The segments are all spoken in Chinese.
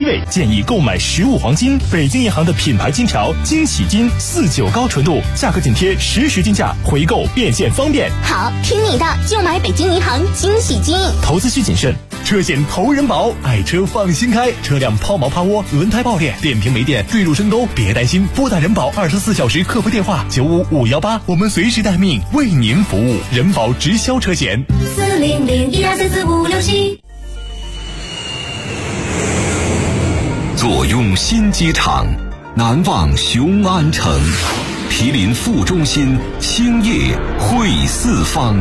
月建议购买实物黄金，北京银行的品牌金条惊喜金49高纯度，价格紧贴实时金价，回购变现方便。 好，听你的，就买北京银行惊喜金。 投资需谨慎，车险投人保，爱车放心开。车辆抛锚趴窝、轮胎爆裂、电瓶没电、坠入深沟，别担心，拨打人保24小时客服电话95518，我们随时待命，为您服务。人保直销车险 400-1234567。 坐拥新机场，难忘雄安城，毗邻副中心，兴业汇四方。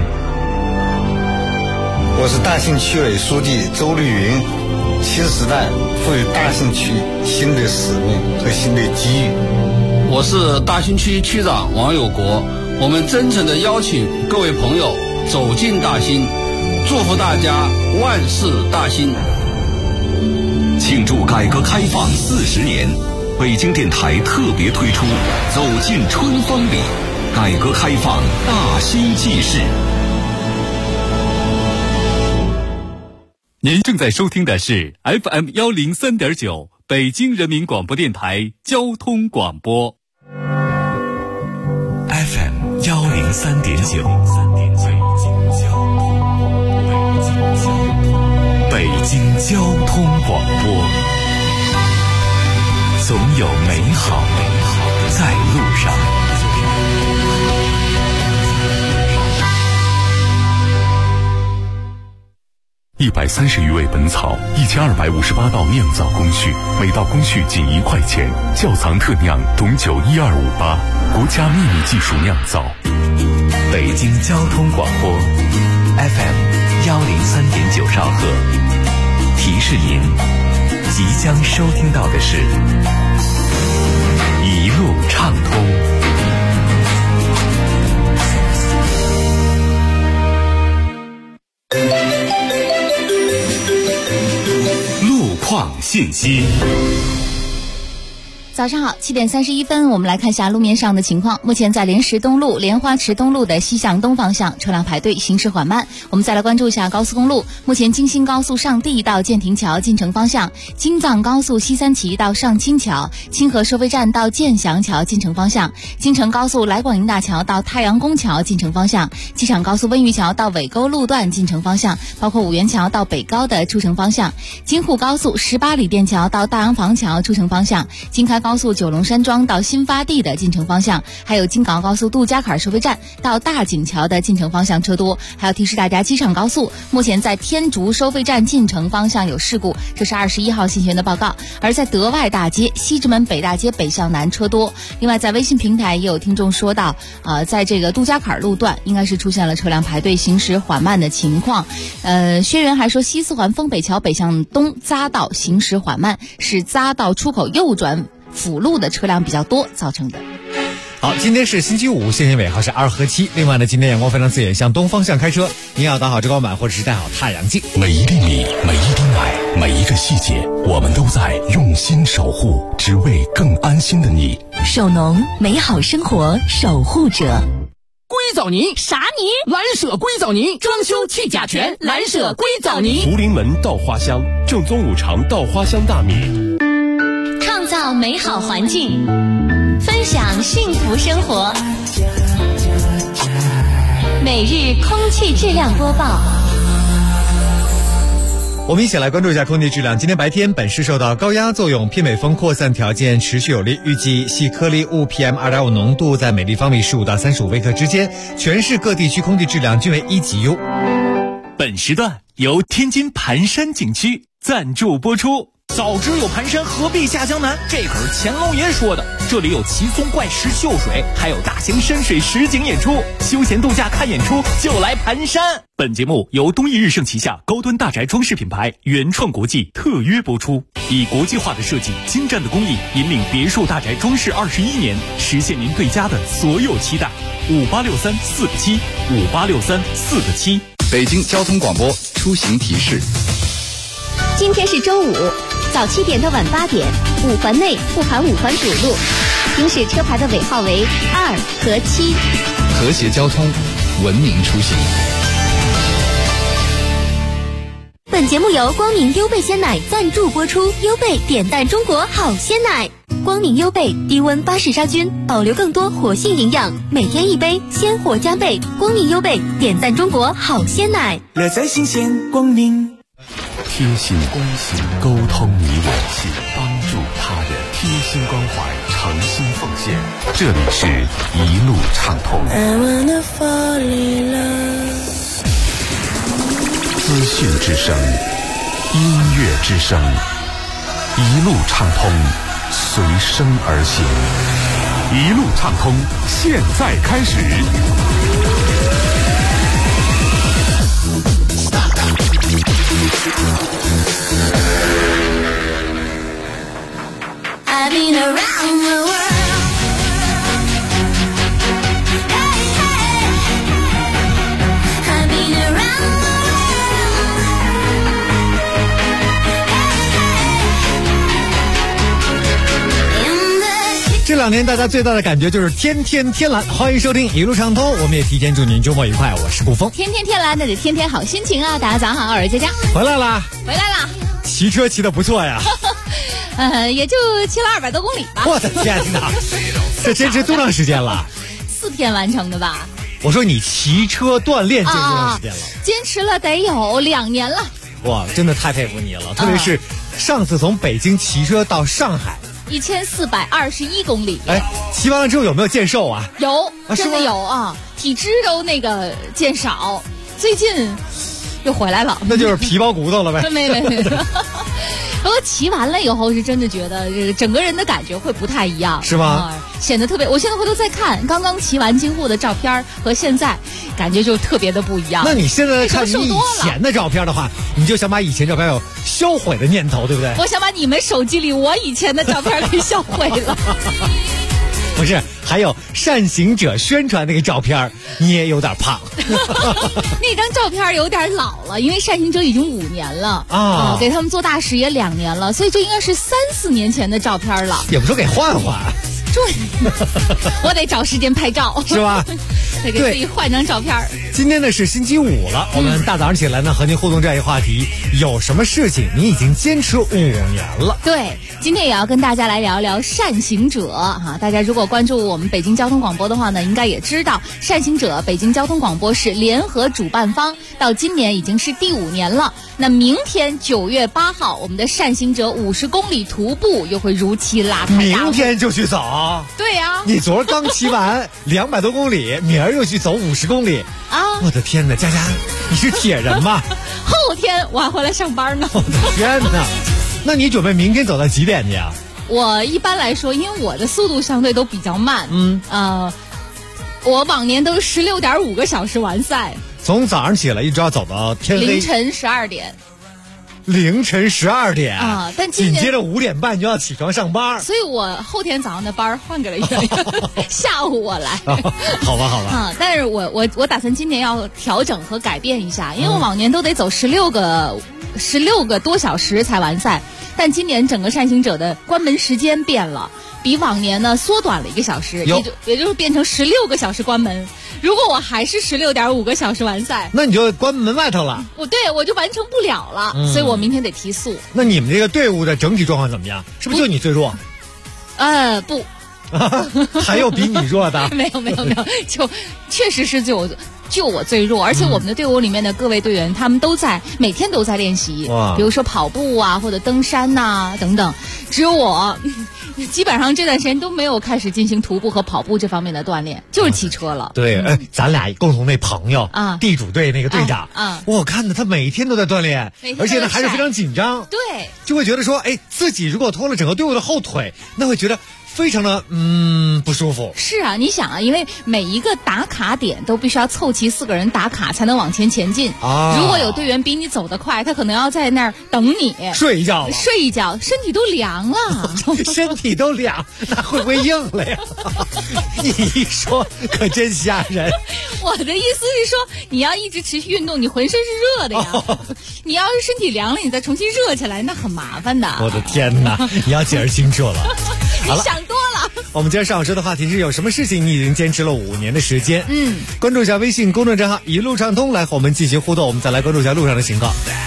我是大兴区委书记周绿云，新时代赋予大兴区新的使命和新的机遇。 我是大兴区区长王有国，我们真诚地邀请各位朋友走进大兴，祝福大家万事大兴。 庆祝改革开放40年，北京电台特别推出走进春风里，改革开放大兴纪事。 您正在收听的是 FM 103.9北京人民广播电台交通广播。 FM 103.9北京交通广播，总有美好在路上。130余味本草，1258道酿造工序，每道工序仅1块钱。窖藏特酿董酒12588，国家秘密技术酿造。北京交通广播 FM 103.9兆赫，提示您即将收听到的是一路畅通。况信息。 早上好，7点31分，我们来看一下路面上的情况。目前在莲石东路、莲花池东路的西向东方向车辆排队，行驶缓慢。我们再来关注一下高速公路，目前京新高速上地到建亭桥进城方向，京藏高速西三旗到上清桥，清河收费站到建祥桥进城方向，京承高速来广营大桥到太阳宫桥进城方向，机场高速温榆桥到尾沟路段进城方向，包括五元桥到北高的出城方向，京沪高速18里店桥到大洋房桥出城方向，京开高速九龙山庄到新发地的进城方向，还有京港高速杜家坎收费站到大井桥的进城方向车多。还要提示大家，机场高速目前在天竺收费站进城方向有事故，这是21号信息源的报告。而在德外大街、西直门北大街北向南车多。另外在微信平台也有听众说到，在这个杜家坎路段应该是出现了车辆排队行驶缓慢的情况。薛仁还说，西四环丰北桥北向东匝道行驶缓慢，是匝道出口右转辅路的车辆比较多造成的。 好，今天是星期五，限行尾号是2和7。另外呢，今天阳光非常刺眼，向东方向开车，您要打好遮光板或者是戴好太阳镜。 每一粒米，每一滴奶，每一个细节，我们都在用心守护，只为更安心的你。 首农，美好生活守护者。 硅藻泥啥泥？ 蓝舍硅藻泥，装修去甲醛，蓝舍硅藻泥。 福临门稻花香，正宗5常稻花香大米。 创造美好环境，分享幸福生活。每日空气质量播报。 我们一起来关注一下空气质量。今天白天，本市受到高压作用，偏北风扩散条件持续有利，预计细颗粒物 PM2.5 浓度在每立方米15到35微克之间，全市各地区空气质量均为1级优。 本时段由天津盘山景区赞助播出。早知有盘山，何必下江南？这可是乾隆爷说的。这里有奇松怪石秀水，还有大型山水实景演出，休闲度假看演出就来盘山。本节目由东易日盛旗下高端大宅装饰品牌原创国际特约播出，以国际化的设计、精湛的工艺，引领别墅大宅装饰21年，实现您对家的所有期待。5863-4个7，5863-4个7。 北京交通广播出行提示。 今天是周五，早7点到晚8点，5环内不含5环主路，行驶车牌的尾号为2和7。 和谐交通，文明出行。 本节目由光明优贝鲜奶赞助播出，优贝点赞中国好鲜奶。光明优贝低温巴氏杀菌，保留更多活性营养，每天一杯，鲜活加倍。光明优贝点赞中国好鲜奶， 乐在新鲜，光明。 贴心关心，沟通你我心，帮助他人，贴心关怀，诚心奉献。这里是一路畅通。资讯之声，音乐之声，一路畅通，随声而行。一路畅通，现在开始。 I've been around the world. I've been around the world. 这2年大家最大的感觉就是天天天蓝，欢迎收听一路畅通，我们也提前祝您周末愉快，我是顾峰。 天天天蓝，那得天天好心情啊！大家早上好，我是佳佳， 回来啦，骑车骑得不错呀。 也就骑了200多公里吧。 我的天哪，这坚持多长时间了 ？4天完成的吧。 我说你骑车锻炼坚持多长时间了？ 坚持了得有2年了。 哇，真的太佩服你了，特别是上次从北京骑车到上海 ，1421公里。 哎，骑完了之后有没有见瘦啊？ 有，真的有啊，体脂都减少，最近又回来了。 那就是皮包骨头了呗。 没。不过骑完了以后是真的觉得这个整个人的感觉会不太一样， 是吗？ 显得特别。我现在回头再看刚刚骑完京沪的照片和现在，感觉就特别的不一样。 那你现在看你以前的照片的话，你就想把以前照片有销毁的念头，对不对？ 我想把你们手机里我以前的照片给销毁了。 不是，还有善行者宣传那个照片，你也有点胖。 那张照片有点老了，因为善行者已经5年了啊，给他们做大使也2年了，所以这应该是3、4年前的照片了。 也不说给换换， 我得找时间拍照， 是吧？ 得给自己换张照片。 今天呢是星期5了，我们大早上起来呢和您互动这样一个话题，有什么事情你已经坚持5年了？ 对，今天也要跟大家来聊聊善行者哈。大家如果关注我们北京交通广播的话呢，应该也知道善行者北京交通广播是联合主办方，到今年已经是第5年了。那明天9月8号，我们的善行者50公里徒步又会如期拉开。 明天就去走？ 对呀， 你昨儿刚骑完200多公里，明儿又去走50公里啊！我的天哪，佳佳，你是铁人吗？ 后天我还回来上班呢。 我的天哪，那你准备明天走到几点去呀？ 我一般来说，因为我的速度相对都比较慢，我往年都是16.5个小时完赛， 从早上起来一直要走到天黑， 凌晨12点。 凌晨12点啊！但紧接着5点半就要起床上班， 所以我后天早上的班换给了下午我来。 好吧。 但是我打算今年要调整和改变一下，因为我往年都得走16个多小时才完赛，但今年整个善行者的关门时间变了，比往年呢缩短了1个小时，也就是变成16个小时关门。如果我还是16.5个小时完赛， 那你就关门外头了。 我就完成不了了，所以我明天得提速。 那你们这个队伍的整体状况怎么样？是不是就你最弱？ 不。 还有比你弱的？ 没有，就确实是就我最弱，而且我们的队伍里面的各位队员，他们每天都在练习，比如说跑步啊，或者登山呐等等，只有我。基本上这段时间都没有开始进行徒步和跑步这方面的锻炼，就是骑车了。 对，咱俩共同那朋友地主队那个队长我看着他每天都在锻炼，而且呢还是非常紧张， 对， 就会觉得说，自己如果拖了整个队伍的后腿，那会觉得非常的不舒服。 是啊，你想啊，因为每一个打卡点都必须要凑齐4个人打卡才能往前前进如果有队员比你走得快，他可能要在那儿等你睡一觉， 身体都凉了。 身体都凉，那会不会硬了呀？你一说可真吓人。 我的意思是说，你要一直持续运动，你浑身是热的呀。你要是身体凉了，你再重新热起来，那很麻烦的。 我的天哪，你要解释清楚了。 你想多了。 我们今天上午说的话题是有什么事情你已经坚持了5年的时间？关注一下微信公众账号一路畅通，来和我们进行互动。我们再来关注一下路上的情况。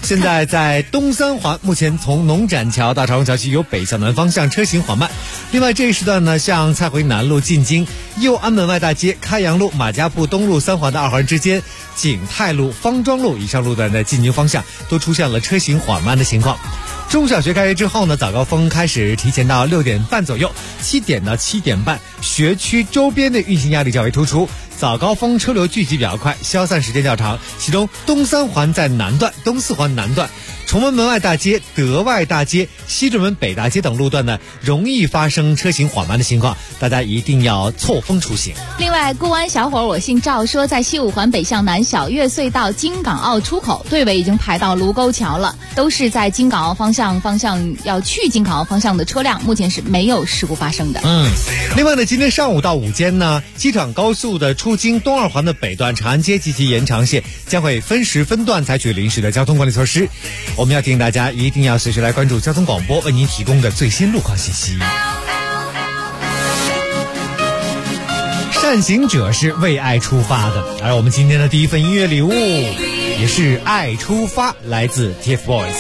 现在在东三环，目前从农展桥到长虹桥区由北向南方向车行缓慢。另外这一时段呢，像蔡回南路进京、右安门外大街、开阳路、马家铺东路三环的2环之间、景泰路、方庄路以上路段的进京方向都出现了车行缓慢的情况。中小学开学之后呢，早高峰开始提前到6点半左右，7点到7点半，学区周边的运行压力较为突出，早高峰车流聚集比较快，消散时间较长。其中东三环在南段、东四环南段、崇文门外大街、德外大街、西直门北大街等路段呢，容易发生车行缓慢的情况，大家一定要错峰出行。 另外，固安小伙我姓赵说，在西五环北向南小月隧道京港澳出口队尾已经排到卢沟桥了，都是在京港澳方向要去京港澳方向的车辆，目前是没有事故发生的。 另外呢，今天上午到午间呢，机场高速的出京东2环的北段长安街及其延长线将会分时分段采取临时的交通管理措施。我们要提醒大家，一定要随时来关注交通广播为您提供的最新路况信息。善行者是为爱出发的，而我们今天的第一份音乐礼物也是爱出发，来自 TFBOYS。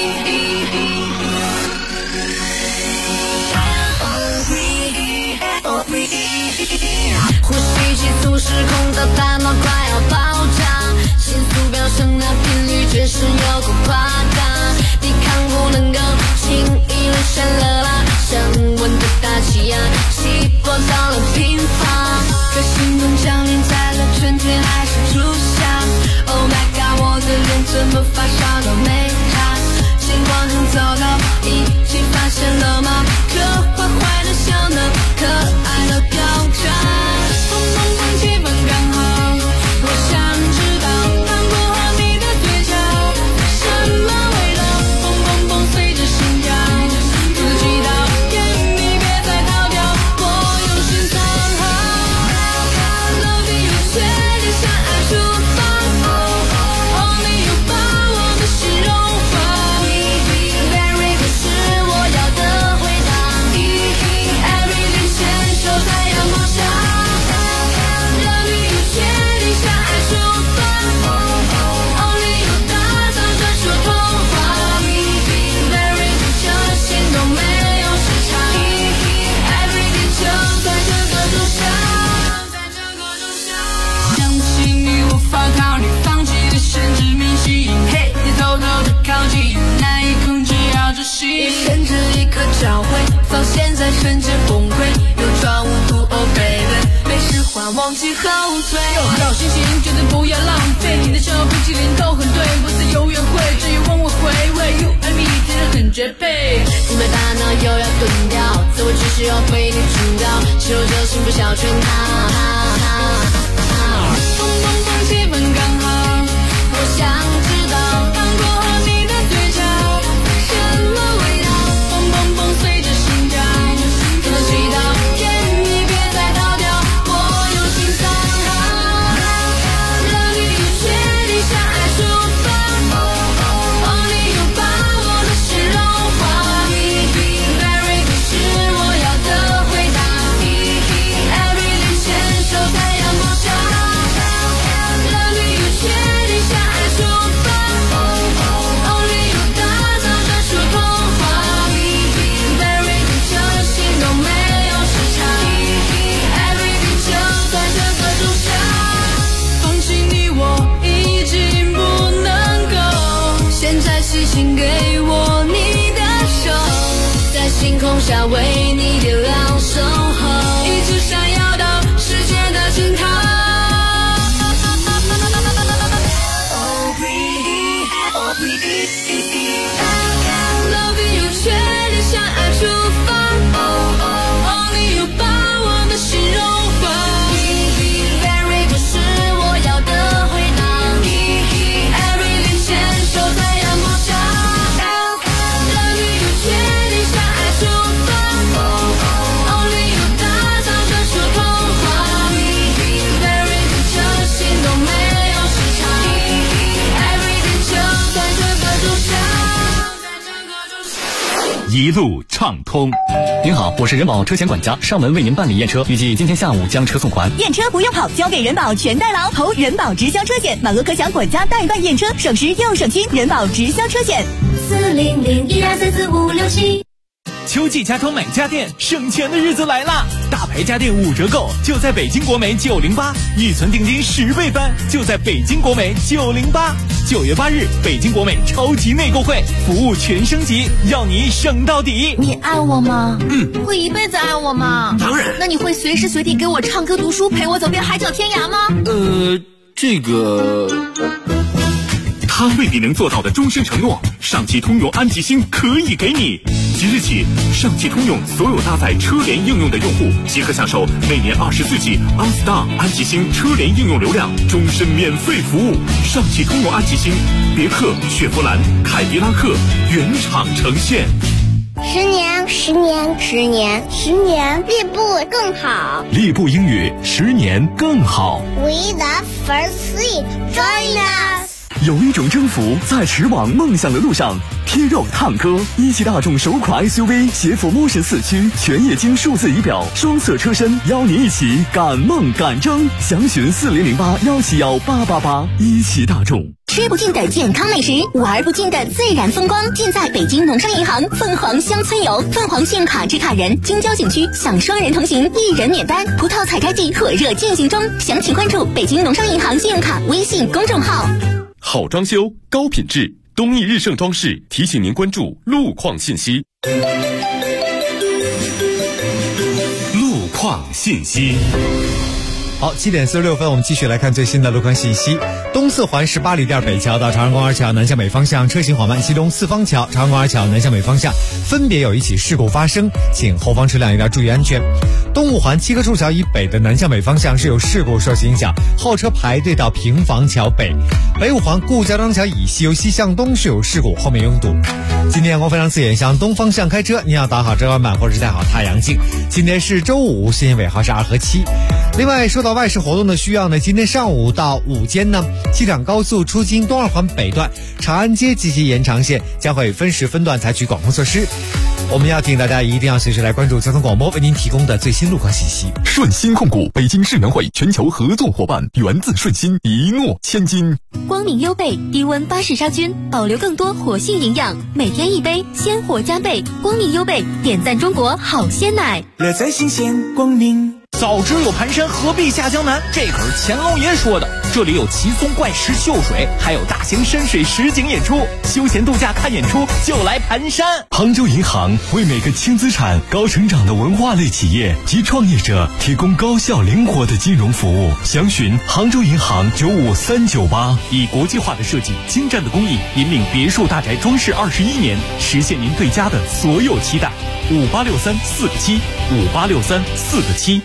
呼吸急促失控的大脑快要爆炸，心速飙升的频率确实有够夸张，抵抗不能够轻易沦陷了啦，想问的大气压细胞到了平方，可心中降临在了春天还是初夏。 Oh my god， 我的脸怎么发烧都没差，情况很糟糕，已经发现了吗？可坏坏的笑呢，可爱的表彰，砰砰砰，气氛刚好，我想知道糖果和你的嘴角什么味道，砰砰砰，随着心跳，自己导演你别再逃掉，我用心藏好，楼梯有确定向爱出发，哦你又把我的心融化 ，Very good 是我要的回答 ，Everything 牵手在阳光下，楼梯有确定向爱出发，哦你又打造专属童话 ，Very good 这心动没有时差 ，Everything 就在这个仲夏，相信你无法考虑放弃的限制明星，嘿，你偷偷的靠近，难以控制要窒息，甚至一刻找回，到现在瞬间崩溃，有装无辜 ，Oh baby， 没实话忘记后退，有好心情绝对不要浪费，你的小冰淇淋都很对，不是有约会，只有问我回味 ，You and me 真的很绝配，你们大脑又要钝掉，自我只需要被你主导，求救幸福小圈套。砰砰砰，气氛刚好，我想知道糖果和你的嘴角什么味道，砰砰砰，随着心跳，自己导演你别再逃掉，我用心藏好，让你有确定向爱出发，哦你又把我的心融化 ，Very good 是我要的回答 ，Everything 牵手在阳光下。让你有确定向爱出发，哦你又打造专属童话 ，Very good 这心动没有时差 ，Everything 就在这个仲夏，放弃你我已经不能够，现在是请给我你的手，在星空下为你点亮守候，一直闪耀到世界的尽头。Love you 确定向爱出发，哦你又把我的心融化 ，Very good 是我要的回答 ，Everything 牵手在阳光下 ，Love you 确定向爱出发，哦你又一路畅通。 您好，我是人保车险管家，上门为您办理验车，预计今天下午将车送还。 验车不用跑，交给人保全代劳，投人保直销车险，满额可享管家代办验车，省时又省心。人保直销车险 40012344567。 秋季家装买家电，省钱的日子来啦！大牌家电5折购，就在北京国美908，预存定金10倍翻，就在北京国美908。9月8日，北京国美超级内购会，服务全升级，要你省到底。 你爱我吗？会一辈子爱我吗？ 当然。 那你会随时随地给我唱歌读书，陪我走遍海角天涯吗？ 这个。 他未必能做到的终身承诺，上汽通用安吉星可以给你。即日起，上汽通用所有搭载车联应用的用户即可享受每年24G OnStar 安吉星车联应用流量，终身免费服务。上汽通用安吉星，别克、雪佛兰、凯迪拉克原厂呈现。 10年，10年，10年，10年，利布更好。 利布英语10年更好。 We love first seat. Join us. 有一种征服在驰往梦想的路上，贴肉探歌。一汽大众首款 SUV 携辅 Motion 4驱，全液晶数字仪表，双色车身，邀您一起赶梦赶征。详询4008171888。一汽大众。 吃不尽的健康美食，玩不尽的自然风光，尽在北京农商银行凤凰乡村游。凤凰信用卡持卡人京郊景区享双人同行，1人免单。葡萄采摘季火热进行中，详情关注北京农商银行信用卡微信公众号。 好装修，高品质，东义日盛装饰提醒您关注路况信息。 路况信息。 好，7点46分，我们继续来看最新的路况信息。东四环18里店北桥到长安宫二桥南向北方向车行缓慢，其中四方桥、长安宫二桥南向北方向分别有一起事故发生，请后方车辆一定要注意安全。东五环七棵树桥以北的南向北方向是有事故受其影响，后车排队到平房桥北。北五环顾家庄桥以西由西向东是有事故，后面拥堵。今天阳光非常刺眼，向东方向开车，您要打好遮光板或者是戴好太阳镜。今天是周五，限行尾号是2和7。另外，说到外事活动的需要呢，今天上午到午间呢，机场高速出京东二环北段长安街及其延长线将会分时分段采取管控措施。我们要提醒大家一定要随时来关注交通广播为您提供的最新路况信息。 顺鑫控股北京世园会全球合作伙伴，源自顺鑫，一诺千金。 光明优贝低温巴氏杀菌，保留更多活性营养，每天一杯，鲜活加倍。光明优贝点赞中国好鲜奶， 乐在新鲜光明。 早知有盘山，何必下江南？这可是乾隆爷说的。这里有奇松怪石秀水，还有大型深水实景演出。休闲度假看演出就来盘山。 杭州银行为每个轻资产、高成长的文化类企业及创业者提供高效灵活的金融服务。详询杭州银行95398。 以国际化的设计、精湛的工艺，引领别墅大宅装饰21年，实现您对家的所有期待。586347，586347。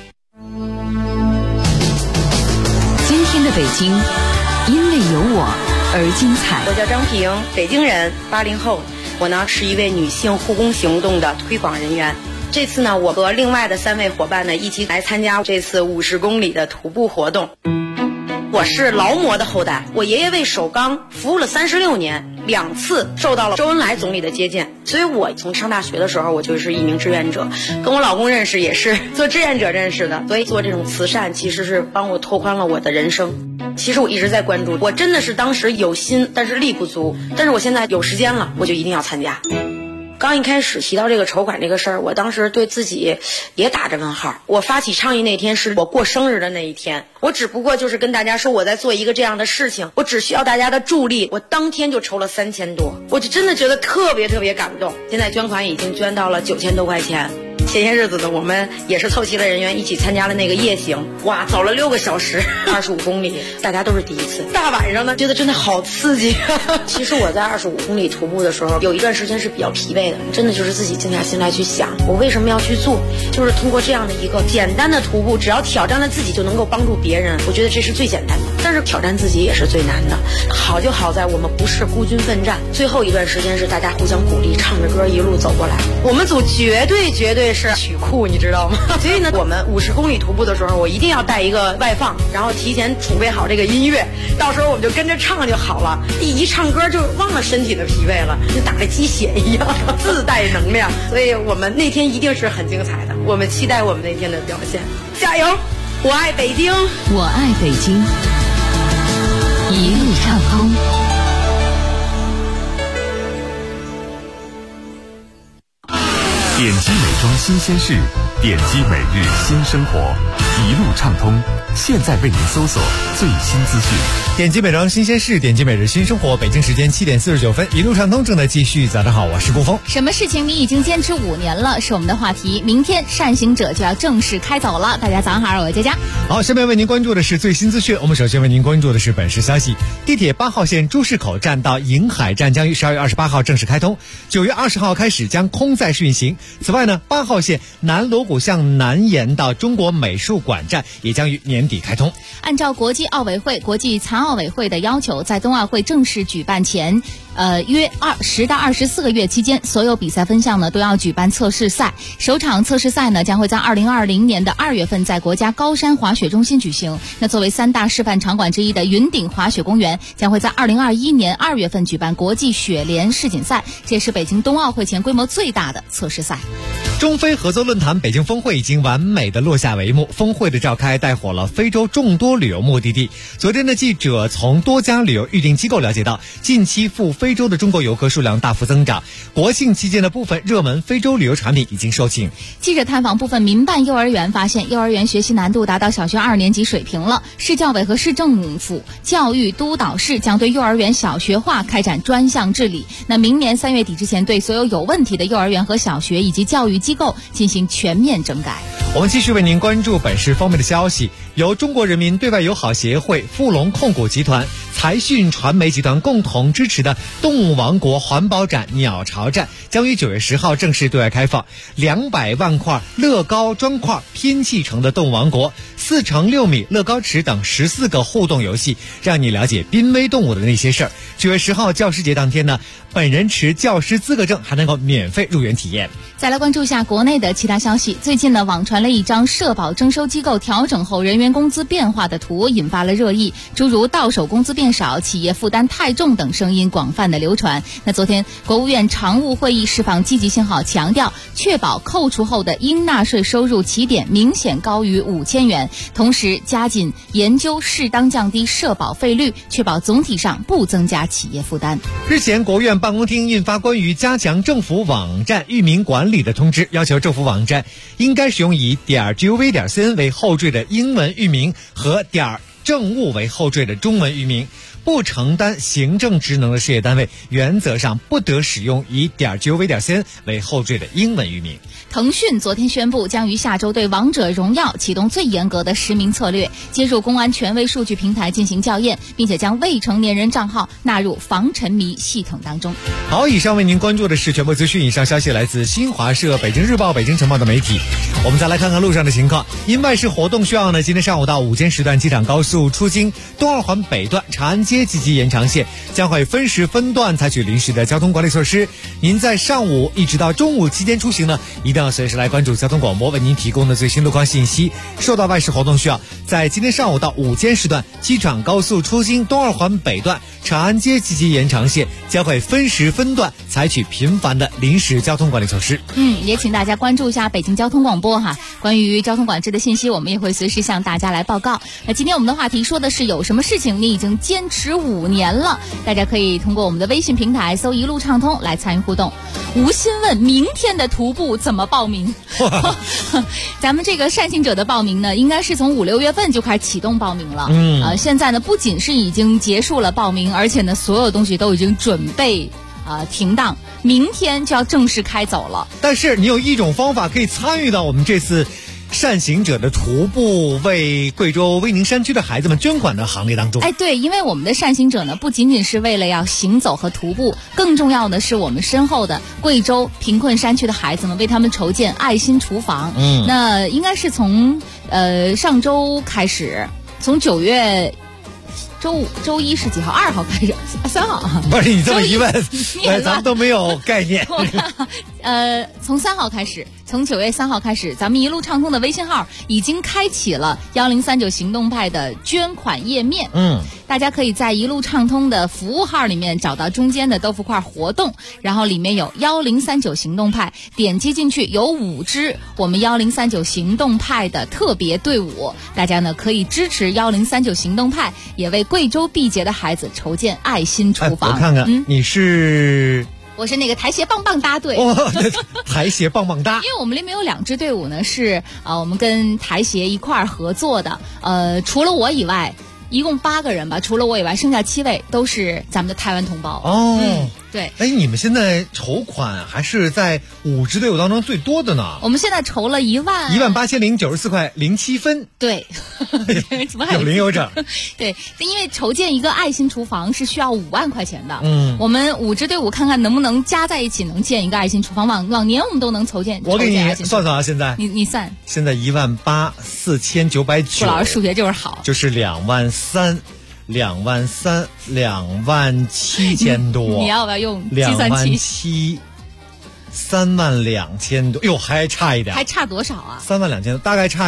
今天的北京，因为有我而精彩。 我叫张平，北京人，80后。我呢是一位女性护工行动的推广人员。这次呢，我和另外的3位伙伴呢一起来参加这次50公里的徒步活动。我是劳模的后代，我爷爷为首钢服务了36年，2次受到了周恩来总理的接见，所以我从上大学的时候我就是一名志愿者，跟我老公认识也是做志愿者认识的，所以做这种慈善其实是帮我拓宽了我的人生。其实我一直在关注，我真的是当时有心，但是力不足，但是我现在有时间了，我就一定要参加。刚一开始提到这个筹款这个事儿，我当时对自己也打着问号。我发起倡议那天是我过生日的那一天，我只不过就是跟大家说我在做一个这样的事情，我只需要大家的助力，我当天就筹了3000多，我就真的觉得特别特别感动。现在捐款已经捐到了9000多块钱。前些日子呢，我们也是凑齐了人员一起参加了那个夜行，哇，走了6个小时，25公里，大家都是第一次。大晚上呢，觉得真的好刺激。其实我在25公里徒步的时候，有一段时间是比较疲惫的，真的就是自己静下心来去想，我为什么要去做？就是通过这样的一个简单的徒步，只要挑战了自己，就能够帮助别人。我觉得这是最简单的。但是但是挑战自己也是最难的。好就好在我们不是孤军奋战，最后一段时间是大家互相鼓励，唱着歌一路走过来。我们组绝对是曲库，你知道吗？所以呢，我们50公里徒步的时候，我一定要带一个外放，然后提前储备好这个音乐，到时候我们就跟着唱就好了。一唱歌就忘了身体的疲惫了，就打了鸡血一样，自带能量。所以我们那天一定是很精彩的，我们期待我们那天的表现，加油！我爱北京， 我爱北京，一路畅通。 点击美妆新鲜事，点击每日新生活，一路畅通。现在为您搜索最新资讯。 点击美妆新鲜事，点击每日新生活。北京时间7点49分，一路畅通正在继续。早上好，我是顾峰。 什么事情你已经坚持5年了？是我们的话题。明天善行者就要正式开走了。大家早上好，我是佳佳。 好，下面为您关注的是最新资讯。我们首先为您关注的是本市消息：地铁8号线朱市口站到银海站将于12月28号正式开通，9月20号开始将空载试运行。此外呢，8号线南锣鼓巷南延到中国美术馆站也将于年底开通。 按照国际奥委会、国际残奥委会的要求，在冬奥会正式举办前，约10到24个月期间，所有比赛分项呢都要举办测试赛。首场测试赛呢将会在2020年的2月份在国家高山滑雪中心举行。那作为3大示范场馆之一的云顶滑雪公园，将会在2021年2月份举办国际雪联世锦赛，这也是北京冬奥会前规模最大的测试赛。 中非合作论坛北京峰会已经完美的落下帷幕，峰会的召开带火了非洲众多旅游目的地。昨天的记者从多家旅游预订机构了解到，近期赴非洲的中国游客数量大幅增长，国庆期间的部分热门非洲旅游产品已经售罄。 记者探访部分民办幼儿园，发现幼儿园学习难度达到小学2年级水平了。市教委和市政府教育督导室将对幼儿园小学化开展专项治理。那明年3月底之前，对所有有问题的幼儿园和小学以及教育机构进行全面整改。 我们继续为您关注本市方面的消息。由中国人民对外友好协会、富隆控股集团、财讯传媒集团共同支持的动物王国环保展鸟巢站将于9月10号正式对外开放。200万块乐高砖块拼砌成的动物王国，4x6米乐高池等14个互动游戏，让你了解濒危动物的那些事儿。9月10号教师节当天呢，本人持教师资格证还能够免费入园体验。 再来关注一下国内的其他消息。最近呢，网传了一张社保征收机构调整后人员工资变化的图，引发了热议，诸如到手工资变少、企业负担太重等声音广泛的流传。那昨天国务院常务会议释放积极信号，强调确保扣除后的应纳税收入起点明显高于5000元，同时加紧研究适当降低社保费率，确保总体上不增加企业负担。 日前，国务院办公厅印发关于加强政府网站域名管理的通知，要求政府网站应该使用以.gov.cn 为后缀的英文域名和政务为后缀的中文域名。不承担行政职能的事业单位原则上不得使用以.gov.cn 为后缀的英文域名。 腾讯昨天宣布，将于下周对王者荣耀启动最严格的实名策略，接入公安权威数据平台进行校验，并且将未成年人账号纳入防沉迷系统当中。 好，以上为您关注的是全部资讯。以上消息来自新华社、北京日报、北京晨报的媒体。我们再来看看路上的情况。因外事活动需要呢，今天上午到午间时段，机场高速出京东二环北段长安街及延长线将会分时分段采取临时的交通管理措施。您在上午一直到中午期间出行呢，一定要随时来关注交通广播为您提供的最新路况信息。受到外事活动需要，在今天上午到午间时段，机场高速出京东二环北段长安街及延长线将会分时分段采取频繁的临时交通管理措施。 也请大家关注一下北京交通广播哈，关于交通管制的信息，我们也会随时向大家来报告。那今天我们的话题说的是有什么事情你已经坚持5年了，大家可以通过我们的微信平台搜一路畅通来参与互动。吴昕问明天的徒步怎么报名？咱们这个善行者的报名呢，应该是从5、6月份就开始启动报名了。现在呢不仅是已经结束了报名，而且呢所有东西都已经准备停当，明天就要正式开走了。 但是你有一种方法可以参与到我们这次善行者的徒步为贵州威宁山区的孩子们捐款的行列当中。 对，因为我们的善行者呢，不仅仅是为了要行走和徒步，更重要的是我们身后的贵州贫困山区的孩子们，为他们筹建爱心厨房。那应该是从上周开始，从9月周五、周一是几号？2号开始，3号啊？ 不是你这么一问，咱们都没有概念。 从3号开始，从9月3号开始，咱们一路畅通的微信号已经开启了1039行动派的捐款页面。大家可以在一路畅通的服务号里面找到中间的豆腐块活动，然后里面有1039行动派，点击进去有5支我们1039行动派的特别队伍，大家呢可以支持1039行动派，也为贵州毕节的孩子筹建爱心厨房。 我看看，你是？ 我是那个抬鞋棒棒搭队， 抬鞋棒棒搭。 因为我们里面有2支队伍呢，是我们跟抬鞋一块儿合作的。除了我以外，一共8个人吧，除了我以外，剩下7位都是咱们的台湾同胞。对。 你们现在筹款还是在5支队伍当中最多的呢？ 我们现在筹了 18094块07分。 对，怎么还有零有整？ 对，因为筹建一个爱心厨房是需要5万块钱的。我们5支队伍看看能不能加在一起，能建一个爱心厨房。往年我们都能筹建。 我给你算算啊，现在你算。 现在18949。 顾老师数学就是好， 就是27000多。 你要不要用计算器 ？22000多，哟，还差一点。 还差多少啊 ？32000多，大概差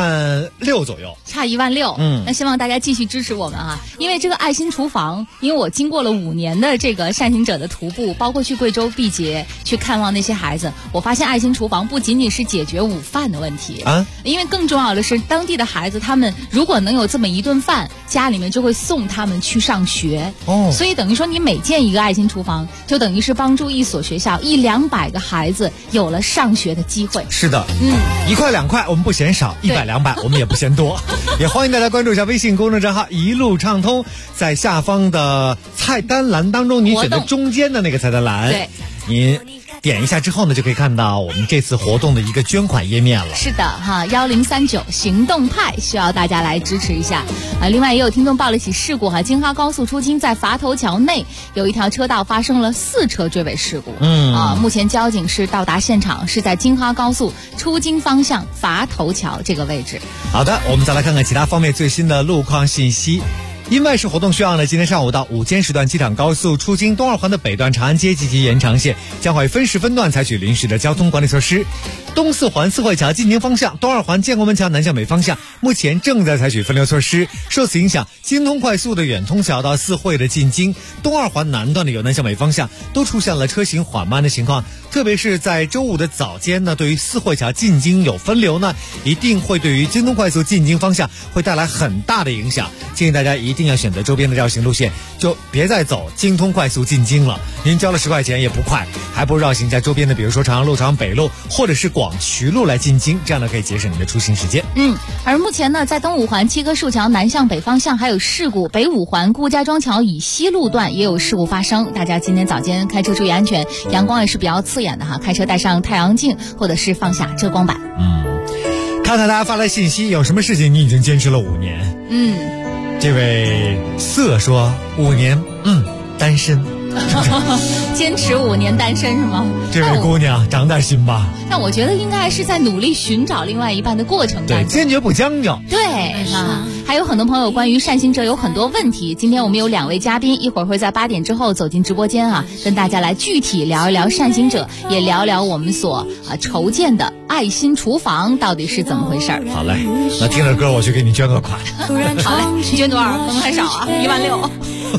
16000左右。 差16000。那希望大家继续支持我们啊！因为这个爱心厨房，因为我经过了5年的这个善行者的徒步，包括去贵州毕节去看望那些孩子，我发现爱心厨房不仅仅是解决午饭的问题啊，因为更重要的是当地的孩子，他们如果能有这么一顿饭，家里面就会送他们去上学。所以等于说你每建一个爱心厨房，就等于是帮助一所学校100-200个孩子有了上学的机会。 是的，1块2块我们不嫌少，100-200我们也不嫌多。也欢迎大家关注一下微信公众账号一路畅通，在下方的菜单栏当中，你选择中间的那个菜单栏， 对， 您点一下之后呢，就可以看到我们这次活动的一个捐款页面了。 是的哈，1039行动派需要大家来支持一下另外也有听众报了一起事故哈，京哈高速出京在筏头桥内有一条车道发生了4车追尾事故。目前交警是到达现场，是在京哈高速出京方向筏头桥这个位置。 好的，我们再来看看其他方面最新的路况信息。因外事活动需要呢，今天上午到午间时段，机场高速出京东2环的北段长安街及延长线将会分时分段采取临时的交通管理措施。东4环四惠桥进京方向、东2环建国门桥南向北方向目前正在采取分流措施。受此影响，京通快速的远通小道四惠的进京、东2环南段的由南向北方向都出现了车行缓慢的情况。特别是在周五的早间呢，对于四惠桥进京有分流呢，一定会对于京通快速进京方向会带来很大的影响。建议大家一定要选择周边的绕行路线，就别再走京通快速进京了。您交了10块钱也不快，还不如绕行在周边的，比如说长阳路、长阳北路或者是广渠路来进京，这样呢可以节省你的出行时间。 而目前呢，在东5环七棵树桥南向北方向还有事故，北5环顾家庄桥以西路段也有事故发生，大家今天早间开车注意安全，阳光也是比较刺眼的哈，开车带上太阳镜或者是放下遮光板。 看看大家发来信息，有什么事情你已经坚持了5年？这位色说5年，单身。 坚持5年单身是吗？ 这位姑娘长点心吧。 但我觉得应该是在努力寻找另外一半的过程当中， 对，坚决不将就。 对还有很多朋友关于善行者有很多问题，今天我们有2位嘉宾，一会儿会在8点之后走进直播间跟大家来具体聊一聊善行者，也聊聊我们所筹建的爱心厨房到底是怎么回事。 好嘞，那听着歌我去给你捐个款。 好嘞，你捐多少？可能还少啊，16000。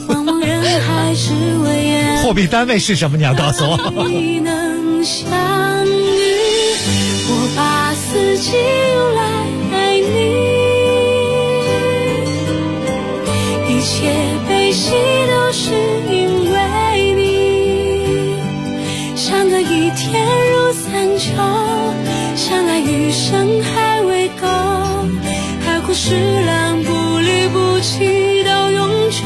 货币单位是什么？你要告诉我。 我把四季用来爱你，一切悲喜都是因为你。相隔一天如3秋，相爱余生还未够，海枯石烂不离不弃到永久。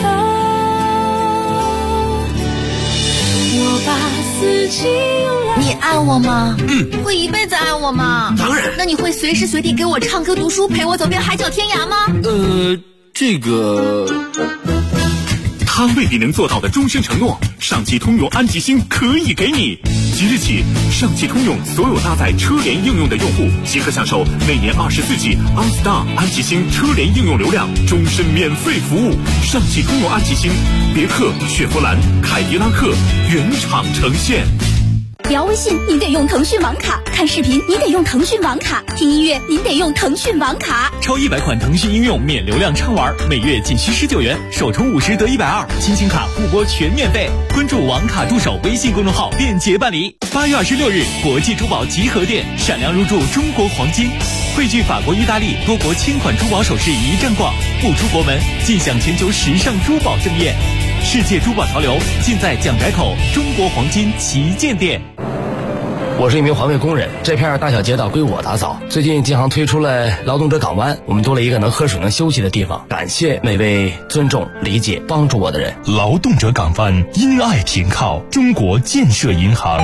我把四季用来。 你爱我吗？会一辈子爱我吗？ 当然。 那你会随时随地给我唱歌读书，陪我走遍海角天涯吗？ 这个他未必能做到的终身承诺，上汽通用安吉星可以给你。即日起，上汽通用所有搭载车联应用的用户即可享受每年24G OnStar 安吉星车联应用流量终身免费服务。上汽通用安吉星，别克、雪佛兰、凯迪拉克原厂呈现。 聊微信您得用腾讯网卡，看视频您得用腾讯网卡，听音乐您得用腾讯网卡。 超100款腾讯应用免流量畅玩，每月仅需19元，首充50得120，亲情卡互拨全免费。关注网卡助手微信公众号便捷办理。8月26日，国际珠宝集合店闪亮入驻中国黄金，汇聚法国、意大利多国千款珠宝首饰一站逛，不出国门尽享全球时尚珠宝盛宴。世界珠宝潮流尽在蒋宅口中国黄金旗舰店。 我是一名环卫工人，这片大小街道归我打扫。最近建行推出了劳动者港湾，我们多了一个能喝水能休息的地方。感谢每位尊重、理解、帮助我的人。 劳动者港湾，因爱停靠，中国建设银行。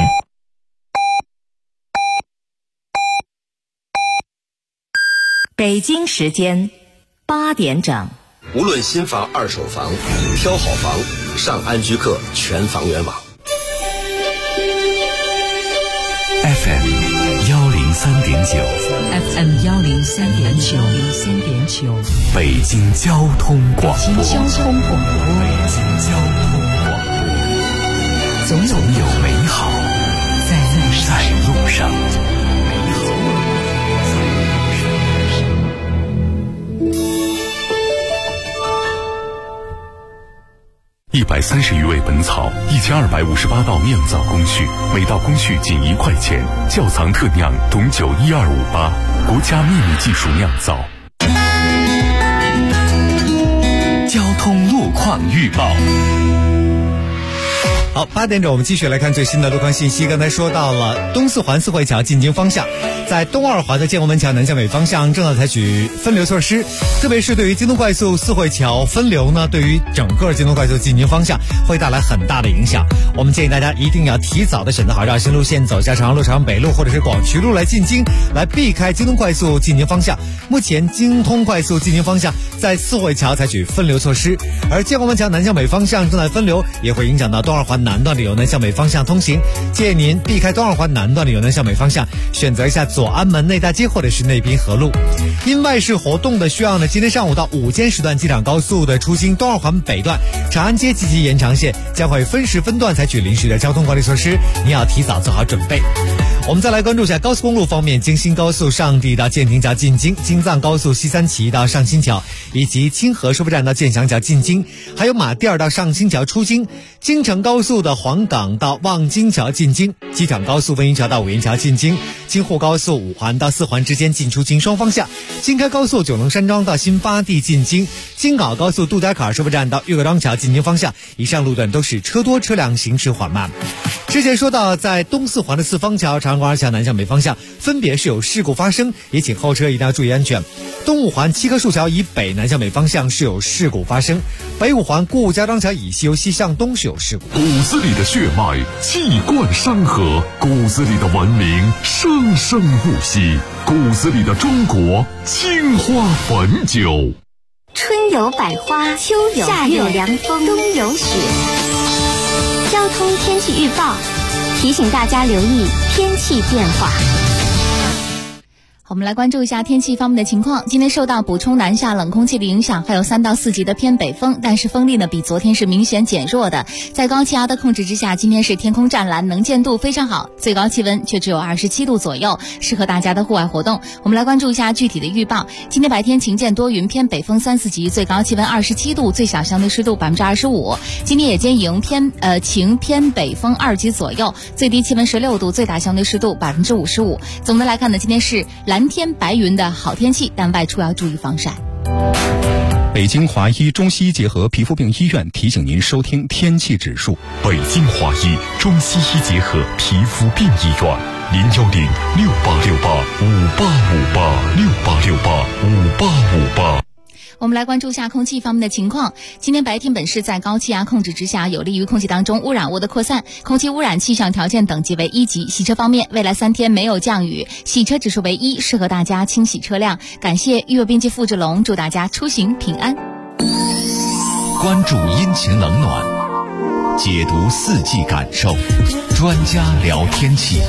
北京时间8点整。 无论新房、二手房，挑好房，上安居客全房源网。 FM 103.9 FM 103.9 北京交通广播。 北京交通广播，总有美好在路上。 130余味本草，1258道酿造工序，每道工序仅1块钱。窖藏特酿董酒12588，国家秘密技术酿造。 交通路况预报。 好，8点整，我们继续来看最新的路况信息。刚才说到了东四环四惠桥进京方向，在东二环的建国门桥南向北方向正在采取分流措施，特别是对于京东快速四惠桥分流呢，对于整个京东快速进京方向会带来很大的影响。我们建议大家一定要提早的选择好绕行路线，走下长安路、长安北路或者是广渠路来进京，来避开京东快速进京方向。目前京通快速进京方向在四惠桥采取分流措施，而建国门桥南向北方向正在分流，也会影响到东二环南段的由南向北方向通行，建议您避开东二环南段的由南向北方向，选择一下左安门内大街或者是内滨河路。因外事活动的需要呢，今天上午到午间时段，机场高速的出京东二环北段长安街及延长线将会分时分段采取临时的交通管理措施，您要提早做好准备。我们再来关注一下高速公路方面，京新高速上地到建亭桥进京，京藏高速西三旗到上新桥，以及清河收费站到建祥桥进京，还有马甸到上新桥出京，京承高速的黄岗到望京桥进京，机场高速温榆桥到五营桥进京，京沪高速五环到四环之间进出京双方向，京开高速九龙山庄到新发地进京，京港高速杜家坎收费站到岳各庄桥进京方向，以上路段都是车多车辆行驶缓慢。之前说到，在东四环的四方桥、长安广二桥南向北方向分别是有事故发生，也请后车一定要注意安全。东五环七棵树桥以北南向北方向是有事故发生，北五环顾家庄桥以西由西向东是有事故。 骨子里的血脉气贯山河，骨子里的文明生生不息，骨子里的中国青花汾酒。 春有百花，秋有夏有凉风，冬有雪。交通天气预报提醒大家留意天气变化。 我们来关注一下天气方面的情况。今天受到补充南下冷空气的影响，还有3到4级的偏北风，但是风力呢比昨天是明显减弱的。在高气压的控制之下，今天是天空湛蓝，能见度非常好，最高气温却只有27度左右，适合大家的户外活动。我们来关注一下具体的预报。今天白天晴间多云，偏北风3、4级，最高气温27度，最小相对湿度25%。今天夜间迎晴偏北风2级左右，最低气温16度，最大相对湿度55%。总的来看呢，今天是蓝天白云的好天气，但外出要注意防晒。 北京华医中西医结合皮肤病医院提醒您收听天气指数。 北京华医中西医结合皮肤病医院，0106868585868685858。 我们来关注一下空气方面的情况。今天白天本市在高气压控制之下，有利于空气当中污染物的扩散，空气污染气象条件等级为1级。洗车方面，未来3天没有降雨，洗车指数为1，适合大家清洗车辆。感谢育友编辑付志龙，祝大家出行平安。 关注阴晴冷暖，解读四季感受，专家聊天气。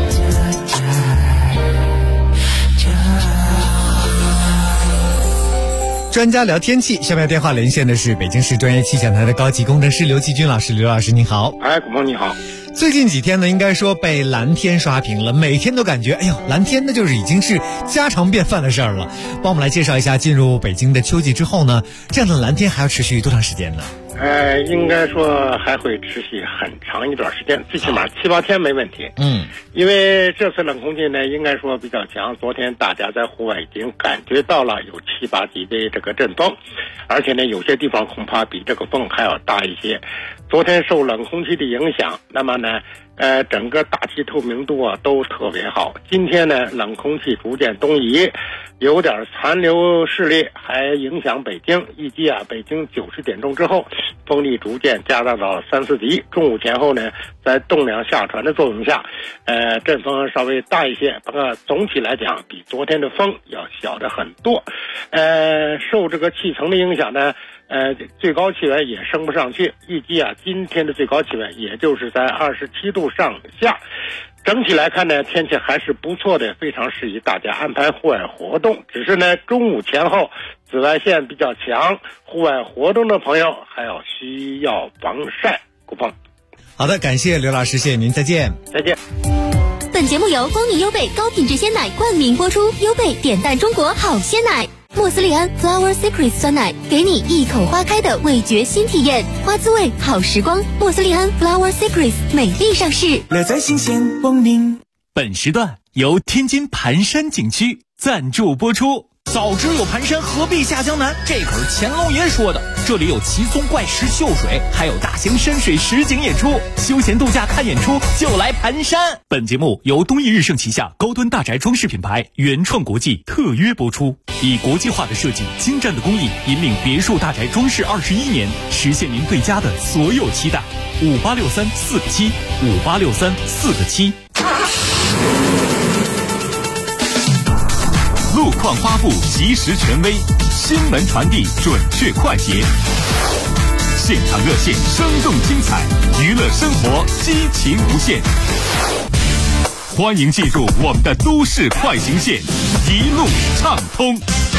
专家聊天气，下面电话连线的是北京市专业气象台的高级工程师刘继军老师。刘老师您好。 哎，古梦你好。 最近几天呢，应该说被蓝天刷屏了，每天都感觉哎呦，蓝天那就是已经是家常便饭的事儿了。帮我们来介绍一下，进入北京的秋季之后呢，这样的蓝天还要持续多长时间呢？ 应该说还会持续很长一段时间，最起码7、8天没问题。因为这次冷空气呢，应该说比较强。昨天大家在户外已经感觉到了有7、8级的这个阵风，而且呢，有些地方恐怕比这个风还要大一些。昨天受冷空气的影响，那么呢，整个大气透明度啊都特别好。今天呢，冷空气逐渐东移，有点残留势力，还影响北京。预计啊，北京90点钟之后，风力逐渐加大到3、4级。中午前后呢，在动量下传的作用下，阵风稍微大一些。不过总体来讲，比昨天的风要小的很多。受这个气层的影响呢，最高气温也升不上去。预计啊，今天的最高气温也就是在27度上下。整体来看呢，天气还是不错的，非常适宜大家安排户外活动。只是呢，中午前后紫外线比较强，户外活动的朋友还要需要防晒。顾鹏， 好的，感谢刘老师，谢谢您，再见。 再见。 本节目由光明优贝高品质鲜奶冠名播出，优贝点赞中国好鲜奶。莫斯利安 Flower Secret 酸奶，给你一口花开的味觉新体验，花滋味好时光。莫斯利安 Flower Secret 美丽上市， 乐在新鲜光明。 本时段由天津盘山景区赞助播出。早知有盘山，何必下江南？这可是乾隆爷说的。这里有奇松怪石秀水，还有大型山水实景演出，休闲度假看演出就来盘山。本节目由东益日盛旗下高端大宅装饰品牌原创国际特约播出，以国际化的设计、精湛的工艺，引领别墅大宅装饰21年，实现您对家的所有期待。586347，586347。 路况发布及时权威，新闻传递准确快捷，现场热线生动精彩，娱乐生活激情无限。欢迎进入我们的都市快行线，一路畅通。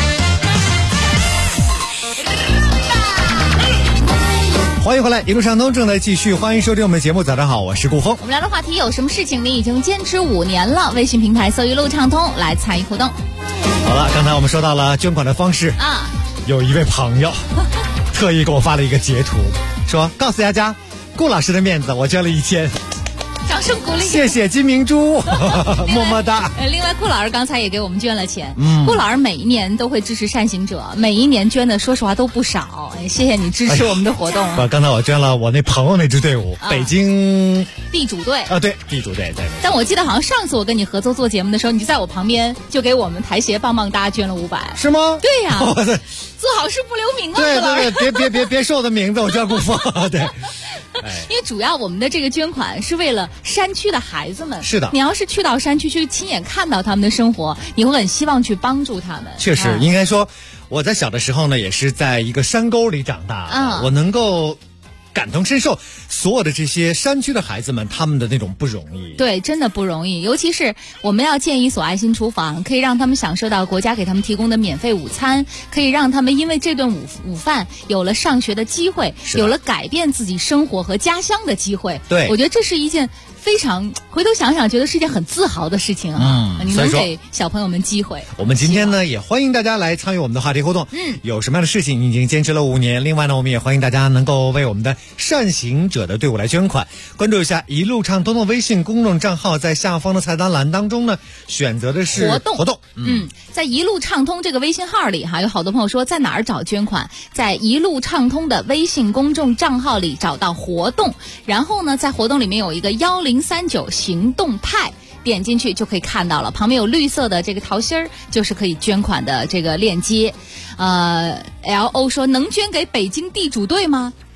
欢迎回来，一路畅通正在继续，欢迎收听我们的节目。早上好，我是顾峰。 我们聊的话题，有什么事情你已经坚持5年了？微信平台搜一路畅通来参与互动。 好了，刚才我们说到了捐款的方式啊，有一位朋友特意给我发了一个截图，说告诉大家，顾老师的面子，我捐了1000。 掌声鼓励， 谢谢金明珠，么么哒。 另外，顾老师刚才也给我们捐了钱。顾老师每一年都会支持善行者，每一年捐的，说实话都不少。谢谢你支持我们的活动。 刚才我捐了我那朋友那支队伍，北京地主队啊，对，地主队。 但我记得好像上次我跟你合作做节目的时候，你就在我旁边，就给我们台协棒棒哒捐了500， 是吗？ 对呀，做好事不留名啊。 对，别说我的名字，我捐顾峰。对。 因为主要我们的这个捐款是为了山区的孩子们。 是的， 你要是去到山区去亲眼看到他们的生活，你会很希望去帮助他们。 确实，应该说我在小的时候呢，也是在一个山沟里长大的，我能够感同身受所有的这些山区的孩子们，他们的那种不容易。 对，真的不容易。尤其是我们要建一所爱心厨房，可以让他们享受到国家给他们提供的免费午餐，可以让他们因为这顿午饭有了上学的机会，有了改变自己生活和家乡的机会。 对， 我觉得这是一件非常回头想想觉得是一件很自豪的事情啊！你能给小朋友们机会。 我们今天呢也欢迎大家来参与我们的话题互动。有什么样的事情你已经坚持了5年？另外呢，我们也欢迎大家能够为我们的善行者的队伍来捐款。关注一下一路畅通的微信公众账号，在下方的菜单栏当中呢，选择的是活动。 在一路畅通这个微信号里哈，有好多朋友说在哪儿找捐款，在一路畅通的微信公众账号里找到活动，然后呢，在活动里面有一个1039行动派。点进去就可以看到了，旁边有绿色的这个桃心儿，就是可以捐款的这个链接。LO 说能捐给北京地主队吗？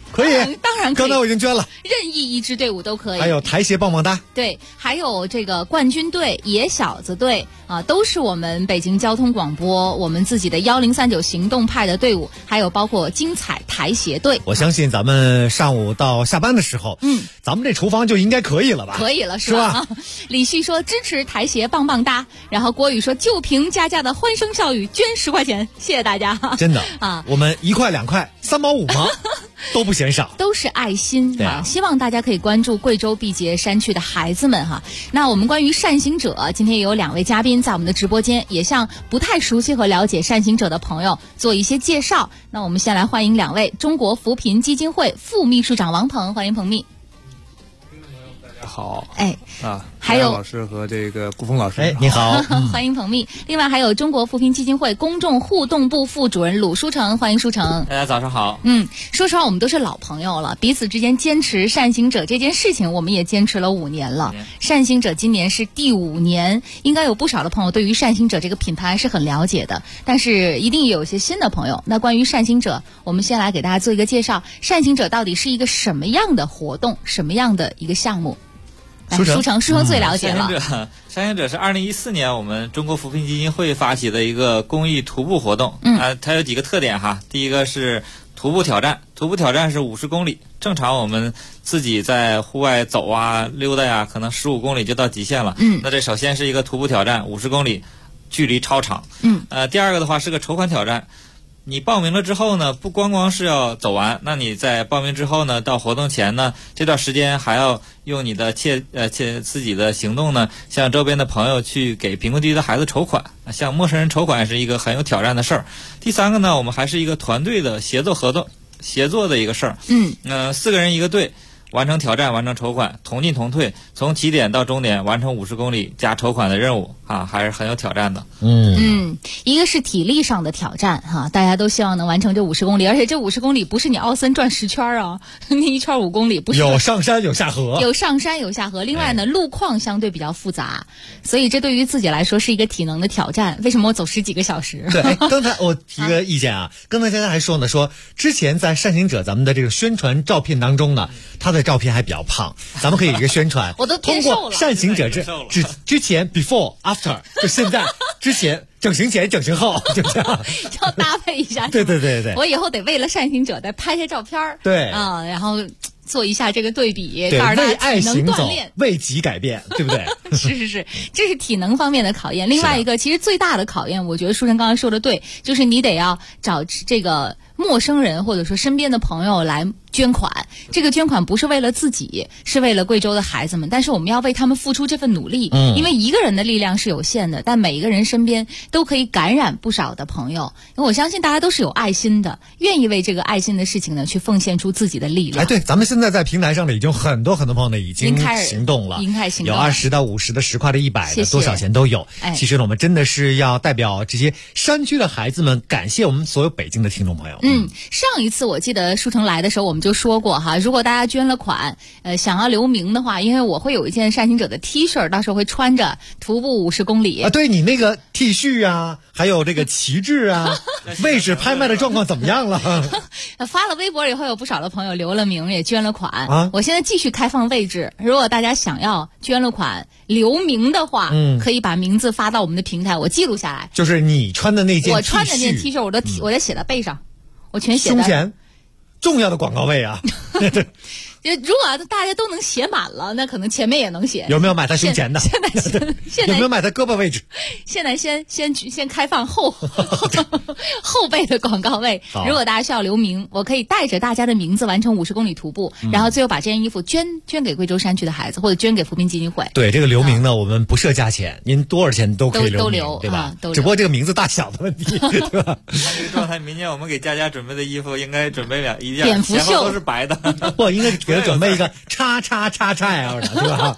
可以， 当然可以。 刚才我已经捐了， 任意一支队伍都可以。 还有台协棒棒哒， 对，还有这个冠军队、野小子队啊，都是我们北京交通广播我们自己的1039行动派的队伍，还有包括精彩台协队。 我相信咱们上午到下班的时候，咱们这厨房就应该可以了吧？ 可以了，是吧？李旭说支持台协棒棒哒，然后郭宇说就凭佳佳的欢声笑语捐10块钱，谢谢大家。 真的啊，我们1块2块3毛5毛都不嫌少， 都是爱心啊！希望大家可以关注贵州毕节山区的孩子们哈。那我们关于善行者，今天也有2位嘉宾在我们的直播间，也向不太熟悉和了解善行者的朋友做一些介绍。那我们先来欢迎2位，中国扶贫基金会副秘书长王鹏，欢迎彭秘。 大家好， 还有老师和这个顾峰老师， 你好， 欢迎彭秘。另外还有中国扶贫基金会公众互动部副主任鲁书成，欢迎书成。 大家早上好。 说实话，我们都是老朋友了，彼此之间坚持善行者这件事情，我们也坚持了5年了。善行者今年是第5年，应该有不少的朋友对于善行者这个品牌是很了解的，但是一定也有一些新的朋友。那关于善行者，我们先来给大家做一个介绍，善行者到底是一个什么样的活动，什么样的一个项目？书成最了解了。 善行者是2014年我们中国扶贫基金会发起的一个公益徒步活动。它有几个特点哈。第一个是徒步挑战，徒步挑战是50公里。正常我们自己在户外走啊、溜达呀，可能15公里就到极限了。那这首先是一个徒步挑战，50公里，距离超长。第二个的话是个筹款挑战。你报名了之后呢，不光是要走完，那你在报名之后呢，到活动前呢，这段时间还要用你的自己的行动呢，向周边的朋友去给贫困地区的孩子筹款，向陌生人筹款是一个很有挑战的事儿。第3个呢，我们还是一个团队的协作的一个事儿。4个人一个队，完成挑战，完成筹款，同进同退，从起点到终点完成50公里加筹款的任务啊，还是很有挑战的。 一个是体力上的挑战哈，大家都希望能完成这50公里，而且这50公里不是你奥森转10圈啊，那一圈5公里不是， 有上山有下河， 有上山有下河。另外呢，路况相对比较复杂，所以这对于自己来说是一个体能的挑战。为什么我走10几个小时？ 对，刚才我提个意见啊，刚才佳佳还说呢，说之前在善行者咱们的这个宣传照片当中呢，他的照片还比较胖，咱们可以一个宣传， 我都变瘦了。 通过善行者之前 before after， 就现在之前。整形前整形后就这样要搭配一下。 对， 我以后得为了善行者再拍些照片。 对啊，然后做一下这个对比， 对，为爱行走，为己改变，对不对？ 是，这是体能方面的考验。另外一个，其实最大的考验，我觉得书生刚刚说的对，就是你得要找这个陌生人或者说身边的朋友来捐款。这个捐款不是为了自己，是为了贵州的孩子们，但是我们要为他们付出这份努力。因为一个人的力量是有限的，但每一个人身边都可以感染不少的朋友。因为我相信大家都是有爱心的，愿意为这个爱心的事情呢去奉献出自己的力量。 对，咱们现在在平台上呢，已经很多朋友呢已经行动了，有20到50的、10块的、100的，多少钱都有。其实呢，我们真的是要代表这些山区的孩子们，感谢我们所有北京的听众朋友。 上一次我记得书成来的时候，我们就说过哈，如果大家捐了款，想要留名的话，因为我会有一件善行者的 T 恤，到时候会穿着徒步50公里。 对，你那个 T 恤啊，还有这个旗帜啊，位置拍卖的状况怎么样了？ 发了微博以后，有不少的朋友留了名，也捐了款。我现在继续开放位置，如果大家想要捐了款留名的话，可以把名字发到我们的平台，我记录下来。 就是你穿的那件 T 恤， 我穿的那件 T 恤，我在写在背上，我全写在胸前，重要的广告位啊。 如果大家都能写满了，那可能前面也能写。 有没有买在胸前的？ 现在有没有买在胳膊位置？ 现在先开放后背的广告位。如果大家需要留名，我可以带着大家的名字完成50公里徒步，然后最后把这件衣服捐给贵州山区的孩子，或者捐给扶贫基金会。 对，这个留名呢，我们不设价钱，您多少钱都可以留名，对吧？只不过这个名字大小的问题，对吧？ 这个状态，明年我们给佳佳准备的衣服应该准备一件， 蝙蝠袖前后都是白的。 我应该给他准备一个XXXXL 的，对吧？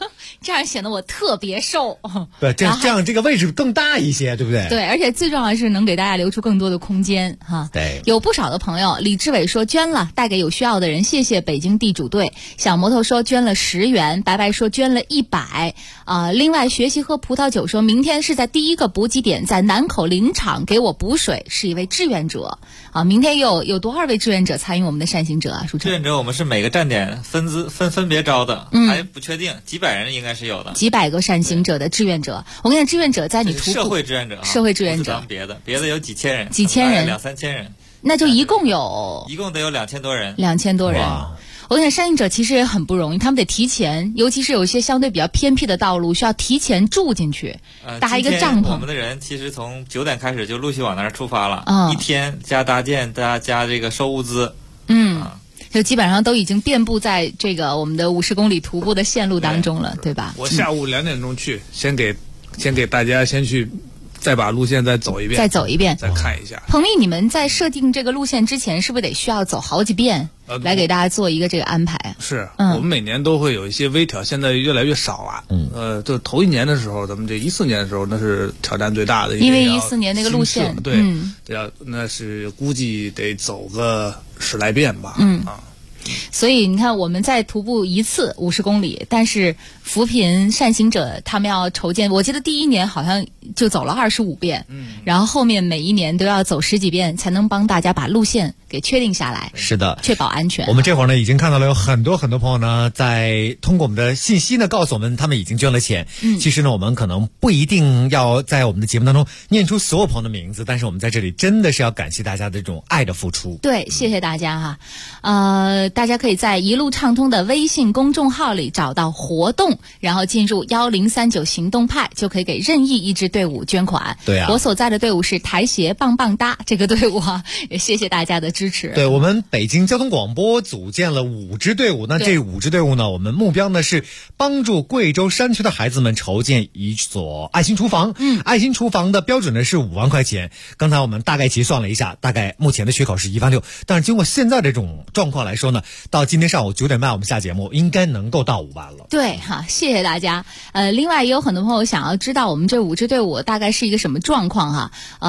这样显得我特别瘦。 对，这样这个位置更大一些，对不对？ 对，而且最重要的是能给大家留出更多的空间哈。 对， 有不少的朋友，李志伟说捐了，带给有需要的人，谢谢北京地主队。小摩托说捐了10元，白白说捐了100。另外学习喝葡萄酒说，明天是在第一个补给点，在南口林场给我补水，是一位志愿者。明天有多少位志愿者参与我们的善行者啊？ 志愿者我们是每个站点分别招的，还不确定，几百人应该是有的， 几百个善行者的志愿者。我跟你讲，志愿者在你徒步社会志愿者， 社会志愿者， 别的有几千人，2-3千人， 那就一共得有2000多人 ，2000多人。我跟你讲，善行者其实也很不容易，他们得提前，尤其是有一些相对比较偏僻的道路，需要提前住进去，搭一个帐篷。 我们的人其实从9点开始就陆续往那儿出发了，一天加搭建加这个收物资， 就基本上都已经遍布在这个我们的50公里徒步的线路当中了，对吧？ 我下午2点钟去，先给大家先去。再把路线再走一遍，再看一下。 彭丽，你们在设定这个路线之前，是不是得需要走好几遍，来给大家做一个这个安排？ 是，我们每年都会有一些微挑，现在越来越少了。就头一年的时候，咱们这14年的时候，那是挑战最大的， 因为14年那个路线， 对，那是估计得走个10来遍吧。 所以你看，我们在徒步一次50公里，但是扶贫善行者他们要筹建，我记得第1年好像就走了25遍，然后后面每一年都要走10几遍，才能帮大家把路线给确定下来。 是的， 确保安全。 我们这会儿呢，已经看到了有很多朋友呢，在通过我们的信息呢，告诉我们他们已经捐了钱。其实呢，我们可能不一定要在我们的节目当中念出所有朋友的名字，但是我们在这里真的是要感谢大家的这种爱的付出。 对，谢谢大家哈。大家可以在一路畅通的微信公众号里找到活动，然后进入1039行动派，就可以给任意一支队伍捐款。 对啊， 我所在的队伍是台协棒棒哒这个队伍也谢谢大家的支持。 对，我们北京交通广播组建了5支队伍，那这5支队伍呢，我们目标呢是帮助贵州山区的孩子们筹建一所爱心厨房。爱心厨房的标准呢是5万块钱。刚才我们大概计算了一下，大概目前的缺口是1万6，但是经过现在这种状况来说呢，到今天上午9点半我们下节目应该能够到5万了。 对谢谢大家。另外也有很多朋友想要知道我们这5支队伍大概是一个什么状况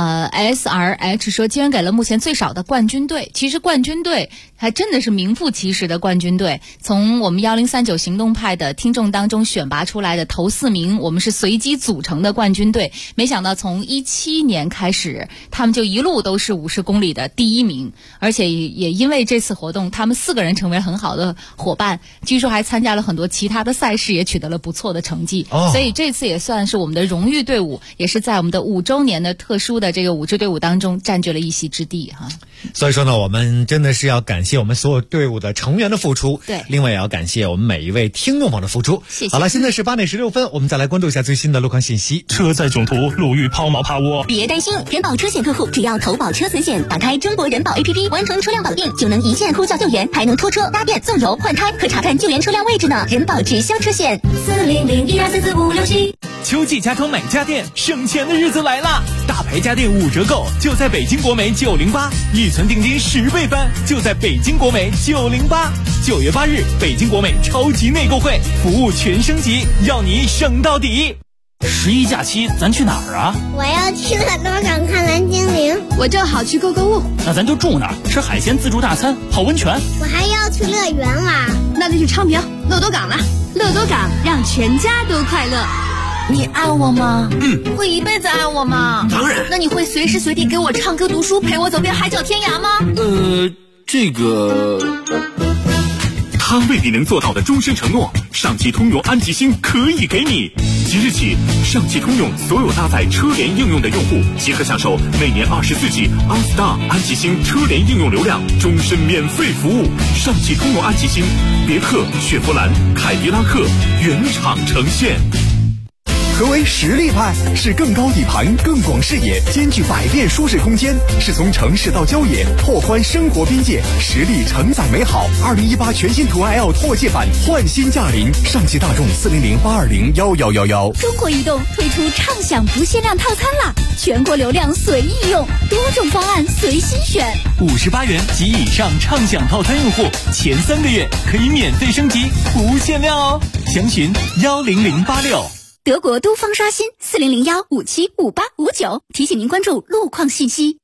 SRH 说捐给了目前最少的冠军队。其实冠军队还真的是名副其实的冠军队，从我们1039行动派的听众当中选拔出来的头4名，我们是随机组成的冠军队。没想到从17年开始，他们就一路都是50公里的第1名，而且也因为这次活动，他们4个人成为很好的伙伴，据说还参加了很多其他的赛事，也取得了不错的成绩。所以这次也算是我们的荣誉队伍，也是在我们的5周年的特殊的这个5支队伍当中占据了一席之地所以说呢，我们真的是要感谢我们所有队伍的成员的付出， 对， 另外也要感谢我们每一位听众朋友的付出。 谢谢。 好了，现在是8点16分，我们再来关注一下最新的路况信息。 车载囧途，路遇抛锚趴窝， 别担心，人保车险客户只要投保车损险，打开中国人保 APP， 完成车辆保定，就能一键呼叫救援，还能拖车、搭电、送油、换胎和查看救援车辆位置呢。人保直销车险40012445567。 秋季家装买家电，省钱的日子来啦！大牌家电5折购，就在北京国美908，一存定金10倍翻，就在北京国美908。9月8日，北京国美超级内购会，服务全升级，要你省到底。11假期咱去哪儿啊？ 我要去乐多港看蓝精灵。 我正好去购物。 那咱就住那儿，吃海鲜自助大餐，泡温泉。 我还要去乐园玩。 那就去昌平乐多港了。乐多港让全家都快乐。 你爱我吗？会一辈子爱我吗？ 当然。 那你会随时随地给我唱歌读书，陪我走遍海角天涯吗？ 这个他未必能做到的终身承诺，上汽通用安吉星可以给你。即日起，上汽通用所有搭载车联应用的用户即可享受每年24G OnStar 安吉星车联应用流量，终身免费服务。上汽通用安吉星，别克、雪佛兰、凯迪拉克原厂呈现。 何为实力派？是更高底盘、更广视野，兼具百变舒适空间，是从城市到郊野，拓宽生活边界，实力承载美好。2018全新途安 L 拓界版焕新驾临，上汽大众400-820-1111。 中国移动推出畅享不限量套餐啦，全国流量随意用，多种方案随心选。 58元及以上畅享套餐用户，前3个月可以免费升级，不限量哦。详询10086。 德国东方刷新40015758559，提醒您关注路况信息。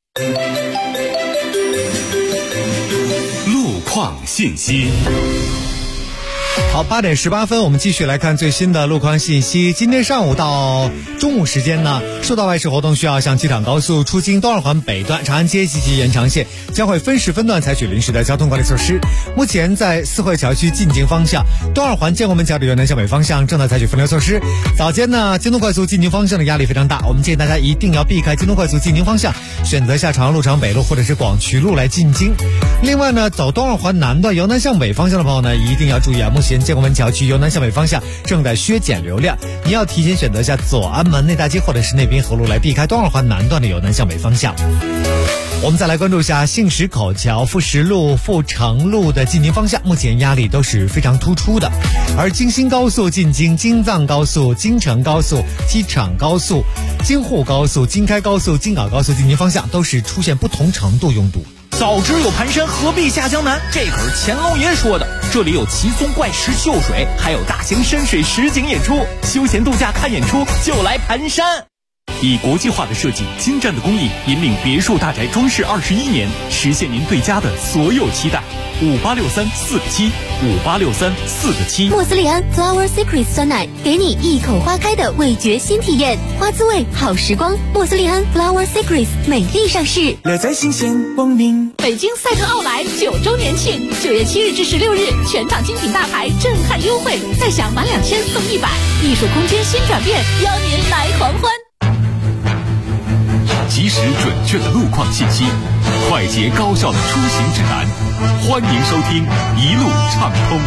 路况信息。 好，8点18分，我们继续来看最新的路况信息。今天上午到中午时间呢，受到外事活动需要向机场高速出京东二环北段长安街及其延长线将会分时分段采取临时的交通管理措施。目前在四惠桥区进京方向东二环建国门桥的由南向北方向正在采取分流措施。早间呢，京东快速进京方向的压力非常大，我们建议大家一定要避开京东快速进京方向，选择下长安路、长北路或者是广渠路来进京。另外呢，走东二环南段由南向北方向的朋友呢，一定要注意啊，目前建国门桥区由南向北方向正在削减流量，你要提前选择下左安门内大街或者是内滨河路来避开东二环南段的由南向北方向。我们再来关注一下杏石口桥、富石路、富城路的进京方向，目前压力都是非常突出的。而京新高速进京、京藏高速、京承高速、机场高速、京沪高速、京开高速、京港高速进京方向都是出现不同程度拥堵。 早知有盘山，何必下江南？这可是乾隆爷说的。这里有奇松怪石秀水，还有大型深水实景演出，休闲度假看演出就来盘山。以国际化的设计、精湛的工艺，引领别墅大宅装饰21年，实现您对家的所有期待。5863-4个7，5863-4个7。 莫斯利安 Flower Secret 酸奶，给你一口花开的味觉新体验，花滋味好时光。莫斯利安 Flower Secret 美丽上市， 乐在新鲜光临。 北京赛特奥莱9周年庆，9月7日至16日，全场精品大牌震撼优惠，再享满2000送100，艺术空间新转变，邀您来狂欢。 及时准确的路况信息，快捷高效的出行指南，欢迎收听一路畅通。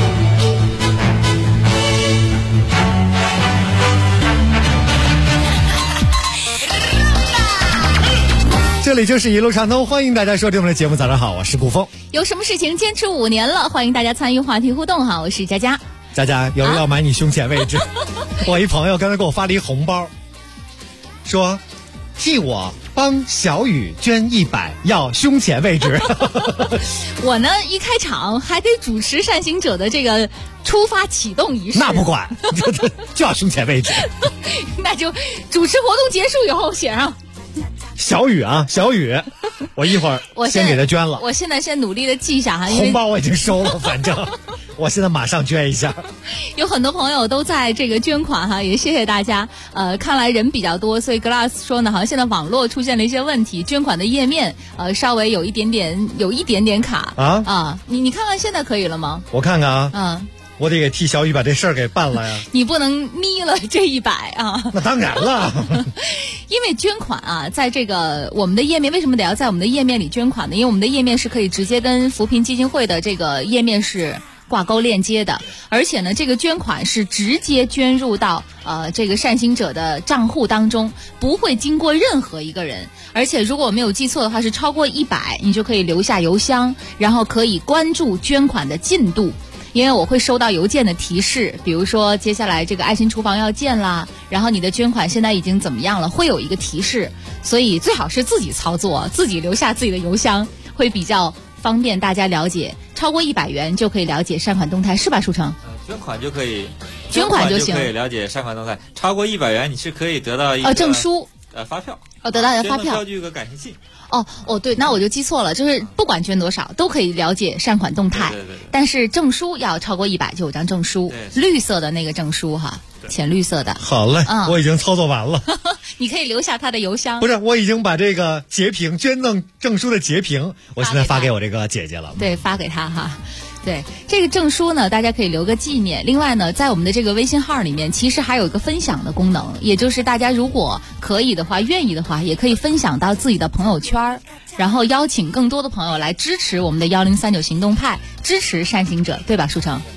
这里就是一路畅通，欢迎大家收听我们的节目。早上好，我是顾峰。 有什么事情坚持5年了？欢迎大家参与话题互动哈，我是佳佳。 佳佳，有人要买你胸前位置。我一朋友刚才给我发了一红包，说替我帮小雨捐100，要胸前位置。 我呢，一开场还得主持善行者的这个出发启动仪式。 那不管，就要胸前位置。 那就主持活动结束以后写上小雨啊，小雨，我一会儿先给他捐了。 我现在先努力的记一下哈， 红包我已经收了，反正我现在马上捐一下。 有很多朋友都在这个捐款哈，也谢谢大家。看来人比较多，所以 Glass 说呢，好像现在网络出现了一些问题，捐款的页面稍微有一点点卡啊。你看看现在可以了吗？ 我看看啊。我得给替小雨把这事儿给办了呀！ 你不能眯了这100啊！ 那当然了， 因为捐款啊，在这个我们的页面，为什么得要在我们的页面里捐款呢？因为我们的页面是可以直接跟扶贫基金会的这个页面是挂钩链接的，而且呢，这个捐款是直接捐入到这个善行者的账户当中，不会经过任何一个人。而且如果我没有记错的话，是超过100，你就可以留下邮箱，然后可以关注捐款的进度。因为我会收到邮件的提示，比如说接下来这个爱心厨房要建啦，然后你的捐款现在已经怎么样了，会有一个提示，所以最好是自己操作，自己留下自己的邮箱，会比较方便大家了解。超过100元就可以了解善款动态，是吧，舒成？ 捐款就可以， 捐款就行， 可以了解善款动态。超过100元，你是可以得到一个证书， 发票。 得到一个发票， 标记个感谢信。 对，那我就记错了，就是不管捐多少都可以了解善款动态， 对， 但是证书要超过100就有张证书，绿色的那个证书哈，浅绿色的。 好嘞，我已经操作完了。 你可以留下他的邮箱。 不是，我已经把这个截屏捐赠证书的截屏，我现在发给我这个姐姐了。 对，发给他哈。对，这个证书呢，大家可以留个纪念。另外呢，在我们的这个微信号里面，其实还有一个分享的功能，也就是大家如果可以的话、愿意的话，也可以分享到自己的朋友圈，然后邀请更多的朋友来支持我们的1039行动派，支持善行者，对吧，舒成？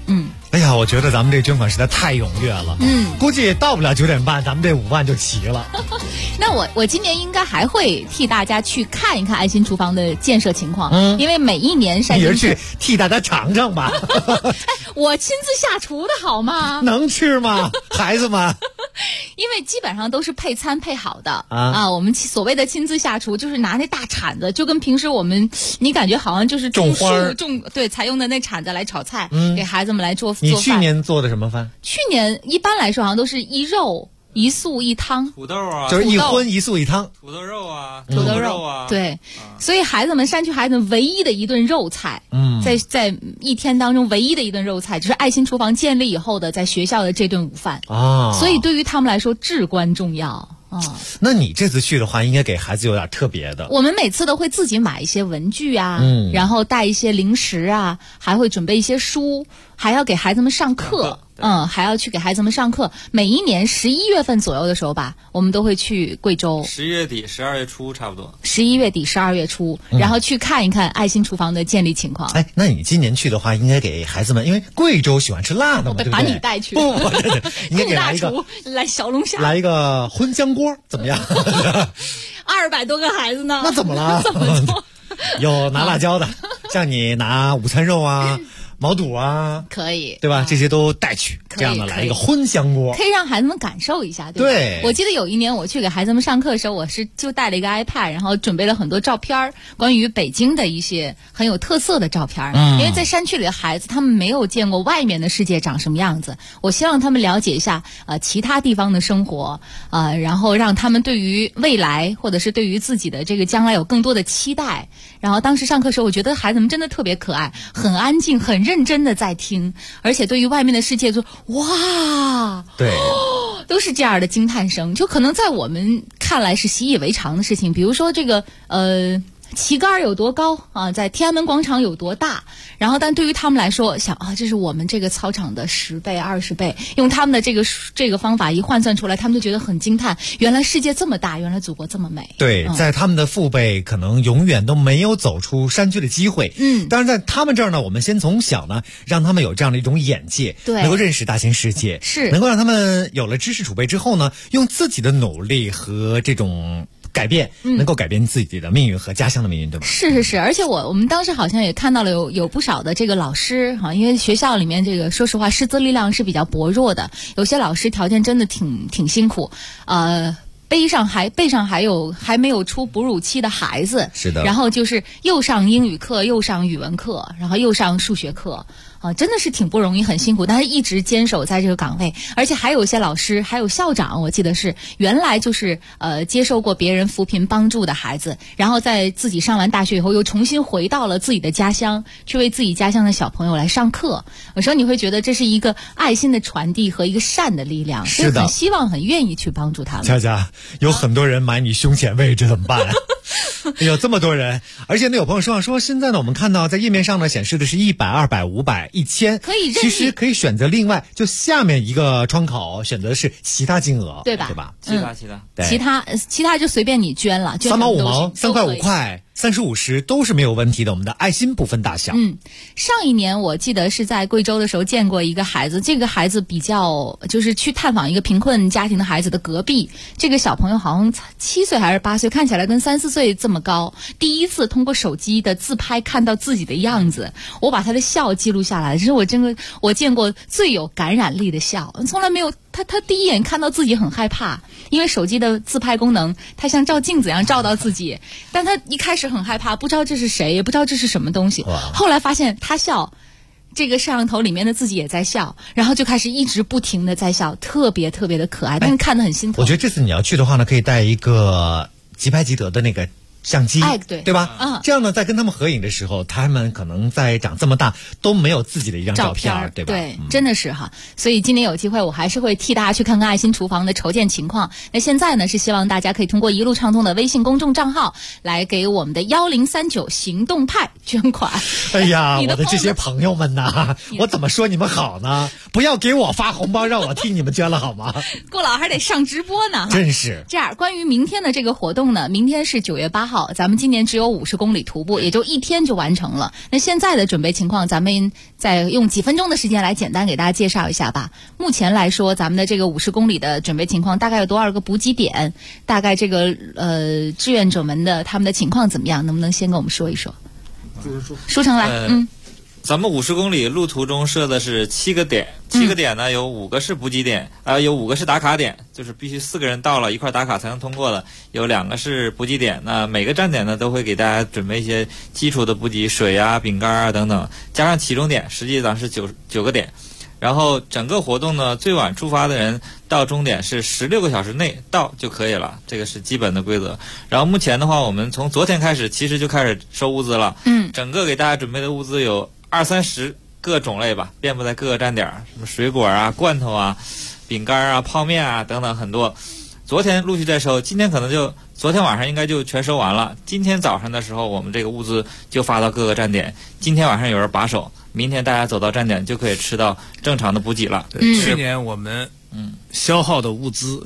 哎呀，我觉得咱们这捐款实在太踊跃了。估计到不了9点半，咱们这5万就齐了。 那我今年应该还会替大家去看一看爱心厨房的建设情况，因为每一年山你是去替大家尝尝吧。 我亲自下厨的好吗？ 能吃吗，孩子们？ 因为基本上都是配餐配好的我们所谓的亲自下厨，就是拿那大铲子，就跟平时你感觉好像就是种花对采用的那铲子来炒菜，给孩子们来做饭。 你去年做的什么饭？ 去年一般来说好像都是一肉一素一汤， 土豆啊， 就是一荤一素一汤， 土豆肉啊， 土豆肉啊，对，所以山区孩子们唯一的一顿肉菜，在一天当中唯一的一顿肉菜，就是爱心厨房建立以后的在学校的这顿午饭所以对于他们来说至关重要。 那你这次去的话，应该给孩子有点特别的。 我们每次都会自己买一些文具啊，然后带一些零食啊，还会准备一些书，还要给孩子们上课。还要去给孩子们上课。每一年11月份左右的时候吧，我们都会去贵州。 11月底、12月初差不多。 11月底、12月初，然后去看一看爱心厨房的建立情况。 那你今年去的话，应该给孩子们，因为贵州喜欢吃辣的嘛，对不对？ 把你带去。 不，应该给来一个来小龙虾， 来一个荤香锅，怎么样 ？200多个孩子呢？ 那怎么了？ 怎么做？ 有拿辣椒的，像你拿午餐肉啊。毛肚啊， 可以， 对吧？这些都带去，这样的来一个荤香锅， 可以让孩子们感受一下，对吧？对，我记得有一年我去给孩子们上课的时候，我就带了一个 iPad， 然后准备了很多照片，关于北京的一些很有特色的照片。因为在山区里的孩子，他们没有见过外面的世界长什么样子，我希望他们了解一下其他地方的生活，然后让他们对于未来或者是对于自己的这个将来有更多的期待。然后当时上课的时候，我觉得孩子们真的特别可爱，很安静，很认真的在听，而且对于外面的世界就哇， 对， 都是这样的惊叹声，就可能在我们看来是习以为常的事情。比如说这个旗杆有多高啊，在天安门广场有多大，然后但对于他们来说，想这是我们这个操场的10倍、20倍，用他们的这个方法一换算出来，他们就觉得很惊叹，原来世界这么大，原来祖国这么美。 对，在他们的父辈可能永远都没有走出山区的机会。当然在他们这儿呢，我们先从小呢，让他们有这样的一种眼界， 对， 能够认识大千世界， 是能够让他们有了知识储备之后呢，用自己的努力和这种改变，能够改变自己的命运和家乡的命运，对吧？ 是，而且我们当时好像也看到了有不少的这个老师因为学校里面这个说实话师资力量是比较薄弱的，有些老师条件真的挺辛苦，背上还有还没有出哺乳期的孩子， 是的， 然后就是又上英语课，又上语文课，然后又上数学课。真的是挺不容易，很辛苦，但是一直坚守在这个岗位，而且还有一些老师，还有校长，我记得是原来就是接受过别人扶贫帮助的孩子，然后在自己上完大学以后，又重新回到了自己的家乡，去为自己家乡的小朋友来上课。有时候你会觉得这是一个爱心的传递和一个善的力量， 是的， 很希望很愿意去帮助他们。 佳佳，有很多人买你胸前位置怎么办？有这么多人，而且呢，有朋友说现在呢，我们看到在页面上呢显示的是100、200、500、1000， 可以其实可以选择另外就下面一个窗口选择的是其他金额， 对吧？其他就随便你捐了，捐 3毛5毛、3块5块。30、50都是没有问题的，我们的爱心不分大小。 上一年我记得是在贵州的时候见过一个孩子，这个孩子比较就是去探访一个贫困家庭的孩子的隔壁，这个小朋友好像7岁还是8岁，看起来跟3、4岁这么高，第一次通过手机的自拍看到自己的样子，我把他的笑记录下来，这是我见过最有感染力的笑，从来没有。他第一眼看到自己很害怕，因为手机的自拍功能，他像照镜子一样照到自己，但他一开始很害怕，不知道这是谁，也不知道这是什么东西。后来发现他笑，这个摄像头里面的自己也在笑，然后就开始一直不停的在笑，特别特别的可爱，但是看得很心疼。 我觉得这次你要去的话呢，可以带一个即拍即得的那个相机，对吧？这样呢，在跟他们合影的时候，他们可能在长这么大都没有自己的一张照片，对吧？ 对，真的是哈。所以今年有机会，我还是会替大家去看看爱心厨房的筹建情况。那现在呢，是希望大家可以通过一路畅通的微信公众账号来给我们的1039行动派捐款。 哎呀，我的这些朋友们呐，我怎么说你们好呢？不要给我发红包，让我替你们捐了好吗？ 顾老还得上直播呢， 真是。 这样，关于明天的这个活动呢，明天是9月8号。 号，咱们今年只有50公里徒步，也就1天就完成了。那现在的准备情况，咱们再用几分钟的时间来简单给大家介绍一下吧。目前来说，咱们的这个50公里的准备情况大概有多少个补给点？大概这个志愿者们的他们的情况怎么样？能不能先跟我们说一说？舒成来， 咱们50公里路途中设的是7个点，7个点呢有5个是补给点，有5个是打卡点，就是必须4个人到了一块打卡才能通过的，有2个是补给点。那每个站点呢都会给大家准备一些基础的补给，水啊、饼干啊等等，加上起终点，实际上是9个点。然后整个活动呢，最晚出发的人到终点是16个小时内到就可以了，这个是基本的规则。然后目前的话，我们从昨天开始其实就开始收物资了，整个给大家准备的物资有20-30个种类吧，遍布在各个站点，什么水果啊、罐头啊、饼干啊、泡面啊等等很多。昨天陆续在收，今天可能就昨天晚上应该就全收完了。今天早上的时候，我们这个物资就发到各个站点。今天晚上有人把守，明天大家走到站点就可以吃到正常的补给了。 去年我们消耗的物资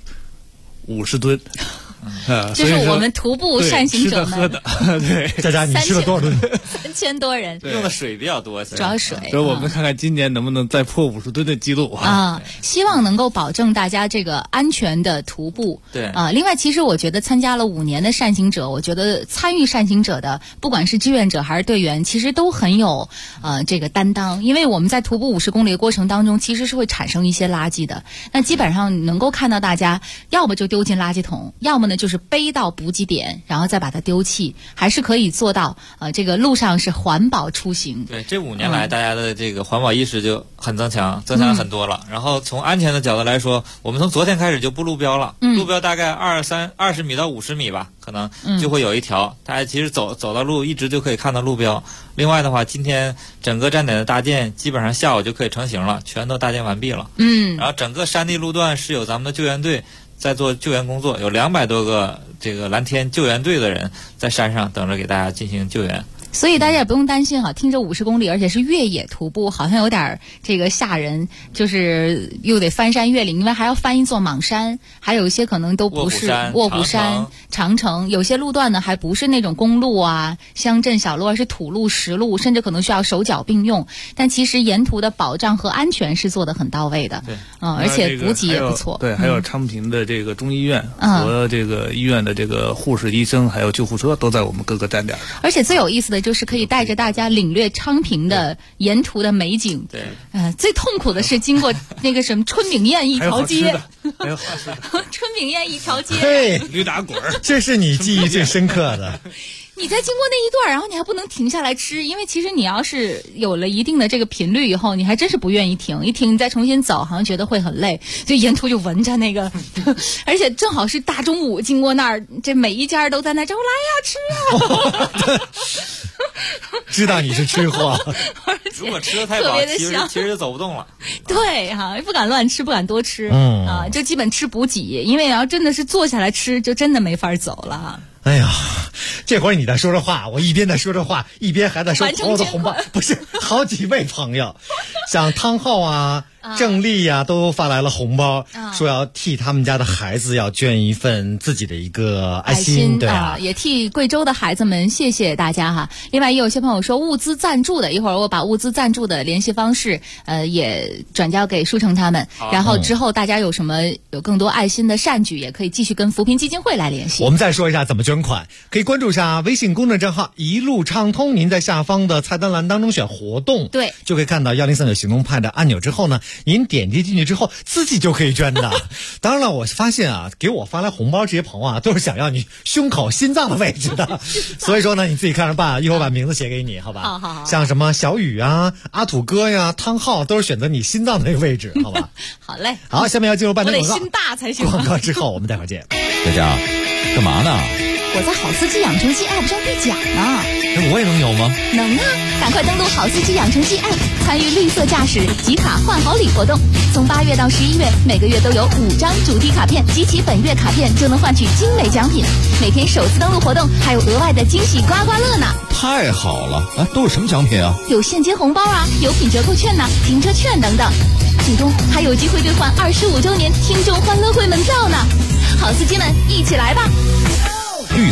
50吨。 这是我们徒步善行者们吃的喝的。对， 佳佳，你吃了多少吨 ？3000多人， 用的水比较多， 主要水。 所以我们看看今年能不能再破50吨的记录啊！希望能够保证大家这个安全的徒步。 对啊，另外，其实我觉得参加了5年的善行者，我觉得参与善行者的，不管是志愿者还是队员，其实都很有这个担当。因为我们在徒步50公里的过程当中，其实是会产生一些垃圾的。那基本上能够看到大家，要么就丢进垃圾桶，要么呢就是背到补给点，然后再把它丢弃，还是可以做到这个路上是环保出行。 对，这5年来大家的这个环保意识就很增强了很多了。然后从安全的角度来说，我们从昨天开始就布路标了，路标大概20米到50米吧，可能就会有一条，大家其实走到路一直就可以看到路标。另外的话，今天整个站点的搭建基本上下午就可以成型了，全都搭建完毕了。然后整个山地路段是有咱们的救援队在做救援工作，有200多个这个蓝天救援队的人在山上等着给大家进行救援。 所以大家也不用担心哈，听着50公里，而且是越野徒步，好像有点这个吓人，就是又得翻山越岭，因为还要翻一座莽山，还有一些可能都不是卧虎山、长城，有些路段呢还不是那种公路啊、乡镇小路，而是土路、石路，甚至可能需要手脚并用。但其实沿途的保障和安全是做得很到位的， 对， 而且补给也不错。 对，还有昌平的这个中医院和这个医院的这个护士、医生，还有救护车都在我们各个站点上。 而且最有意思的就是可以带着大家领略昌平的沿途的美景。 对， 最痛苦的是经过那个什么春饼宴一条街， 还有好吃的春饼宴一条街， 嘿， 驴打滚， 这是你记忆最深刻的。 你在经过那一段，然后你还不能停下来吃，因为其实你要是有了一定的这个频率以后，你还真是不愿意停，一停你再重新走，好像觉得会很累，就沿途就闻着那个，而且正好是大中午经过那儿，这每一家都在那，我来呀吃啊。 知道你是吃货， 如果吃的太饱，其实就走不动了。 对哈，不敢乱吃，不敢多吃，就基本吃补给，因为要真的是坐下来吃，就真的没法走了。 哎呀，这会儿你在说着话，我一边在说着话，一边还在收朋友的红包，不是好几位朋友，像汤浩啊、郑丽呀，都发来了红包，说要替他们家的孩子要捐一份自己的一个爱心，对啊， 也替贵州的孩子们谢谢大家哈。另外也有些朋友说物资赞助的，一会儿我把物资赞助的联系方式也转交给舒成他们，然后之后大家有更多爱心的善举，也可以继续跟扶贫基金会来联系。 我们再说一下怎么捐款，可以关注一下微信公众账号一路畅通，您在下方的菜单栏当中选活动， 对， 就可以看到103行动派的按钮之后呢，您点击进去之后自己就可以捐的。当然了，我发现啊，给我发来红包这些朋友啊，都是想要你胸口心脏的位置的，所以说呢，你自己看着办，一会儿把名字写给你，好吧？好。像什么小雨啊、阿土哥呀、汤浩都是选择你心脏的那个位置，好吧？ 好嘞。 好，下面要进入半天广告， 我得心大才行。 广告之后我们待会儿见。 佳佳，干嘛呢？ 我在好司机养成记 App 上兑奖呢。 那我也能有吗？ 能啊！赶快登录好司机养成记 App， 参与绿色驾驶集卡换好礼活动。从8月到11月，每个月都有5张主题卡片，集齐本月卡片就能换取精美奖品。每天首次登录活动还有额外的惊喜刮刮乐呢！ 太好了！都有什么奖品啊？ 有现金红包啊，有品折扣券呐、停车券等等。其中还有机会兑换25周年听众欢乐会门票呢！好司机们，一起来吧！ 绿色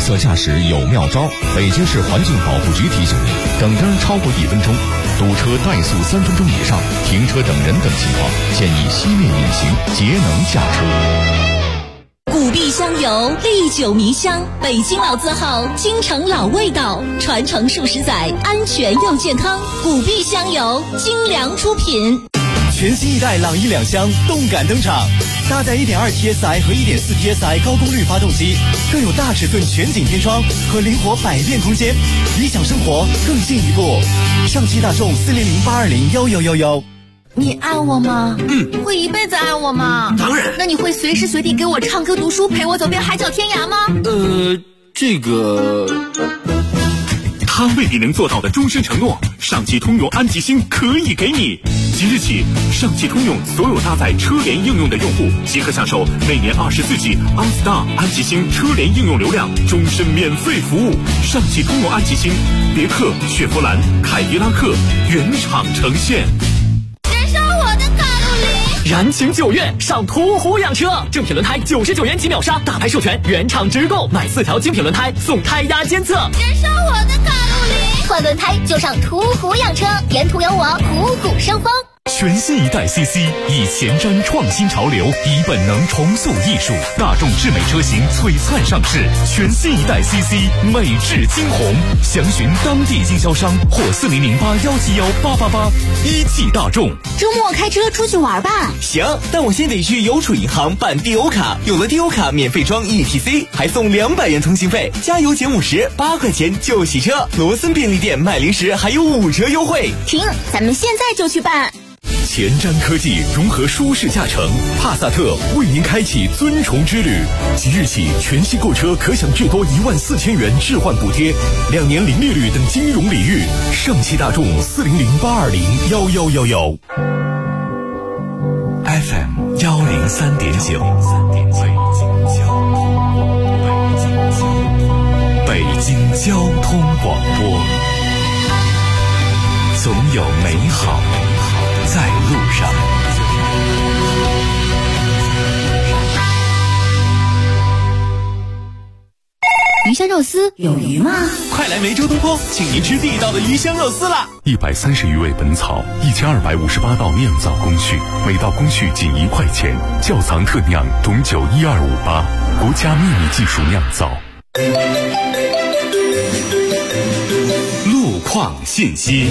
色驾驶有妙招。北京市环境保护局提醒您，等灯超过1分钟，堵车怠速3分钟以上，停车等人等情况，建议熄灭引擎，节能驾车。 古壁香油，历久弥香，北京老字号，京城老味道，传承数十载，安全又健康。古壁香油，精良出品。 全新一代朗逸两厢动感登场，搭载 1.2 TSI 和 1.4 TSI 高功率发动机，更有大尺寸全景天窗和灵活百变空间，理想生活更进一步。上汽大众400-820-1111。 你爱我吗？会一辈子爱我吗？ 当然。 那你会随时随地给我唱歌读书，陪我走遍海角天涯吗？ 这个。 他未必能做到的终身承诺，上汽通用安吉星可以给你。即日起，上汽通用所有搭载车联应用的用户即可享受每年24G OnStar 安吉星车联应用流量，终身免费服务。上汽通用安吉星，别克、雪佛兰、凯迪拉克原厂呈现。 燃烧我的卡路里！ 燃情9月上途虎养车，正品轮胎99元起秒杀，大牌授权原厂直购，买4条精品轮胎送胎压监测。 燃烧我的卡路里！换轮胎就上途虎养车，沿途有我虎虎生风。 全新一代 CC 以前瞻创新潮流，以本能重塑艺术，大众智美车型璀璨上市。全新一代 CC 美至惊鸿，详询当地经销商或4008171888。一汽大众。 周末开车出去玩吧？ 行，但我先得去邮储银行办低欧卡，有了低欧卡免费装 ETC， 还送200元通信费，加油减50，8块钱就洗车。罗森便利店买零食还有5折优惠。 停，咱们现在就去办。 前瞻科技融合舒适驾乘，帕萨特为您开启尊崇之旅。即日起，全系购车可享最多14000元置换补贴，2年零利率等金融礼遇。上汽大众400-820-1111。 FM 103.9，北京交通广播，总有美好在路上。 鱼香肉丝有鱼吗？ 快来梅州东坡，请您吃地道的鱼香肉丝啦 ！130余味本草，1258道酿造工序，每道工序仅1块钱，窖藏特酿，董酒12588，国家秘密技术酿造。 路况信息。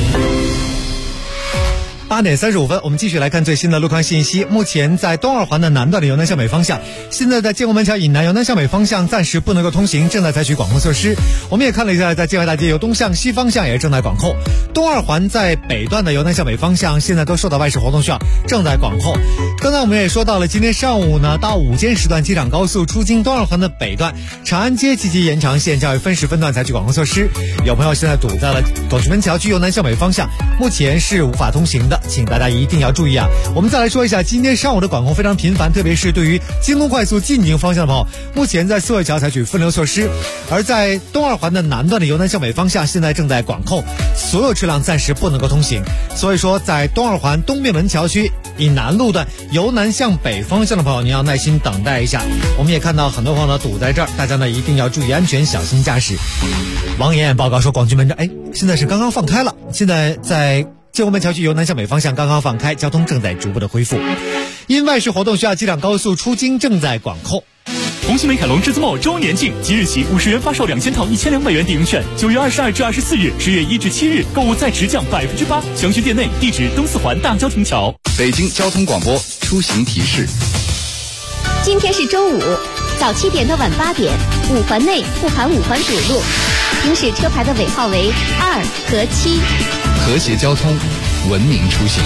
8点35分，我们继续来看最新的路况信息。目前在东二环的南段的由南向北方向，现在在建国门桥以南由南向北方向暂时不能够通行，正在采取管控措施。我们也看了一下，在建外大街由东向西方向也正在管控。东二环在北段的由南向北方向，现在都受到外事活动需要，正在管控。刚才我们也说到了，今天上午呢到午间时段，机场高速出京东二环的北段长安街积极延长线，将会分时分段采取管控措施。有朋友现在堵在了拱渠门桥区由南向北方向，目前是无法通行的，请大家一定要注意啊！我们再来说一下，今天上午的管控非常频繁，特别是对于京东快速进京方向的朋友，目前在四惠桥采取分流措施，而在东二环的南段的由南向北方向，现在正在管控，所有车辆暂时不能够通行。所以说，在东二环东便门桥区以南路段由南向北方向的朋友，您要耐心等待一下。我们也看到很多朋友呢堵在这儿，大家呢一定要注意安全，小心驾驶。王岩报告说，广渠门站，现在是刚刚放开了，现在在建国门桥区由南向北方向刚刚放开，交通正在逐步的恢复。因外事活动需要，机场高速出京正在管控。 红星美凯龙至尊末周年庆，即日起50元发售2000套1200元抵用券，9月22至24日，10月1至7日购物再直降8%，详询店内，地址东四环大交亭桥。 北京交通广播出行提示： 今天是周五，早7点到晚8点，5环内不含5环堵路，行驶车牌的尾号为2和7。 和谐交通，文明出行。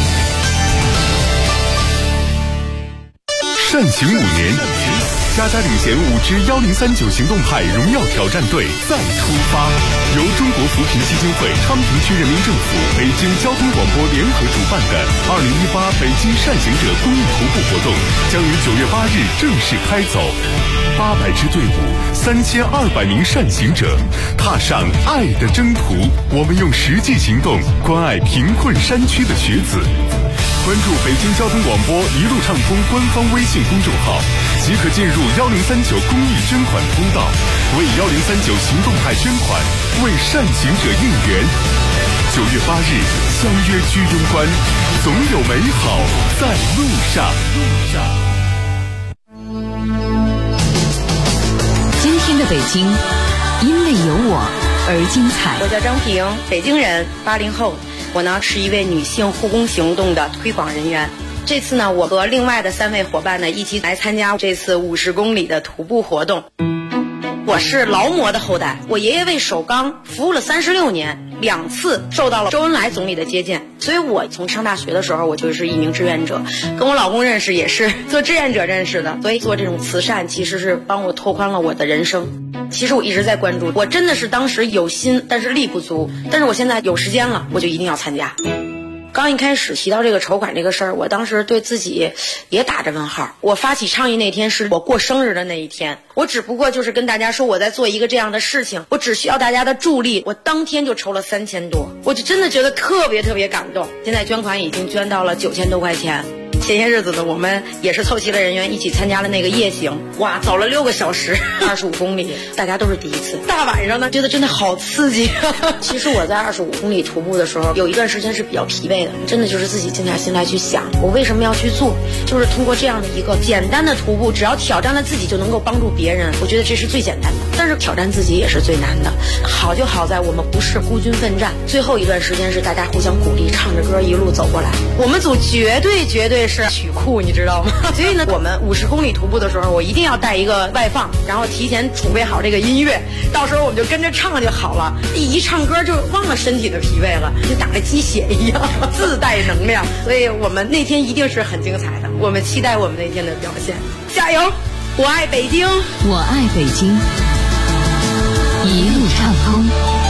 善行5年，嘉领衔5支1039行动派荣耀挑战队再出发。由中国扶贫基金会、昌平区人民政府、北京交通广播联合主办的2018北京善行者公益徒步活动将于9月8日正式开走。800支队伍，3200名善行者，踏上爱的征途。我们用实际行动关爱贫困山区的学子。 关注北京交通广播一路畅通官方微信公众号，即可进入1039公益捐款通道，为1039行动派捐款，为善行者应援。9月8日相约居庸关，总有美好在路上。 今天的北京，因为有我而精彩。 我叫张平，北京人，80后。我呢是一位女性护工行动的推广人员。这次呢，我和另外的3位伙伴呢一起来参加这次50公里的徒步活动。我是劳模的后代，我爷爷为首钢服务了36年，2次受到了周恩来总理的接见，所以我从上大学的时候我就是一名志愿者，跟我老公认识也是做志愿者认识的，所以做这种慈善其实是帮我拓宽了我的人生。其实我一直在关注，我真的是当时有心，但是力不足，但是我现在有时间了，我就一定要参加。刚一开始提到这个筹款这个事儿，我当时对自己也打着问号。我发起倡议那天是我过生日的那一天，我只不过就是跟大家说我在做一个这样的事情，我只需要大家的助力，我当天就筹了3000多，我就真的觉得特别感动。现在捐款已经捐到了9000多块钱。前些日子呢，我们也是凑齐了人员，一起参加了那个夜行，哇，走了6个小时，25公里，大家都是第一次。大晚上呢，觉得真的好刺激。其实我在25公里徒步的时候，有一段时间是比较疲惫的，真的就是自己静下心来去想，我为什么要去做？就是通过这样的一个简单的徒步，只要挑战了自己，就能够帮助别人。我觉得这是最简单的，但是挑战自己也是最难的。好就好在我们不是孤军奋战，最后一段时间是大家互相鼓励，唱着歌一路走过来。我们组绝对是曲库，你知道吗？所以呢，我们50公里徒步的时候，我一定要带一个外放，然后提前储备好这个音乐，到时候我们就跟着唱就好了。一唱歌就忘了身体的疲惫了，就打了鸡血一样，自带能量。所以我们那天一定是很精彩的，我们期待我们那天的表现，加油！我爱北京， 我爱北京，一路畅通。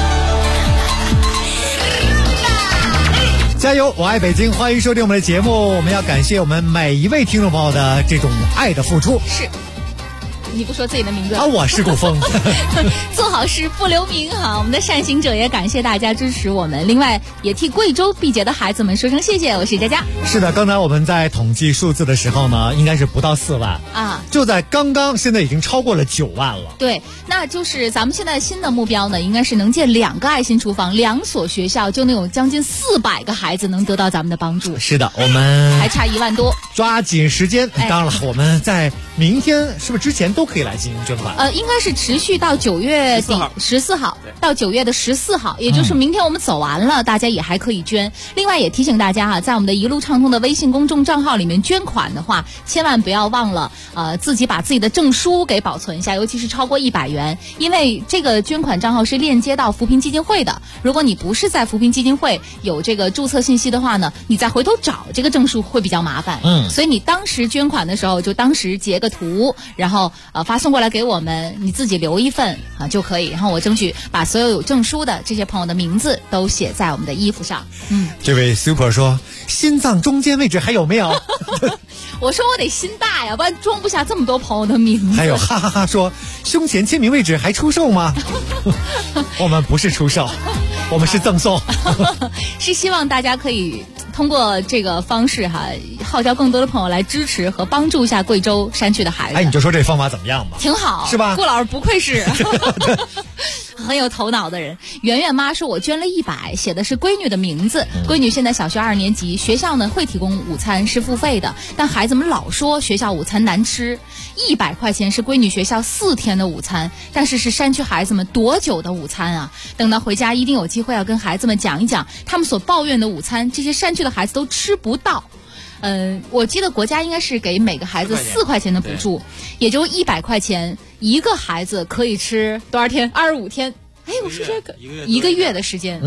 加油！我爱北京，欢迎收听我们的节目。我们要感谢我们每一位听众朋友的这种爱的付出。 是，你不说自己的名字啊？我是顾峰。 做好事不留名哈，我们的善行者也感谢大家支持我们。另外，也替贵州毕节的孩子们说声谢谢。我是佳佳。 是的，刚才我们在统计数字的时候呢，应该是不到4万啊， 就在刚刚，现在已经超过了9万了。 对，那就是咱们现在新的目标呢，应该是能建2个爱心厨房，2所学校就能有将近400个孩子能得到咱们的帮助。 是的，我们还差1万多， 抓紧时间。当然了，我们在明天是不是之前都可以来进行捐款？ 应该是持续到9月底14号到9月的14号，也就是明天我们走完了，大家也还可以捐。另外也提醒大家啊，在我们的一路畅通的微信公众账号里面捐款的话，千万不要忘了自己把自己的证书给保存一下，尤其是超过100元，因为这个捐款账号是链接到扶贫基金会的。如果你不是在扶贫基金会有这个注册信息的话呢，你再回头找这个证书会比较麻烦。所以你当时捐款的时候就当时截个图，然后发送过来给我们，你自己留一份就可以。然后我争取把所有有证书的这些朋友的名字都写在我们的衣服上。 这位 Super 说，心脏中间位置还有没有？ 我说我得心大呀，不然装不下这么多朋友的名字。 还有哈哈哈说，胸前签名位置还出售吗？我们不是出售，我们是赠送。 是希望大家可以通过这个方式号召更多的朋友来支持和帮助一下贵州山区的孩子。 你就说这方法怎么样吧？ 挺好， 是吧？ 顾老师不愧是很有头脑的人。圆圆妈说，我捐了100，写的是闺女的名字。闺女现在小学2年级，学校呢会提供午餐，是付费的，但孩子们老说学校午餐难吃。100块钱是闺女学校4天的午餐，但是是山区孩子们多久的午餐啊？等到回家一定有机会要跟孩子们讲一讲他们所抱怨的午餐，这些山区的孩子都吃不到。我记得国家应该是给每个孩子4块钱的补助，也就100块钱，一个孩子可以吃多少天？25天。我说这个一个月的时间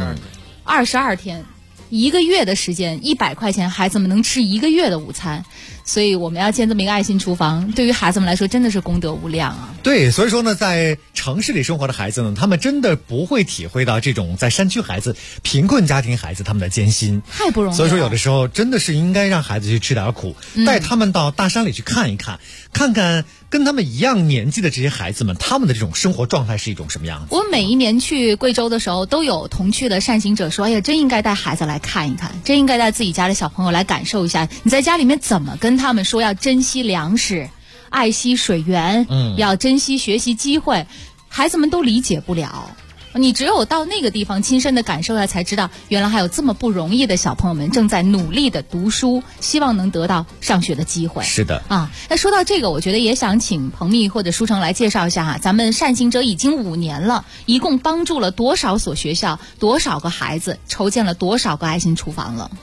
，22天，1个月的时间，100块钱，孩子们能吃1个月的午餐。所以我们要建这么一个爱心厨房，对于孩子们来说真的是功德无量啊。 对，所以说呢，在城市里生活的孩子呢，他们真的不会体会到这种在山区孩子、贫困家庭孩子他们的艰辛， 太不容易了。 所以说有的时候真的是应该让孩子去吃点苦，带他们到大山里去看一看，看看跟他们一样年纪的这些孩子们，他们的这种生活状态是一种什么样子。 我每一年去贵州的时候，都有同去的善行者说，哎呀，真应该带孩子来看一看，真应该带自己家的小朋友来感受一下，你在家里面怎么跟他们说要珍惜粮食，爱惜水源，要珍惜学习机会，孩子们都理解不了。你只有到那个地方亲身的感受了，才知道原来还有这么不容易的小朋友们正在努力的读书，希望能得到上学的机会。 是的啊，那说到这个，我觉得也想请彭秘或者舒成来介绍一下哈，咱们善行者已经5年了，一共帮助了多少所学校，多少个孩子，筹建了多少个爱心厨房了？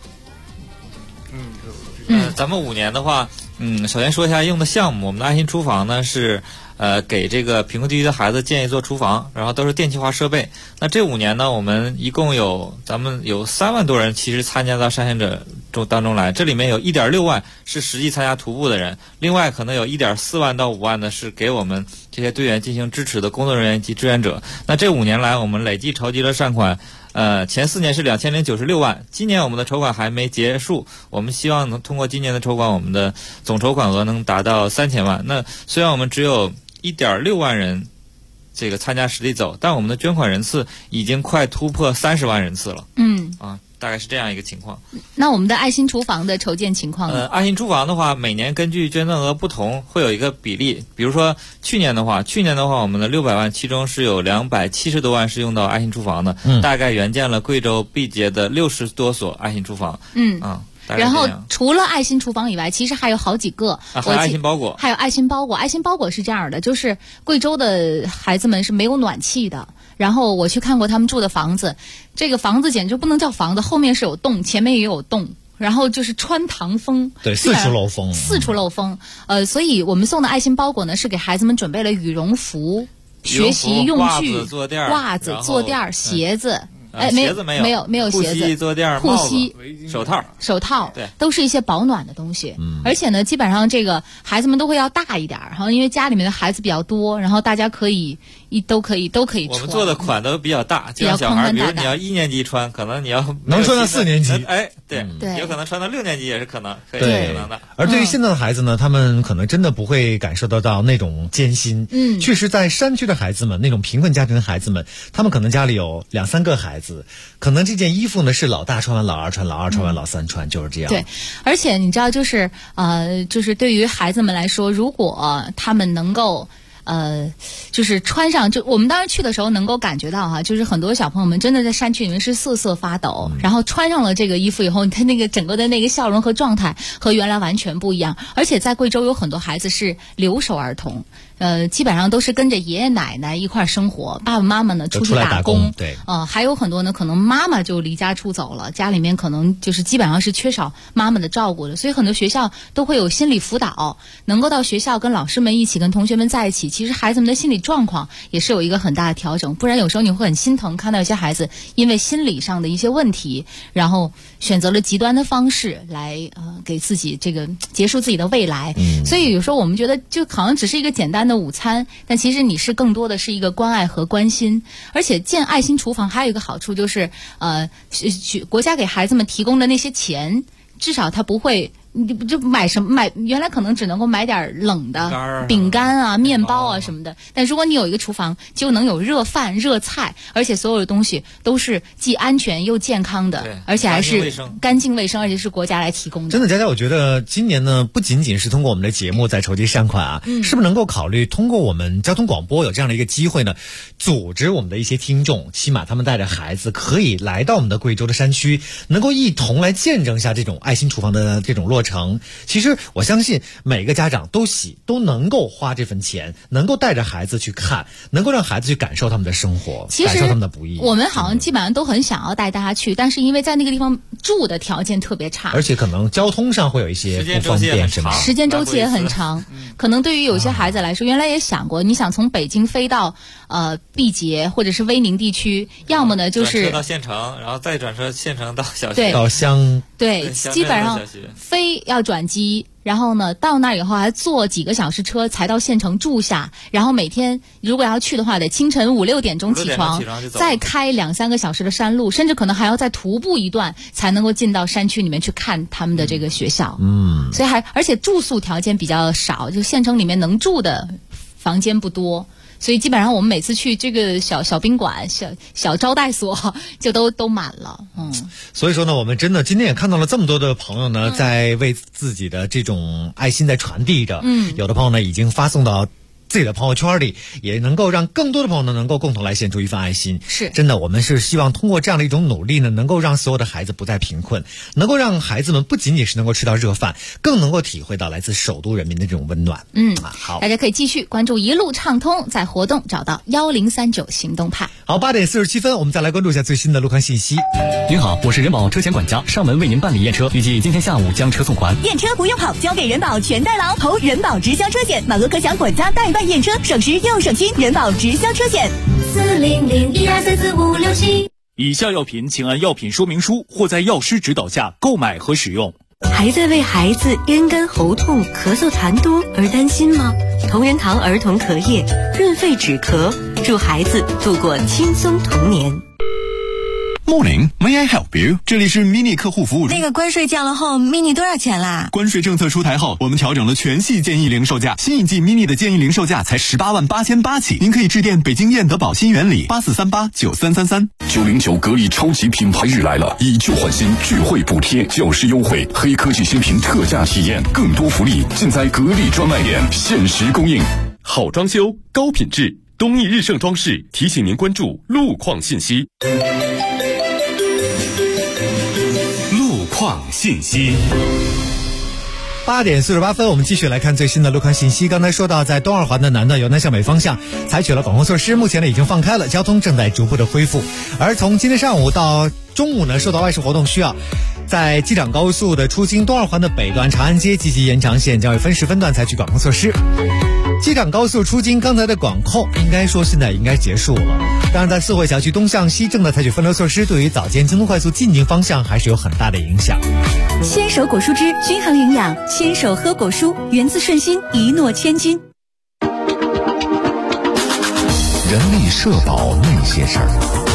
咱们5年的话，首先说一下用的项目。我们的爱心厨房呢是给这个贫困地区的孩子建一座厨房，然后都是电气化设备。那这5年呢，我们一共咱们有3万多人其实参加到善行者当中来，这里面有1.6万是实际参加徒步的人，另外可能有1.4万到5万呢是给我们这些队员进行支持的工作人员及志愿者。那这5年来，我们累计筹集了善款。前4年是2096万，今年我们的筹款还没结束，我们希望能通过今年的筹款，我们的总筹款额能达到3000万。那虽然我们只有1.6万人这个参加实地走，但我们的捐款人次已经快突破30万人次了。大概是这样一个情况。 那我们的爱心厨房的筹建情况呢？ 爱心厨房的话，每年根据捐赠额不同，会有一个比例。比如说去年的话，我们的600万，其中是有270多万是用到爱心厨房的，大概援建了贵州毕节的60多所爱心厨房。 然后除了爱心厨房以外，其实还有好几个， 还有爱心包裹， 还有爱心包裹。爱心包裹是这样的，就是贵州的孩子们是没有暖气的。然后我去看过他们住的房子，这个房子简直不能叫房子，后面是有洞，前面也有洞，然后就是穿堂风， 对，四处漏风， 四处漏风。所以我们送的爱心包裹呢，是给孩子们准备了羽绒服、学习用具、袜子、坐垫、鞋子。 鞋子没有鞋子， 护膝、坐垫、 护膝、手套， 对， 都是一些保暖的东西。而且呢，基本上这个孩子们都会要大一点，然后因为家里面的孩子比较多，然后大家都可以穿。 我们做的款都比较大，就像小孩，比如你要1年级穿，可能你要能穿到4年级， 对，有可能穿到6年级也是可能，可能的。 而对于现在的孩子呢，他们可能真的不会感受得到那种艰辛。确实，在山区的孩子们，那种贫困家庭的孩子们，他们可能家里有2、3个孩子。可能这件衣服呢是老大穿完老二穿，老二穿完老三穿，就是这样。 对，而且你知道，就是对于孩子们来说，如果他们能够。就是穿上，就我们当时去的时候能够感觉到哈，就是很多小朋友们真的在山区里面是瑟瑟发抖，然后穿上了这个衣服以后，他那个整个的那个笑容和状态和原来完全不一样。而且在贵州有很多孩子是留守儿童，基本上都是跟着爷爷奶奶一块生活，爸爸妈妈呢出去打工， 对， 还有很多呢可能妈妈就离家出走了，家里面可能就是基本上是缺少妈妈的照顾的，所以很多学校都会有心理辅导，能够到学校跟老师们一起，跟同学们在一起。其实孩子们的心理状况也是有一个很大的调整，不然有时候你会很心疼看到有些孩子因为心理上的一些问题，然后选择了极端的方式来给自己这个结束自己的未来。所以有时候我们觉得就好像只是一个简单的午餐，但其实你是更多的是一个关爱和关心。而且建爱心厨房还有一个好处就是国家给孩子们提供的那些钱，至少他不会你就买原来可能只能够买点冷的饼干啊、面包啊什么的，但如果你有一个厨房，就能有热饭、热菜，而且所有的东西都是既安全又健康的，而且还是干净卫生，而且是国家来提供的。 真的，佳佳，我觉得今年呢，不仅仅是通过我们的节目在筹集善款啊，是不是能够考虑通过我们交通广播有这样的一个机会呢，组织我们的一些听众，起码他们带着孩子可以来到我们的贵州的山区，能够一同来见证一下这种爱心厨房的这种落成。其实我相信每个家长都能够花这份钱，能够带着孩子去看，能够让孩子去感受他们的生活，感受他们的不易。 我们好像基本上都很想要带大家去，但是因为在那个地方住的条件特别差， 而且可能交通上会有一些不方便，是吗？ 时间周期也很长。可能对于有些孩子来说，原来也想过，你想从北京飞到毕节或者是威宁地区，要么呢就是转车到县城，然后再转车县城到小学， 对， 到乡， 对，基本上飞要转机，然后呢到那以后还坐几个小时车才到县城住下，然后每天如果要去的话得清晨5、6点钟起床，再开2、3个小时的山路，甚至可能还要再徒步一段才能够进到山区里面去看他们的这个学校。所以而且住宿条件比较少，就县城里面能住的房间不多，所以基本上我们每次去这个小宾馆、小招待所就都满了。 所以说呢，我们真的今天也看到了这么多的朋友呢，在为自己的这种爱心在传递着。有的朋友呢已经发送到自己的朋友圈里，也能够让更多的朋友呢能够共同来献出一份爱心。 是真的，我们是希望通过这样的一种努力呢，能够让所有的孩子不再贫困，能够让孩子们不仅仅是能够吃到热饭，更能够体会到来自首都人民的这种温暖。好， 大家可以继续关注一路畅通，在活动找到1039行动派。 好，8点47分，我们再来关注一下最新的路况信息。 您好，我是人保车险管家，上门为您办理验车，预计今天下午将车送还。 验车不用跑，交给人保全代劳，投人保直销车险，满额可享管家代办验车，省时又省心。人保直销车险 40012344567。 以下药品请按药品说明书或在药师指导下购买和使用。 还在为孩子咽干喉痛、咳嗽痰多而担心吗？同仁堂儿童咳液润肺止咳，助孩子度过轻松童年。 Morning, may I help you？ 这里是 mini 客户服务中。 那个关税降了后 ，mini 多少钱啦？ 关税政策出台后，我们调整了全系建议零售价，新一季 mini 的建议零售价才18.888起。您可以致电北京燕德宝新源里84389333。909格力超级品牌日来了，以旧换新，聚会补贴，教师优惠，黑科技新品特价体验，更多福利尽在格力专卖店，限时供应。 好装修，高品质，东义日盛装饰提醒您关注路况信息。 况信息。 8点48分，我们继续来看最新的路况信息。刚才说到，在东二环的南段由南向北方向采取了管控措施，目前呢已经放开了，交通正在逐步的恢复。而从今天上午到中午呢，受到外事活动需要，在机场高速的出京东二环的北段长安街积极延长线将会分时分段采取管控措施。机场高速出京刚才的管控应该说现在应该结束了，当然在四惠小区东向西正在采取分流措施，对于早间京东快速进京方向还是有很大的影响。 牵手果蔬汁均衡营养，牵手喝果蔬，源自顺心，一诺千金。 人力社保那些事儿。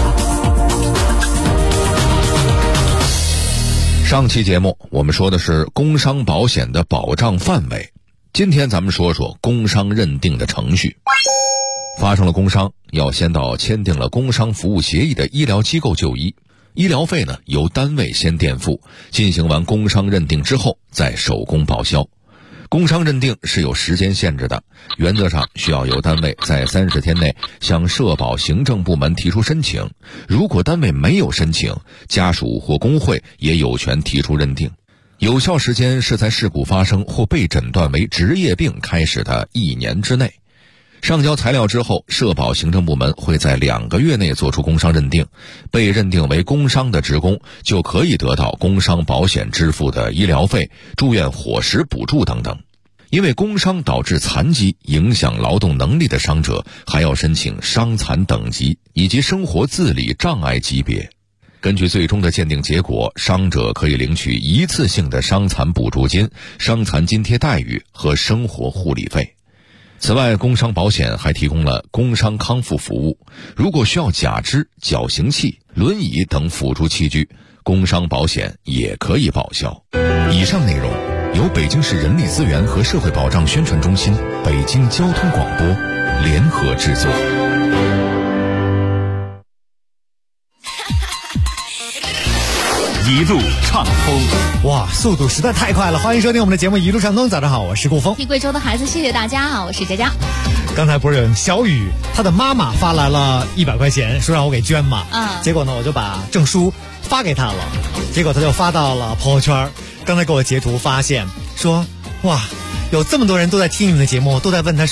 上期节目我们说的是工伤保险的保障范围，今天咱们说说工伤认定的程序。发生了工伤，要先到签订了工伤服务协议的医疗机构就医，医疗费呢由单位先垫付，进行完工伤认定之后再手工报销。工伤认定是有时间限制的，原则上需要由单位在30天内向社保行政部门提出申请，如果单位没有申请，家属或工会也有权提出认定。有效时间是在事故发生或被诊断为职业病开始的1年之内。上交材料之后，社保行政部门会在2个月内做出工伤认定，被认定为工伤的职工就可以得到工伤保险支付的医疗费、住院伙食补助等等。因为工伤导致残疾影响劳动能力的伤者，还要申请伤残等级以及生活自理障碍级别。根据最终的鉴定结果，伤者可以领取一次性的伤残补助金、伤残津贴待遇和生活护理费。此外，工伤保险还提供了工伤康复服务，如果需要假肢、矫形器、轮椅等辅助器具，工伤保险也可以报销。以上内容由北京市人力资源和社会保障宣传中心、北京交通广播联合制作。 一路畅通， 哇，速度实在太快了！欢迎收听我们的节目《一路畅通》。早上好，我是顾峰。 替贵州的孩子，谢谢大家好，我是佳佳。 刚才不是有小雨，他的妈妈发来了100块钱，说让我给捐嘛。结果呢，我就把证书发给他了，结果他就发到了朋友圈。刚才给我截图发现说，哇，有这么多人都在听你们的节目，都在问他说，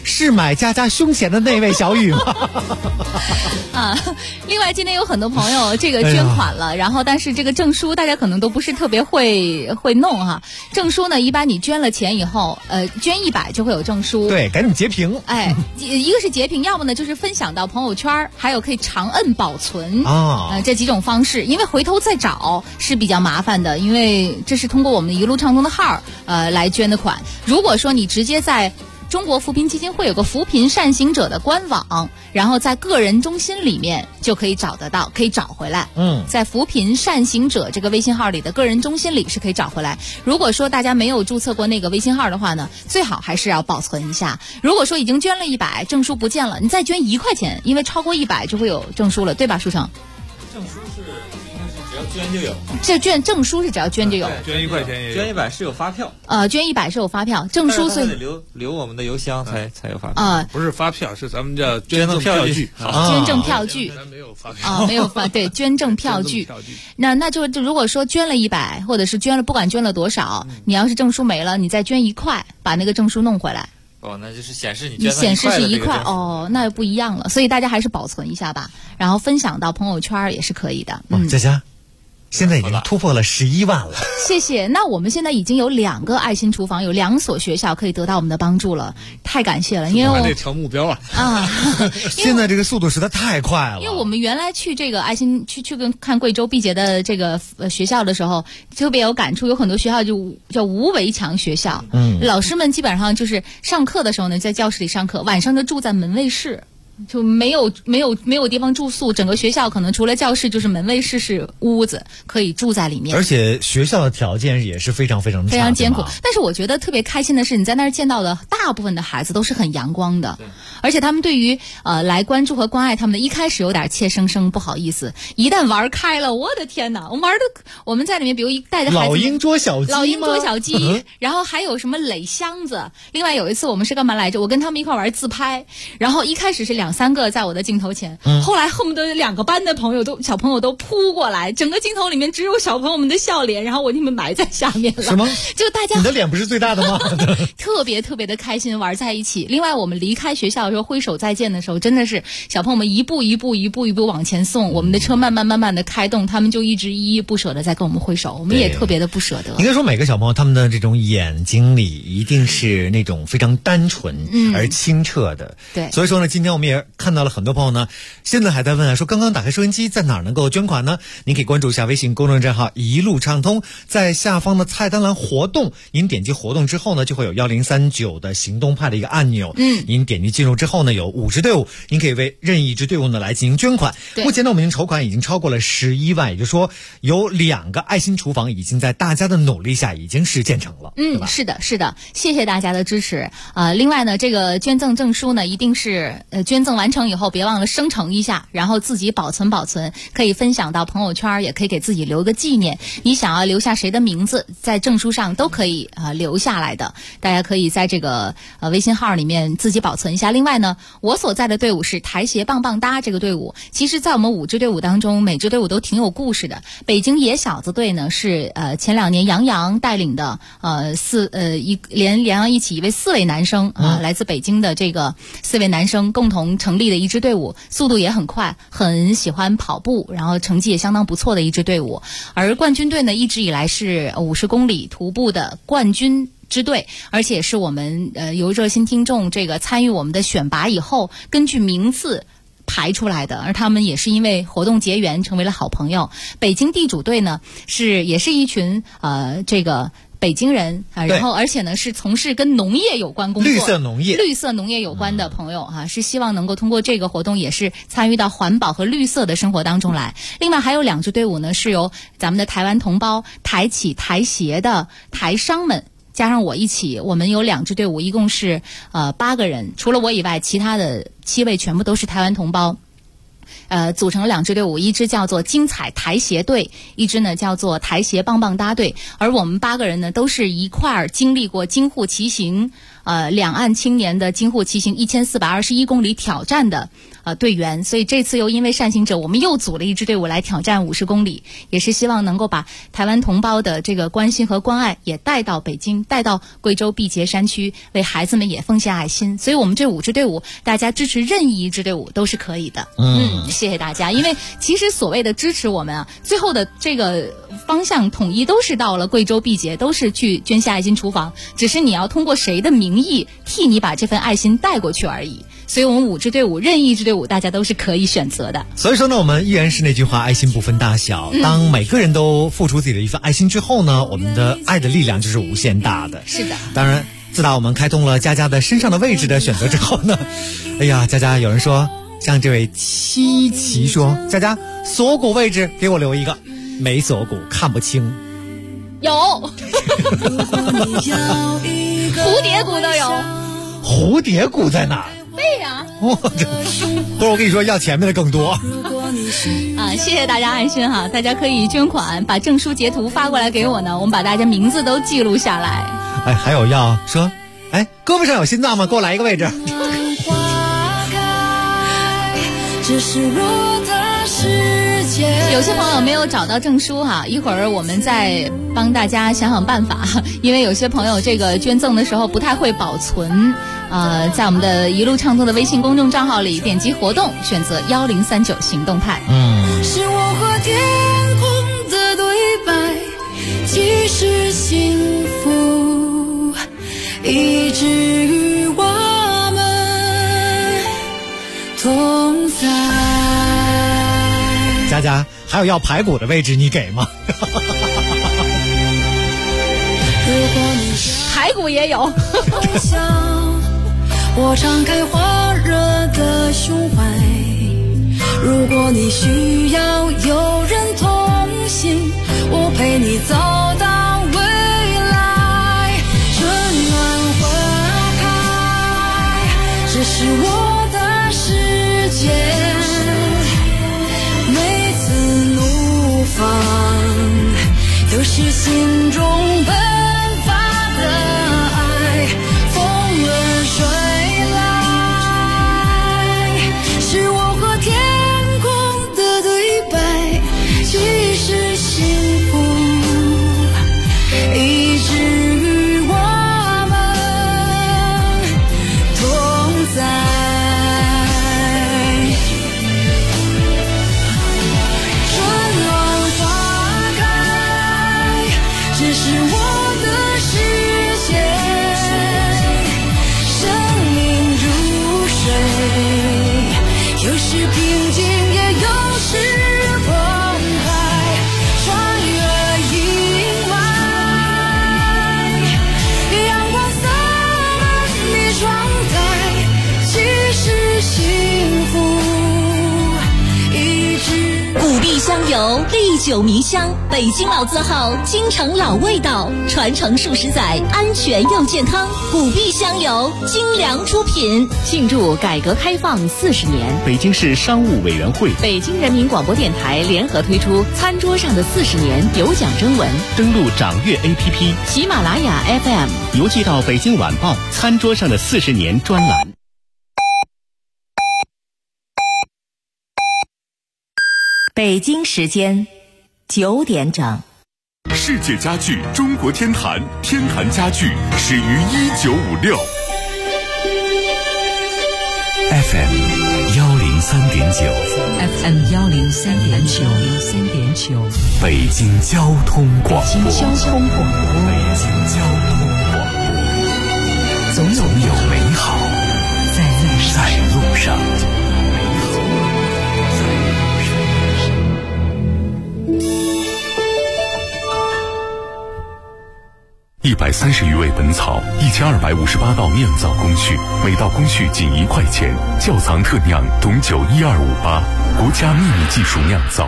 是买佳佳胸前的那位小雨吗？ 啊，另外今天有很多朋友这个捐款了，然后但是这个证书大家可能都不是特别会弄哈。证书呢，一般你捐了钱以后，捐100就会有证书。 对，赶紧截屏。 哎，一个是截屏，要么呢就是分享到朋友圈，还有可以长摁保存这几种方式。因为回头再找是比较麻烦的，因为这是通过我们一路畅通的号来捐的款。如果说你直接在中国扶贫基金会有个扶贫善行者的官网，然后在个人中心里面就可以找得到，可以找回来。在扶贫善行者这个微信号里的个人中心里是可以找回来。如果说大家没有注册过那个微信号的话呢，最好还是要保存一下。如果说已经捐了100，证书不见了，你再捐1块钱，因为超过100就会有证书了，对吧，舒成？ 证书是应该是只要捐就有， 这证书是只要捐就有， 捐1块钱也有，捐100是有发票。 捐100是有发票，证书所以得留我们的邮箱才有发票。 不是发票，是咱们叫捐赠票据。 捐赠票据， 咱没有发票没有发，对，捐赠票据。那就如果说捐了100，或者是不管捐了多少，你要是证书没了，你再捐1块，把那个证书弄回来。 那就是显示你显示是1块那不一样了，所以大家还是保存一下吧，然后分享到朋友圈也是可以的。 佳佳，现在已经突破了11万了。 谢谢。那我们现在已经有2个爱心厨房，有2所学校可以得到我们的帮助了，太感谢了。因为我还得调目标现在这个速度实在太快了。 因为我们原来去这个爱心去看贵州毕节的这个学校的时候，特别有感触，有很多学校就叫无围墙学校。老师们基本上就是上课的时候呢，在教室里上课，晚上就住在门卫室。就没有地方住宿，整个学校可能除了教室就是门卫室是屋子，可以住在里面。 而且学校的条件也是非常艰苦。但是我觉得特别开心的是，你在那儿见到的大部分的孩子都是很阳光的，而且他们对于来关注和关爱他们的，一开始有点怯生生不好意思，一旦玩开了，我的天哪，我们在里面，比如带着孩子老鹰捉小鸡，然后还有什么垒箱子。另外有一次我们是干嘛来着？我跟他们一块玩自拍，然后一开始是2-3个在我的镜头前，后来恨不得2个班的小朋友都扑过来，整个镜头里面只有小朋友们的笑脸，然后我你们埋在下面了。 什么？ 就大家你的脸不是最大的吗？ 特别特别的开心玩在一起。另外我们离开学校的时候挥手再见的时候，真的是小朋友们一步一步往前送，我们的车慢慢的开动，他们就一直依依不舍的在跟我们挥手，我们也特别的不舍得。 应该说每个小朋友他们的这种眼睛里一定是那种非常单纯而清澈的。 对， 所以说呢，今天我们也看到了很多朋友呢，现在还在问说刚刚打开收音机在哪儿能够捐款呢？您可以关注一下微信公众账号一路畅通，在下方的菜单栏活动，您点击活动之后呢，就会有1039的行动派的一个按钮。您点击进入之后呢，有5支队伍，您可以为任意一支队伍呢来进行捐款。目前呢，我们筹款已经超过了11万，也就是说有2个爱心厨房已经在大家的努力下已经是建成了。 是的，谢谢大家的支持。另外呢，这个捐赠证书呢，一定是捐赠完成以后别忘了生成一下，然后自己保存，可以分享到朋友圈，也可以给自己留个纪念。你想要留下谁的名字，在证书上都可以留下来的。大家可以在这个微信号里面自己保存一下。另外呢，我所在的队伍是台协棒棒哒这个队伍，其实在我们5支队伍当中，每支队伍都挺有故事的。北京野小子队呢是前2年杨洋带领的连杨洋一起一位4位男生来自北京的这个4位男生共同成立的一支队伍，速度也很快，很喜欢跑步，然后成绩也相当不错的一支队伍。而冠军队呢，一直以来是50公里徒步的冠军支队，而且是我们由热心听众这个参与我们的选拔以后，根据名次排出来的，而他们也是因为活动结缘成为了好朋友。北京地主队呢也是一群这个北京人然后而且呢是从事跟农业有关工作，绿色农业有关的朋友是希望能够通过这个活动也是参与到环保和绿色的生活当中来。另外还有2支队伍呢是由咱们的台湾同胞台企台协的台商们加上我一起，我们有2支队伍，一共是8个人，除了我以外，其他的7位全部都是台湾同胞。组成了2支队伍，一支叫做精彩台协队，一支呢叫做台协棒棒哒队。而我们8个人呢都是一块儿经历过京沪骑行，两岸青年的京沪骑行1421公里挑战的队员，所以这次又因为善行者，我们又组了一支队伍来挑战50公里，也是希望能够把台湾同胞的这个关心和关爱也带到北京，带到贵州毕节山区，为孩子们也奉献爱心。所以我们这5支队伍，大家支持任意一支队伍都是可以的。谢谢大家。因为其实所谓的支持我们啊，最后的这个方向统一都是到了贵州毕节，都是去捐献爱心厨房，只是你要通过谁的名义替你把这份爱心带过去而已。所以我们5支队伍，任意一支队伍，大家都是可以选择的。 所以说呢，我们依然是那句话，爱心不分大小。当每个人都付出自己的一份爱心之后呢，我们的爱的力量就是无限大的。 是的。 当然，自打我们开通了佳佳的身上的位置的选择之后呢，哎呀，佳佳有人说，像这位七奇说，佳佳锁骨位置给我留一个，没锁骨看不清。 有蝴蝶骨都有。 蝴蝶骨在哪儿？ 背呀！ 不是我跟你说，要前面的更多。 谢谢大家爱心哈，大家可以捐款，把证书截图发过来给我呢，我们把大家名字都记录下来。 还有要说，胳膊上有心脏吗？给我来一个位置。 这是我的世界。 有些朋友没有找到证书哈，一会儿我们再帮大家想想办法，因为有些朋友这个捐赠的时候不太会保存。在我们的一路畅通的微信公众账号里点击活动，选择1039行动派。 是我和天空的对白，既是幸福，以至于我们同在。 佳佳，还有要排骨的位置，你给吗？ 排骨也有。 我敞开火热的胸怀，如果你需要有人同行，我陪你走到未来。春暖花开，这是我的世界，每次怒放都是心中奔发的爱，风儿水是我和天空的对白，既是幸福，以至于我们同在。春暖花开，这是我的世界，生命如水，有时平静，也有时澎湃，穿越阴霾，阳光洒满你窗台，既是幸福，一直。 古碧香油，历久弥香，北京老字号，京城老味道，传承数十载，安全又健康。古碧香油，精良出品。 庆祝改革开放40年， 北京市商务委员会、 北京人民广播电台联合推出餐桌上的40年有奖征文， 登录掌阅 APP、 喜马拉雅 FM， 邮寄到北京晚报餐桌上的40年专栏。 北京时间9点整。 世界家具中国天坛，天坛家具始于1956。 FM 103.9 FM 103.9 北京交通广播。 北京交通广播， 总有美好在路上。 130余味本草，1258道酿造工序，每道工序仅1块钱。窖藏特酿董酒12588，国家秘密技术酿造。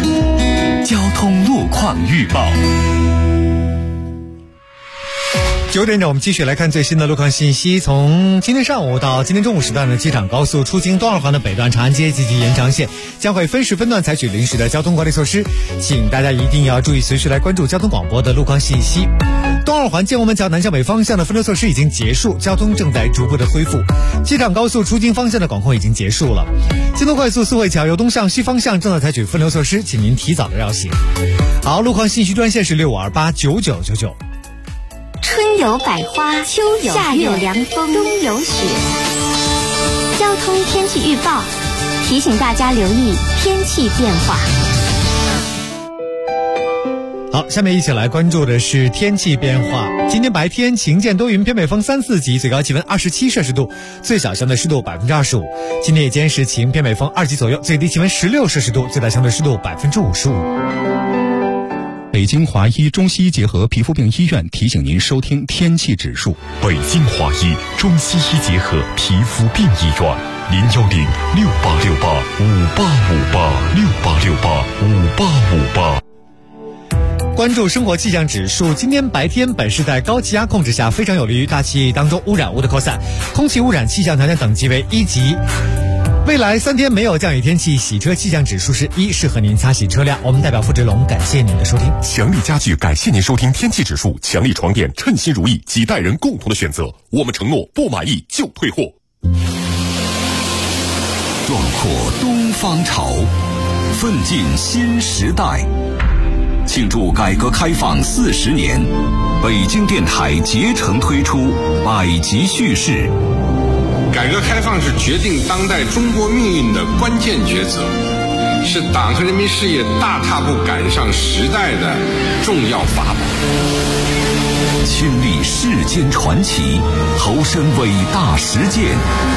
交通路况预报。 9点整，我们继续来看最新的路况信息。从今天上午到今天中午时段的机场高速出京东二环的北段长安街及延长线将会分时分段采取临时的交通管理措施，请大家一定要注意随时来关注交通广播的路况信息。东二环建国门桥南向北方向的分流措施已经结束，交通正在逐步的恢复。机场高速出京方向的管控已经结束了。京东快速四惠桥由东向西方向正在采取分流措施，请您提早的绕行。好，路况信息专线是65289999。 春有百花，秋有夏有凉风，冬有雪。交通天气预报提醒大家留意天气变化。 好，下面一起来关注的是天气变化。今天白天晴见多云，偏北风3、4级，最高气温27摄氏度，最小相对湿度25%。今天夜间是晴，偏北风2级左右，最低气温16摄氏度，最大相对湿度55%。 北京华医中西医结合皮肤病医院提醒您收听天气指数。 北京华医中西医结合皮肤病医院，0106868585858，686858。 关注生活气象指数，今天白天本市在高气压控制下，非常有利于大气当中污染物的扩散，空气污染气象条件等级为1级。未来3天没有降雨天气，洗车气象指数是1，适合您擦洗车辆。我们代表付志龙感谢您的收听。 强力家具感谢您收听天气指数。强力床垫，称心如意，几代人共同的选择。我们承诺不满意就退货。 壮阔东方潮，奋进新时代。庆祝改革开放40年，北京电台竭诚推出百集叙事。 改革开放是决定当代中国命运的关键抉择，是党和人民事业大踏步赶上时代的重要法宝。 亲历世间传奇，投身伟大实践，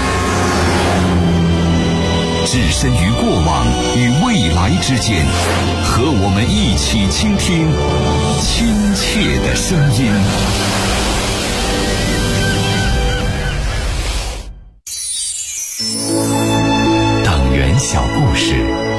置身于过往与未来之间，和我们一起倾听亲切的声音。 党员小故事。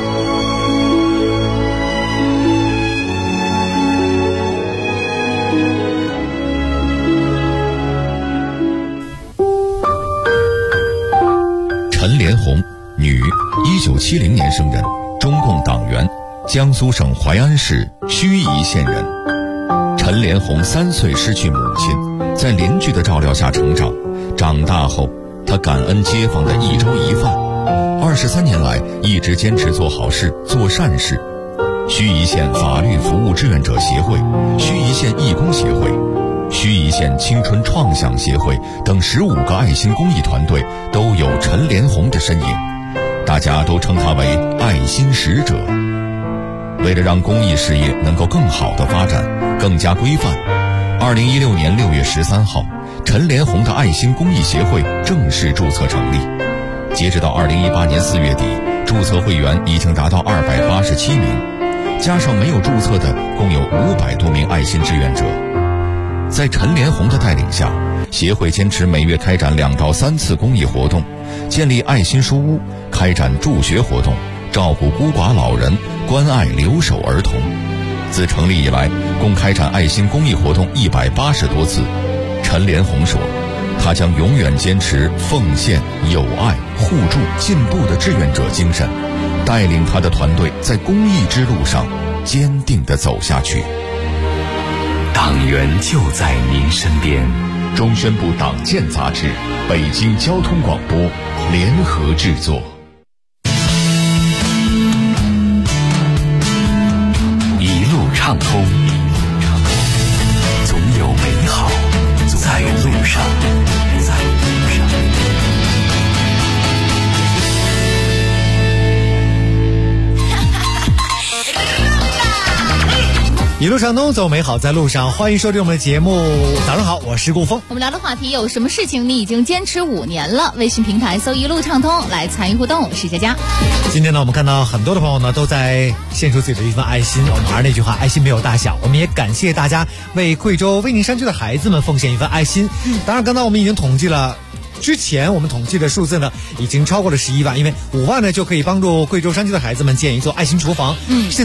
陈连红，女，1970年生人，中共党员，江苏省淮安市盱眙县人。陈连红3岁失去母亲，在邻居的照料下成长。长大后，他感恩街坊的一粥一饭，23年来一直坚持做好事、做善事。盱眙县法律服务志愿者协会、盱眙县义工协会、盱眙县青春创想协会等15个爱心公益团队都有陈连红的身影，大家都称他为爱心使者。为了让公益事业能够更好的发展、更加规范，2016年6月13号，陈连红的爱心公益协会正式注册成立。截止到2018年4月底，注册会员已经达到287名，加上没有注册的，共有500多名爱心志愿者。在陈连红的带领下，协会坚持每月开展2到3次公益活动，建立爱心书屋，开展助学活动，照顾孤寡老人，关爱留守儿童。自成立以来，共开展爱心公益活动180多次。陈连红说，他将永远坚持奉献、友爱、互助、进步的志愿者精神，带领他的团队在公益之路上坚定地走下去。 党员就在您身边。 中宣部党建杂志、北京交通广播联合制作。 一路畅通，总有美好在路上。 一路畅通，走美好在路上。欢迎收听我们的节目。早上好，我是顾峰。 我们聊的话题有什么事情你已经坚持5年了？微信平台搜一路畅通来参与互动。我是佳佳。 今天呢，我们看到很多的朋友呢都在献出自己的一份爱心。我们还是那句话，爱心没有大小。我们也感谢大家为贵州威宁山区的孩子们奉献一份爱心。当然，刚才我们已经统计了。之前我们统计的数字呢，已经超过了11万，因为5万呢就可以帮助贵州山区的孩子们建一座爱心厨房。现在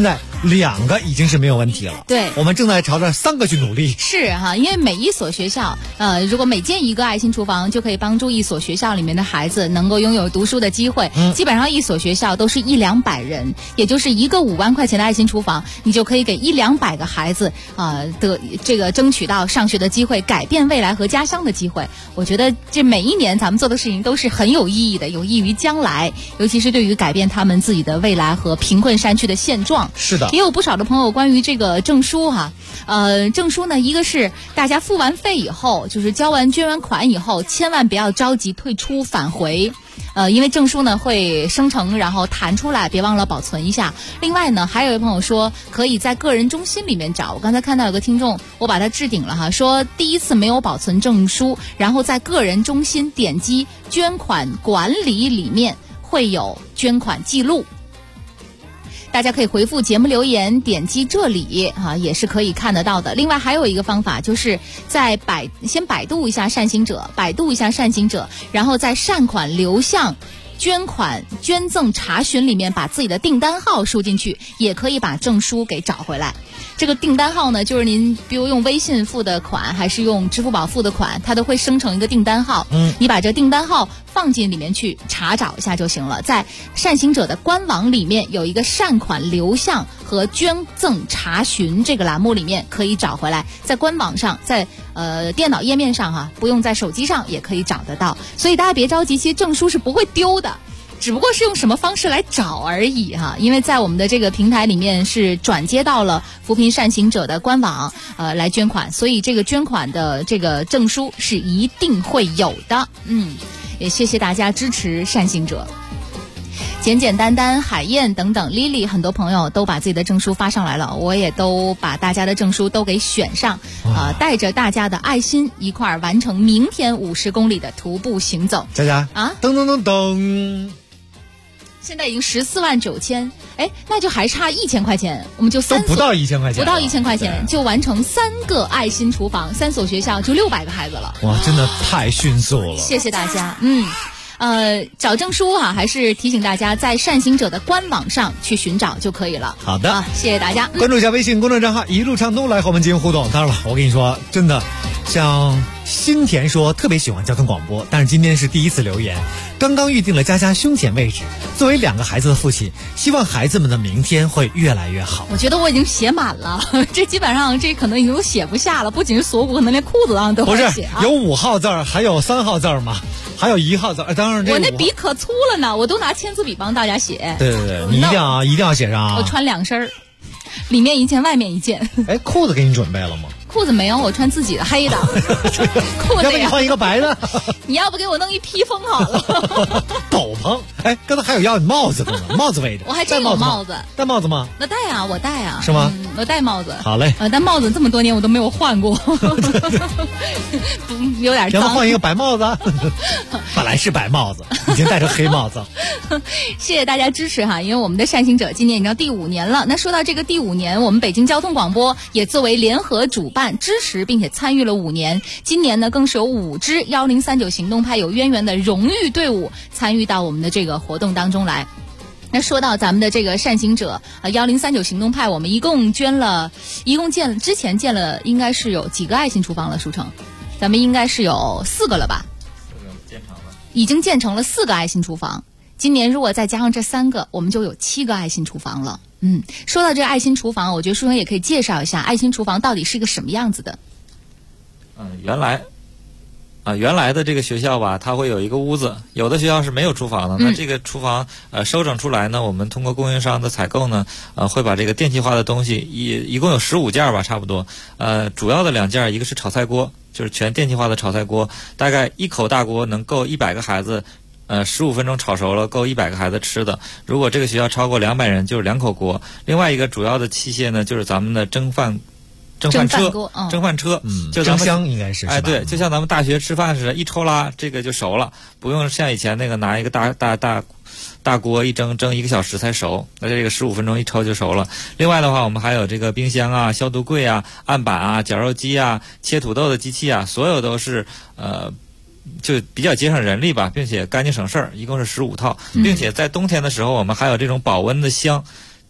2个已经是没有问题了。 对， 我们正在朝着3个去努力。 是哈，因为每一所学校，如果每建一个爱心厨房，就可以帮助一所学校里面的孩子能够拥有读书的机会。基本上一所学校都是100-200人，也就是一个5万块钱的爱心厨房，你就可以给100-200个孩子的这个争取到上学的机会，改变未来和家乡的机会。我觉得这每一年咱们做的事情都是很有意义的，有益于将来，尤其是对于改变他们自己的未来和贫困山区的现状。 是的， 也有不少的朋友关于这个证书证书呢，一个是大家付完费以后，就是交完捐完款以后，千万不要着急退出返回。因为证书呢会生成，然后弹出来，别忘了保存一下。另外呢，还有一位朋友说可以在个人中心里面找。我刚才看到有个听众，我把他置顶了说第一次没有保存证书，然后在个人中心点击捐款管理里面会有捐款记录。大家可以回复节目留言，点击这里也是可以看得到的。另外还有一个方法，就是在先百度一下善行者，然后在善款流向捐款捐赠查询里面把自己的订单号输进去，也可以把证书给找回来。这个订单号呢，就是您比如用微信付的款还是用支付宝付的款，它都会生成一个订单号。你把这个订单号放进里面去查找一下就行了。在善行者的官网里面有一个善款流向和捐赠查询这个栏目里面可以找回来，在官网上，在电脑页面上不用在手机上也可以找得到。所以大家别着急，其实证书是不会丢的，只不过是用什么方式来找而已因为在我们的这个平台里面是转接到了扶贫善行者的官网来捐款，所以这个捐款的这个证书是一定会有的。也谢谢大家支持善行者。简简单单、海燕等等 Lily 很多朋友都把自己的证书发上来了，我也都把大家的证书都给选上，带着大家的爱心一块儿完成明天50公里的徒步行走。 佳佳噔噔噔噔， 现在已经14万9千，那就还差1000块钱，我们就都不到1000块钱， 不到1000块钱就完成3个爱心厨房，3所学校就600个孩子了。 哇，真的太迅速了！ 谢谢大家。找证书还是提醒大家在善行者的官网上去寻找就可以了。 好的， 谢谢大家。 关注一下微信公众账号一路畅通来和我们进行互动。当然了，我跟你说，真的，像新田说特别喜欢交通广播，但是今天是第一次留言，刚刚预定了佳佳胸前位置。作为2个孩子的父亲，希望孩子们的明天会越来越好。 我觉得我已经写满了，这基本上这可能已经都写不下了，不仅是锁骨，可能连裤子上都会写。 不是有5号字还有3号字吗？还有1号字，当然我那笔可粗了呢，我都拿签字笔帮大家写。 对，你一定要写上我穿2身，里面一件，外面一件。 裤子给你准备了吗？ 裤子没有，我穿自己的黑的。裤子要不你换一个白的？ 你要不给我弄一披风好了？ 斗篷。刚才还有要你帽子的呢，帽子位置。 我还真有帽子。 戴帽子吗？ 那戴啊，我戴啊。 是吗？ 我戴帽子。 好嘞。 但帽子这么多年我都没有换过，有点脏。 要不换一个白帽子？本来是白帽子，已经戴成黑帽子。 谢谢大家支持因为我们的善行者今年已经第5年了。那说到这个第5年，我们北京交通广播也作为联合主办支持并且参与了5年。今年呢，更是有5支1039行动派有渊源的荣誉队伍参与到我们的这个活动当中来。那说到咱们的这个善行者1039行动派，我们之前建了应该是有几个爱心厨房了？舒成，咱们应该是有4个了吧？已经建成了4个爱心厨房。今年如果再加上这3个，我们就有7个爱心厨房了。说到这个爱心厨房，我觉得舒成也可以介绍一下爱心厨房到底是一个什么样子的。 原来的这个学校吧，它会有一个屋子，有的学校是没有厨房的。那这个厨房收整出来呢，我们通过供应商的采购呢，会把这个电气化的东西一共有15件吧，差不多。主要的2件，一个是炒菜锅，就是全电气化的炒菜锅，大概1口大锅能够100个孩子。15分钟炒熟了，够100个孩子吃的。如果这个学校超过200人，就是2口锅。另外一个主要的器械呢，就是咱们的蒸饭车，就蒸箱应该是吧？ 对，就像咱们大学吃饭似的，一抽拉这个就熟了，不用像以前那个拿一个大锅一蒸1个小时才熟，那这个15分钟一抽就熟了。另外的话，我们还有这个冰箱啊、消毒柜啊、案板啊、绞肉机啊、切土豆的机器啊，所有都是就比较节省人力吧，并且干净省事儿，一共是15套，并且在冬天的时候，我们还有这种保温的箱。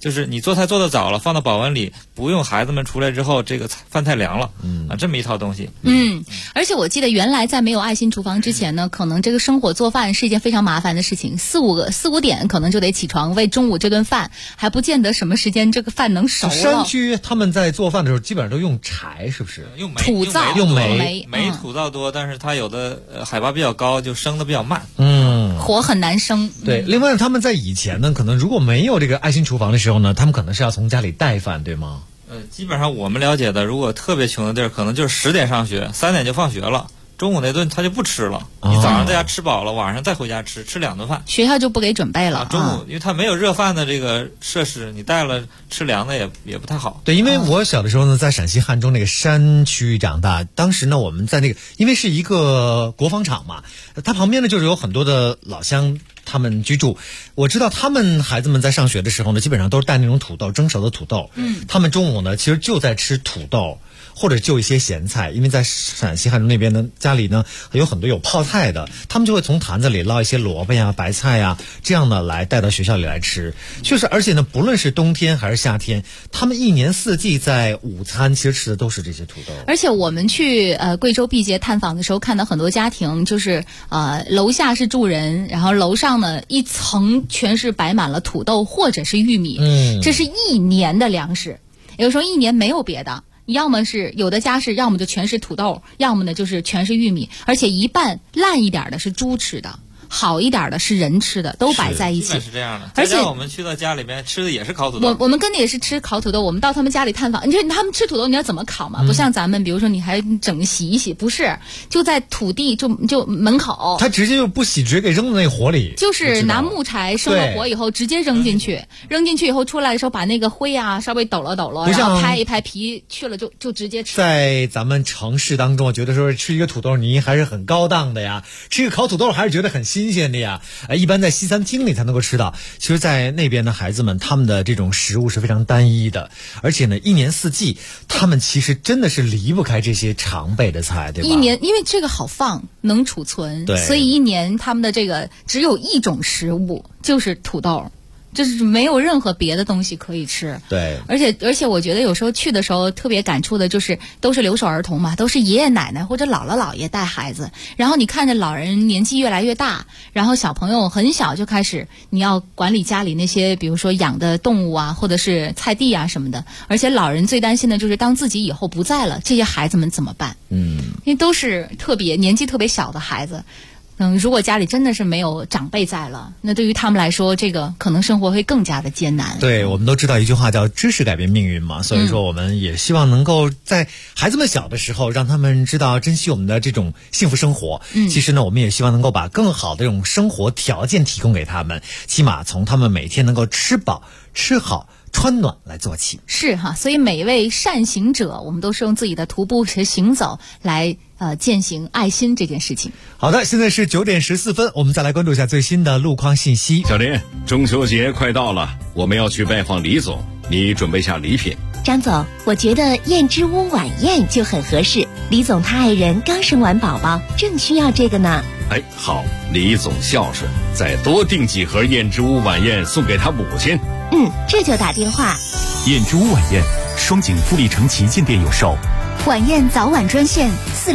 就是你做菜做得早了，放到保温里，不用孩子们出来之后这个饭太凉了，这么一套东西。 而且我记得原来在没有爱心厨房之前呢，可能这个生火做饭是一件非常麻烦的事情，4、5点可能就得起床为中午这顿饭，还不见得什么时间这个饭能熟了。 山区他们在做饭的时候基本上都用柴，是不是？ 用煤， 土灶， 用煤土灶多，但是它有的海拔比较高，就生的比较慢。 火很难生。 对，另外他们在以前呢，可能如果没有这个爱心厨房的时候呢，他们可能是要从家里带饭，对吗？ 基本上我们了解的，如果特别穷的地儿，可能就是10点上学，3点就放学了。中午那顿他就不吃了，你早上在家吃饱了，晚上再回家吃2顿饭， 学校就不给准备了。 中午因为他没有热饭的这个设施，你带了吃凉的也不太好。 对，因为我小的时候呢，在陕西汉中那个山区长大，当时呢我们在那个，因为是一个国防厂嘛，它旁边呢就是有很多的老乡他们居住。我知道他们孩子们在上学的时候呢，基本上都是带那种土豆，蒸熟的土豆。他们中午呢其实就在吃土豆或者就一些咸菜，因为在陕西汉中那边呢，家里呢有很多有泡菜的，他们就会从坛子里捞一些萝卜呀、白菜呀，这样呢来带到学校里来吃。确实，而且呢，不论是冬天还是夏天，他们一年四季在午餐其实吃的都是这些土豆。 而且我们去贵州毕节探访的时候，看到很多家庭就是楼下是住人，然后楼上呢一层全是摆满了土豆或者是玉米，这是一年的粮食。有时候一年没有别的。要么是有的家是，要么就全是土豆，要么呢就是全是玉米，而且一半烂一点的是猪吃的，好一点的是人吃的，都摆在一起。 是这样的。 而且我们去到家里面吃的也是烤土豆。 我们跟的也是吃烤土豆。我们到他们家里探访，你说他们吃土豆你要怎么烤嘛？不像咱们，比如说你还整洗一洗，不是，就在土地就门口。 他直接就不洗，直接给扔到那火里。 就是拿木柴生了火以后，直接扔进去，扔进去以后出来的时候，把那个灰啊稍微抖了，然后拍一拍皮去了就直接吃。 在咱们城市当中，我觉得说吃一个土豆泥还是很高档的呀，吃一个烤土豆还是觉得很新鲜的呀。一般在西餐厅里才能够吃到。其实在那边的孩子们，他们的这种食物是非常单一的，而且呢一年四季他们其实真的是离不开这些常备的菜，对吧？ 一年因为这个好放能储存，所以一年他们的这个只有一种食物，就是土豆，就是没有任何别的东西可以吃。 对， 而且我觉得有时候去的时候特别感触的就是都是留守儿童嘛，都是爷爷奶奶或者姥姥姥爷带孩子，然后你看着老人年纪越来越大，然后小朋友很小就开始你要管理家里那些比如说养的动物啊，或者是菜地啊什么的，而且老人最担心的就是当自己以后不在了，这些孩子们怎么办？因为都是年纪特别小的孩子。如果家里真的是没有长辈在了，那对于他们来说，这个可能生活会更加的艰难。 对，我们都知道一句话叫知识改变命运嘛，所以说我们也希望能够在孩子们小的时候让他们知道珍惜我们的这种幸福生活。其实呢，我们也希望能够把更好的这种生活条件提供给他们，起码从他们每天能够吃饱吃好穿暖来做起。 是哈，所以每一位善行者，我们都是用自己的徒步和行走来践行爱心这件事情。 好的，现在是9点14分，我们再来关注一下最新的路况信息。 小林，中秋节快到了，我们要去拜访李总，你准备下礼品。 张总，我觉得燕之屋晚宴就很合适，李总他爱人刚生完宝宝，正需要这个呢。 好，李总孝顺，再多订几盒燕之屋晚宴送给他母亲。 这就打电话。 燕之屋晚宴，双井富力城旗舰店有售。 晚宴早晚专线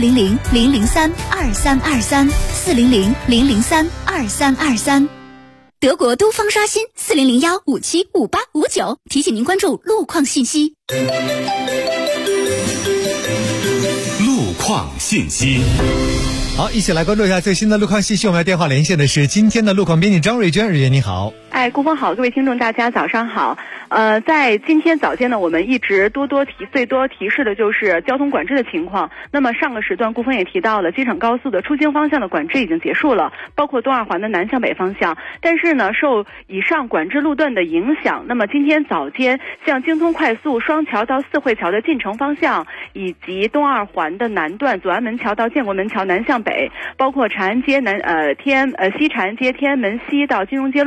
400-003-2323，400-003-2323。德国东方刷新400-1575859，提醒您关注路况信息。 路况信息。 好，一起来关注一下最新的路况信息。我们来电话连线的是今天的路况编辑张瑞娟。瑞娟你好。 顾峰好，各位听众大家早上好。在今天早间呢，我们一直最多提示的就是交通管制的情况。那么上个时段顾峰也提到了，机场高速的出京方向的管制已经结束了，包括东二环的南向北方向。但是呢，受以上管制路段的影响，那么今天早间像京通快速双桥到四惠桥的进城方向，以及东二环的南段左安门桥到建国门桥南向北，包括长安街西长安街天安门西到金融街路口西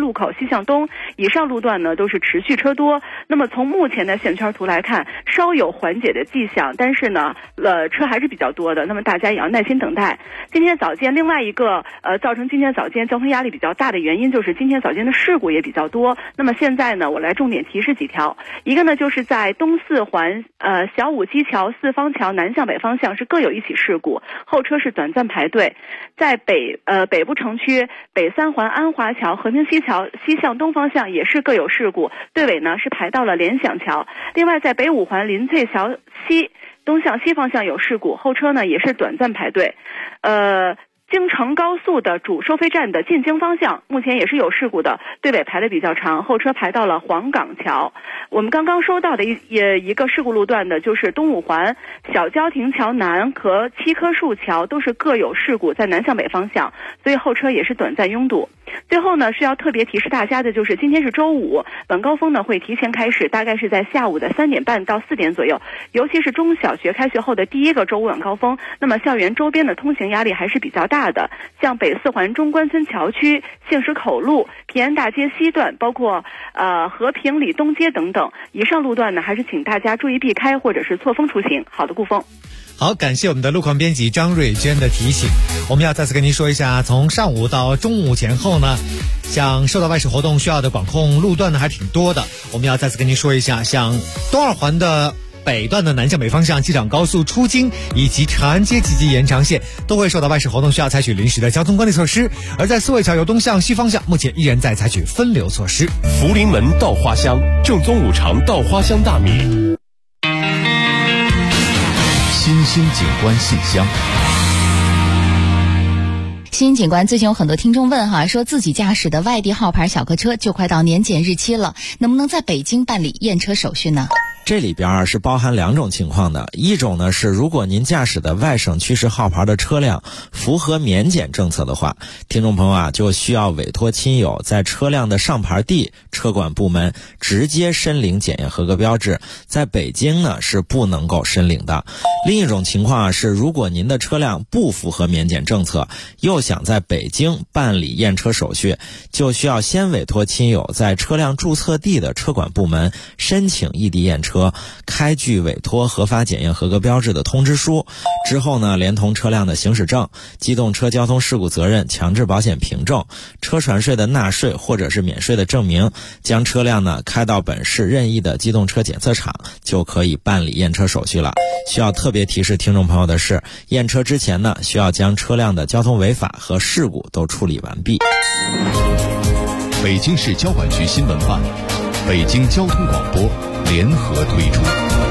向东，以上路段呢都是持续车多。那么从目前的线圈图来看，稍有缓解的迹象，但是呢车还是比较多的，那么大家也要耐心等待。今天早间另外一个造成今天早间交通压力比较大的原因，就是今天早间的事故也比较多。那么现在呢，我来重点提示几条。一个呢就是在东四环小武基桥四方桥南向北方向是各有一起事故，后车是短暂排队。在北部城区北三环安华桥和平西桥西向东方向也是各有事故，队尾呢是排到了联想桥。另外在北五环林翠桥西东向西方向有事故，后车呢也是短暂排队。京承高速的主收费站的进京方向目前也是有事故的，队尾排的比较长，后车排到了黄岗桥。我们刚刚收到的一个事故路段的就是东五环小交亭桥南和七棵树桥都是各有事故，在南向北方向，所以后车也是短暂拥堵。最后呢，是要特别提示大家的就是今天是周五，晚高峰呢会提前开始，大概是在下午的3点半到4点左右，尤其是中小学开学后的第一个周五晚高峰，那么校园周边的通行压力还是比较大的，像北四环中关村桥区、杏石口路、平安大街西段，包括和平里东街等等，以上路段呢还是请大家注意避开或者是错峰出行。好的，顾峰。 好，感谢我们的路况编辑张瑞娟的提醒。我们要再次跟您说一下，从上午到中午前后呢，像受到外事活动需要的管控路段呢还挺多的。我们要再次跟您说一下，像东二环的北段的南向北方向机场高速出京以及长安街及延长线都会受到外事活动需要采取临时的交通管理措施。而在四惠桥由东向西方向目前依然在采取分流措施。 福临门稻花香，正宗五常稻花香大米。 新兴景观信箱。 新警官最近有很多听众问哈，说自己驾驶的外地号牌小客车就快到年检日期了，能不能在北京办理验车手续呢？ 这里边是包含2种情况的，一种呢是如果您驾驶的外省区市号牌的车辆符合免检政策的话，听众朋友就需要委托亲友在车辆的上牌地车管部门直接申领检验合格标志，在北京呢是不能够申领的。另一种情况是，如果您的车辆不符合免检政策，又想在北京办理验车手续，就需要先委托亲友在车辆注册地的车管部门申请异地验车，开具委托核发检验合格标志的通知书，之后呢，连同车辆的行驶证、机动车交通事故责任强制保险凭证、车船税的纳税或者是免税的证明，将车辆呢开到本市任意的机动车检测场，就可以办理验车手续了。需要特别提示听众朋友的是，验车之前呢，需要将车辆的交通违法和事故都处理完毕。 北京市交管局新闻办、北京交通广播联合推出。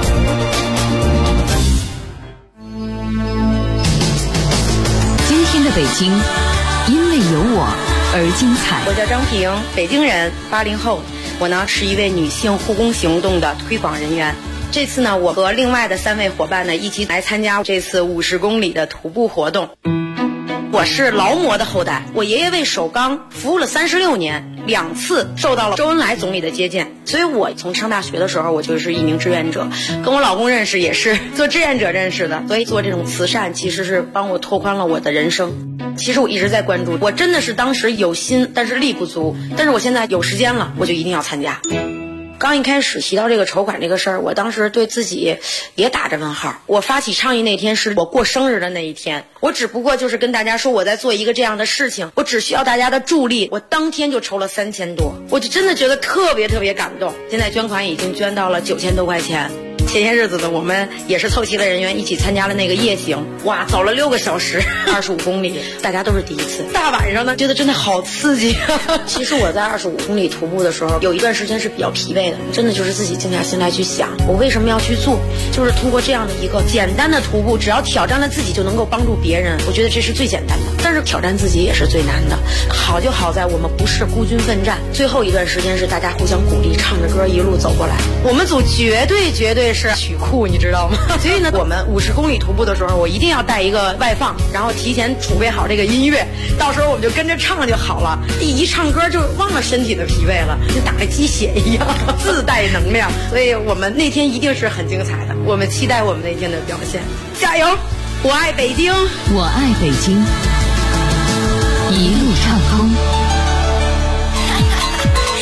今天的北京，因为有我而精彩。 我叫张平，北京人，80后。我呢是一位女性护工行动的推广人员。这次呢，我和另外的3位伙伴呢一起来参加这次50公里的徒步活动。我是劳模的后代，我爷爷为首钢服务了36年，2次受到了周恩来总理的接见，所以我从上大学的时候我就是一名志愿者，跟我老公认识也是做志愿者认识的，所以做这种慈善其实是帮我拓宽了我的人生。其实我一直在关注，我真的是当时有心，但是力不足，但是我现在有时间了，我就一定要参加。刚一开始提到这个筹款这个事儿，我当时对自己也打着问号。我发起倡议那天是我过生日的那一天，我只不过就是跟大家说我在做一个这样的事情，我只需要大家的助力，我当天就筹了3000多，我就真的觉得特别特别感动。现在捐款已经捐到了9000多块钱。前些日子呢，我们也是凑齐了人员一起参加了那个夜行，哇，走了6个小时，25公里，大家都是第一次。大晚上呢，觉得真的好刺激。其实我在25公里徒步的时候，有一段时间是比较疲惫的，真的就是自己静下心来去想，我为什么要去做？就是通过这样的一个简单的徒步，只要挑战了自己，就能够帮助别人。我觉得这是最简单的，但是挑战自己也是最难的。好就好在我们不是孤军奋战，最后一段时间是大家互相鼓励，唱着歌一路走过来。我们组绝对是曲库，你知道吗？所以呢，我们50公里徒步的时候，我一定要带一个外放，然后提前储备好这个音乐，到时候我们就跟着唱就好了。一唱歌就忘了身体的疲惫了，就打了鸡血一样，自带能量。所以我们那天一定是很精彩的，我们期待我们那天的表现，加油！我爱北京， 我爱北京，一路畅通。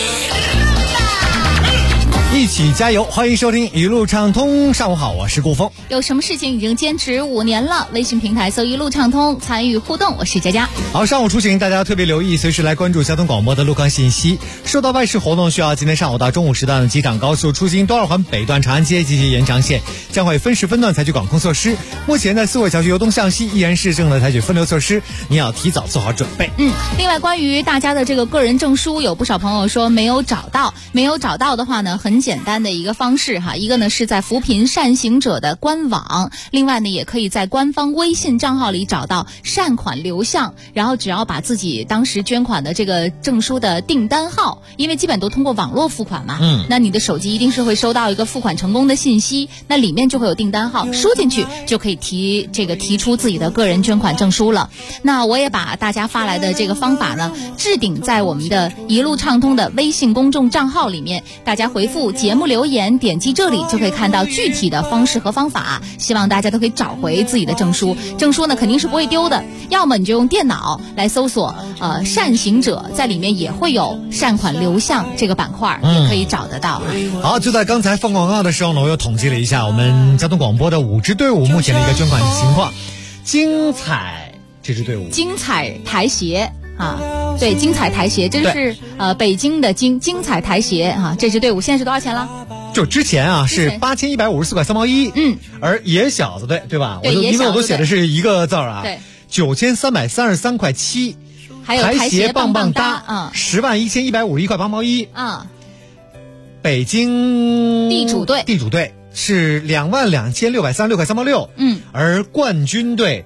起加油！欢迎收听一路畅通。上午好，我是顾峰。 有什么事情已经坚持5年了？微信平台搜一路畅通，参与互动。我是佳佳。 好，上午出行大家特别留意，随时来关注交通广播的路况信息。受到外事活动需要，今天上午到中午时段的机场高速出行东二环北段长安街及其延长线将会分时分段采取管控措施。目前的四惠桥区由东向西依然是正在采取分流措施，你要提早做好准备。 另外关于大家的这个个人证书，有不少朋友说没有找到的话呢，很简单的一个方式哈，一个呢是在扶贫善行者的官网，另外呢也可以在官方微信账号里找到善款流向，然后只要把自己当时捐款的这个证书的订单号，因为基本都通过网络付款嘛，那你的手机一定是会收到一个付款成功的信息，那里面就会有订单号，输进去就可以提出自己的个人捐款证书了。那我也把大家发来的这个方法呢置顶在我们的一路畅通的微信公众账号里面，大家回复节目留言，点击这里就可以看到具体的方式和方法，希望大家都可以找回自己的证书呢肯定是不会丢的，要么你就用电脑来搜索善行者，在里面也会有善款流向这个板块，也可以找得到。 好，就在刚才放广告的时候呢，我又统计了一下我们交通广播的5支队伍目前的一个捐款情况。精彩这支队伍，精彩台协啊， 对，精彩台协，这是北京的精彩台协啊，这支队伍现在是多少钱了？ 就之前啊是8154块3毛1，而野小子队对吧？ 对， 因为我都写的是一个字啊， 对 ，9333块7， 还有台协棒棒哒 101151块8毛1 啊。 北京地主队是22636块3毛6，而冠军队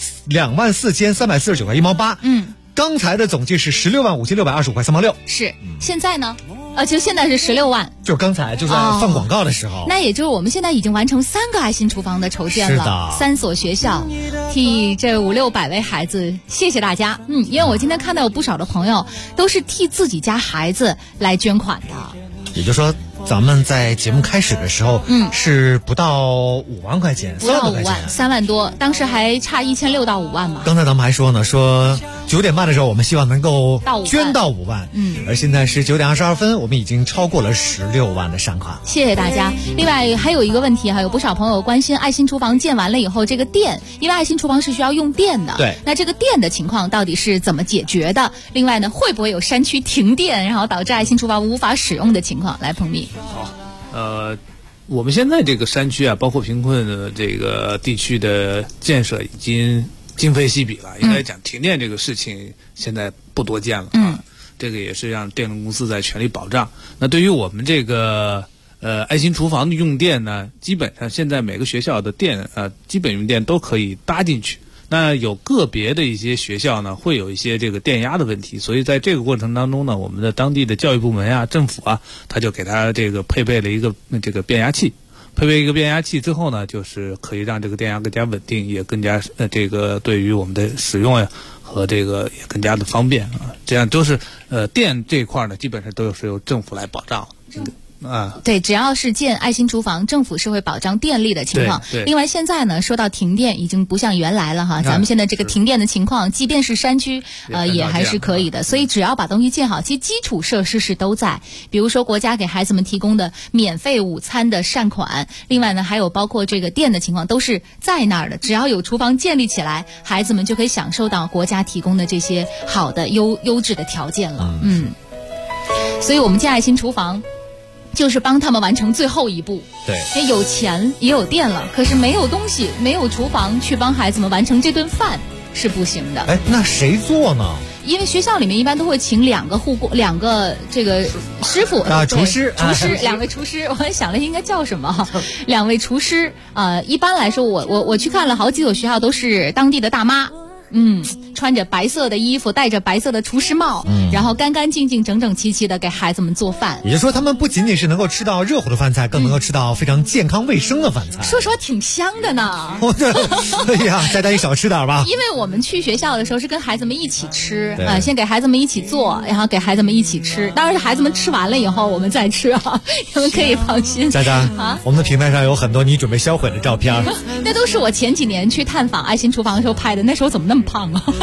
24349块1毛8，刚才的总计是165625块3毛6。 是，现在呢？就现在是16万。 就刚才就在放广告的时候， 那也就是我们现在已经完成3个爱心厨房的筹建了，3所学校，替这500-600位孩子，谢谢大家。因为我今天看到有不少的朋友都是替自己家孩子来捐款的。 也就是说，咱们在节目开始的时候，是不到5万块钱，3万多块钱 ，3万多，当时还差1600到5万嘛。 刚才咱们还说呢，说9点半的时候，我们希望能够捐到5万，而现在是9点22分，我们已经超过了16万的善款。 谢谢大家。另外还有一个问题，还有不少朋友关心爱心厨房建完了以后这个电，因为爱心厨房是需要用电的， 对， 那这个电的情况到底是怎么解决的？另外呢，会不会有山区停电，然后导致爱心厨房无法使用的情况？来，彭秘。 好，我们现在这个山区啊，包括贫困的这个地区的建设已经今非昔比了。应该讲停电这个事情现在不多见了啊，这个也是让电力公司在全力保障。那对于我们这个爱心厨房的用电呢，基本上现在每个学校的电基本用电都可以搭进去。那有个别的一些学校呢，会有一些这个电压的问题，所以在这个过程当中呢，我们的当地的教育部门啊、政府啊，他就给他这个配备了一个这个变压器。配备一个变压器之后呢，就是可以让这个电压更加稳定，也更加这个对于我们的使用呀和这个也更加的方便啊。这样都是电这一块呢，基本上都是由政府来保障。 对，只要是建爱心厨房，政府是会保障电力的情况。另外现在呢，说到停电已经不像原来了哈，咱们现在这个停电的情况，即便是山区也还是可以的。所以只要把东西建好，其实基础设施是都在，比如说国家给孩子们提供的免费午餐的善款，另外呢还有包括这个电的情况都是在那儿的。只要有厨房建立起来，孩子们就可以享受到国家提供的这些好的优质的条件了。所以我们建爱心厨房就是帮他们完成最后一步。对，有钱也有电了，可是没有东西，没有厨房去帮孩子们完成这顿饭是不行的。 那谁做呢？ 因为学校里面一般都会请2个这个师傅厨师 2位厨师，我还想了应该叫什么，2位厨师一般来说我去看了好几所学校都是当地的大妈。穿着白色的衣服，戴着白色的厨师帽，然后干干净净、整整齐齐的给孩子们做饭。 也就是说，他们不仅仅是能够吃到热乎的饭菜，更能够吃到非常健康卫生的饭菜。 说实话，挺香的呢。 哎呀，大家也少吃点吧。 因为我们去学校的时候是跟孩子们一起吃，先给孩子们一起做，然后给孩子们一起吃。当然是孩子们吃完了以后，我们再吃啊，你们可以放心。 佳佳啊，我们的平台上有很多你准备销毁的照片。 那都是我前几年去探访爱心厨房的时候拍的，那时候怎么那么胖啊？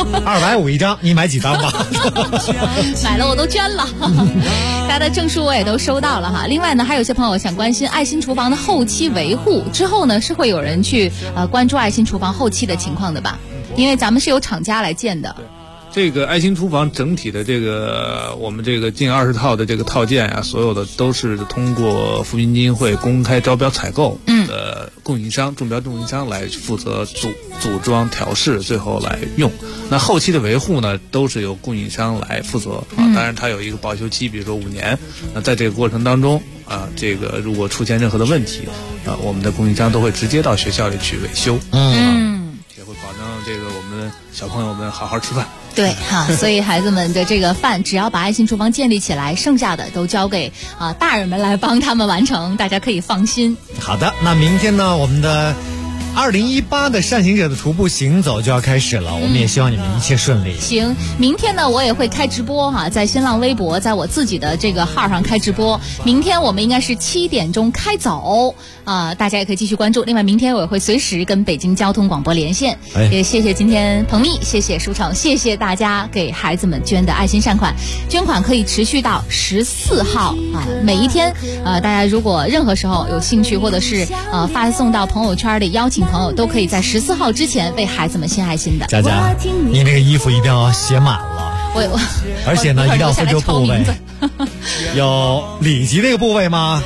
250一张，你买几张吧？ 买了我都捐了。大家的证书我也都收到了哈。另外呢，还有些朋友想关心爱心厨房的后期维护，之后呢是会有人去关注爱心厨房后期的情况的吧？因为咱们是由厂家来建的。 这个爱心厨房整体的这个我们这个近20套的这个套件啊，所有的都是通过扶贫基金会公开招标采购的供应商、中标供应商来负责组装调试，最后来用。那后期的维护呢，都是由供应商来负责啊。当然它有一个保修期，比如说5年。那在这个过程当中啊，这个如果出现任何的问题啊，我们的供应商都会直接到学校里去维修。也会保证这个我们小朋友们好好吃饭。 对哈，所以孩子们的这个饭，只要把爱心厨房建立起来，剩下的都交给大人们来帮他们完成，大家可以放心。 好的，那明天呢，我们的2018的善行者的徒步行走就要开始了，我们也希望你们一切顺利。 行，明天呢我也会开直播哈，在新浪微博，在我自己的这个号上开直播。明天我们应该是7点钟开走大家也可以继续关注。另外明天我也会随时跟北京交通广播连线。也谢谢今天彭丽，谢谢舒成，谢谢大家给孩子们捐的爱心善款，捐款可以持续到14号每一天大家如果任何时候有兴趣，或者是发送到朋友圈里邀请朋友，都可以在14号之前为孩子们献爱心的。 佳佳，你这个衣服一定要写满了，而且呢一定要分出部位。有里脊那个部位吗？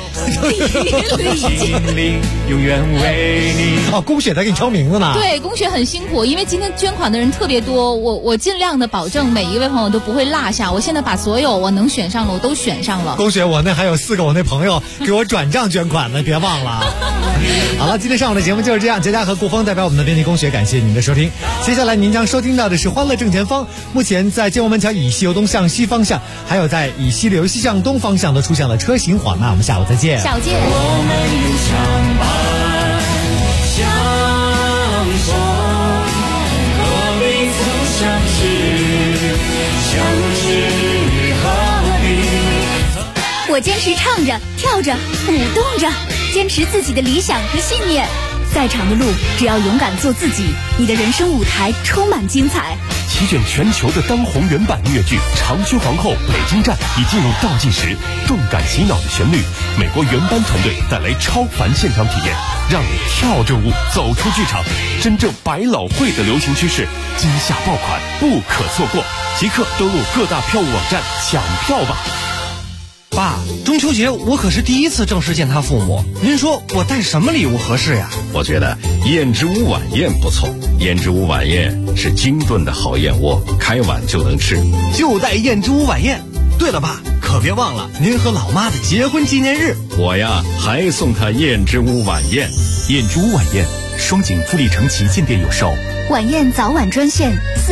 永远为你。 龚雪在给你挑名字呢。 对，龚雪很辛苦，因为今天捐款的人特别多，我尽量的保证每一位朋友都不会落下。我现在把所有我能选上的我都选上了。 龚雪，我那还有4个我那朋友给我转账捐款呢，别忘了。好了，今天上午的节目就是这样，佳佳和顾峰代表我们的编辑龚雪，感谢您的收听。接下来您将收听到的是欢乐正前方。目前在建国门桥以西由东向西方向，还有在以西流西向东方向都出现了车行缓慢，我们下午再见。 下午见。 我们相伴相守，何必曾相识，相识何必。 我坚持唱着、跳着、舞动着，坚持自己的理想和信念。再长的路，只要勇敢做自己，你的人生舞台充满精彩。 席卷全球的当红原版音乐剧《长靴皇后》北京站已进入倒计时，动感洗脑的旋律，美国原班团队带来超凡现场体验，让你跳着舞走出剧场。真正百老汇的流行趋势，今夏爆款不可错过，即刻登录各大票务网站抢票吧。 爸，中秋节我可是第一次正式见他父母，您说我带什么礼物合适呀？ 我觉得燕之屋晚宴不错，燕之屋晚宴是精炖的好燕窝，开碗就能吃， 就带燕之屋晚宴。对了，爸，可别忘了您和老妈的结婚纪念日。 我呀还送他燕之屋晚宴。 燕之屋晚宴，双井富力城旗舰店有售。 晚宴早晚专线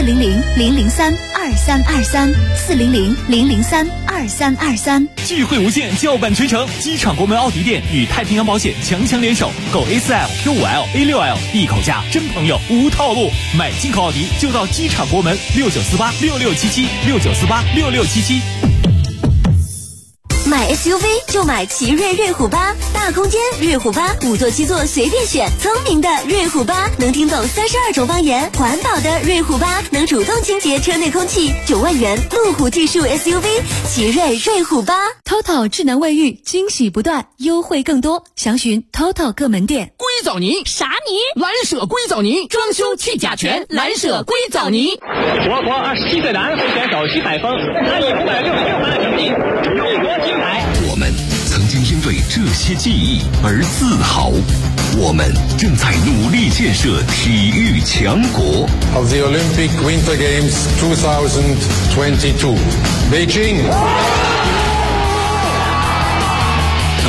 400-003-2323，400-003-2323。 聚会无限，叫板全城。机场国门奥迪店与太平洋保险强联手，购 A4L、Q5L、A6L， 一口价，真朋友无套路。买进口奥迪就到机场国门，69486677，69486677。 买 SUV 就买奇瑞瑞虎8，大空间瑞虎8，5座7座随便选，聪明的瑞虎8能听懂32种方言，环保的瑞虎8能主动清洁车内空气，9万元路虎技术 SUV， 奇瑞瑞虎8。 TOTO 智能卫浴，惊喜不断，优惠更多，详询 TOTO 各门店。 硅藻泥啥泥？蓝舍硅藻泥，装修去甲醛，蓝舍硅藻泥。 我国27岁男会选手徐海峰，他以566分的成绩荣夺金牌。 我们曾经因为这些记忆而自豪，我们正在努力建设体育强国。 Of the Olympic Winter Games 2022, Beijing.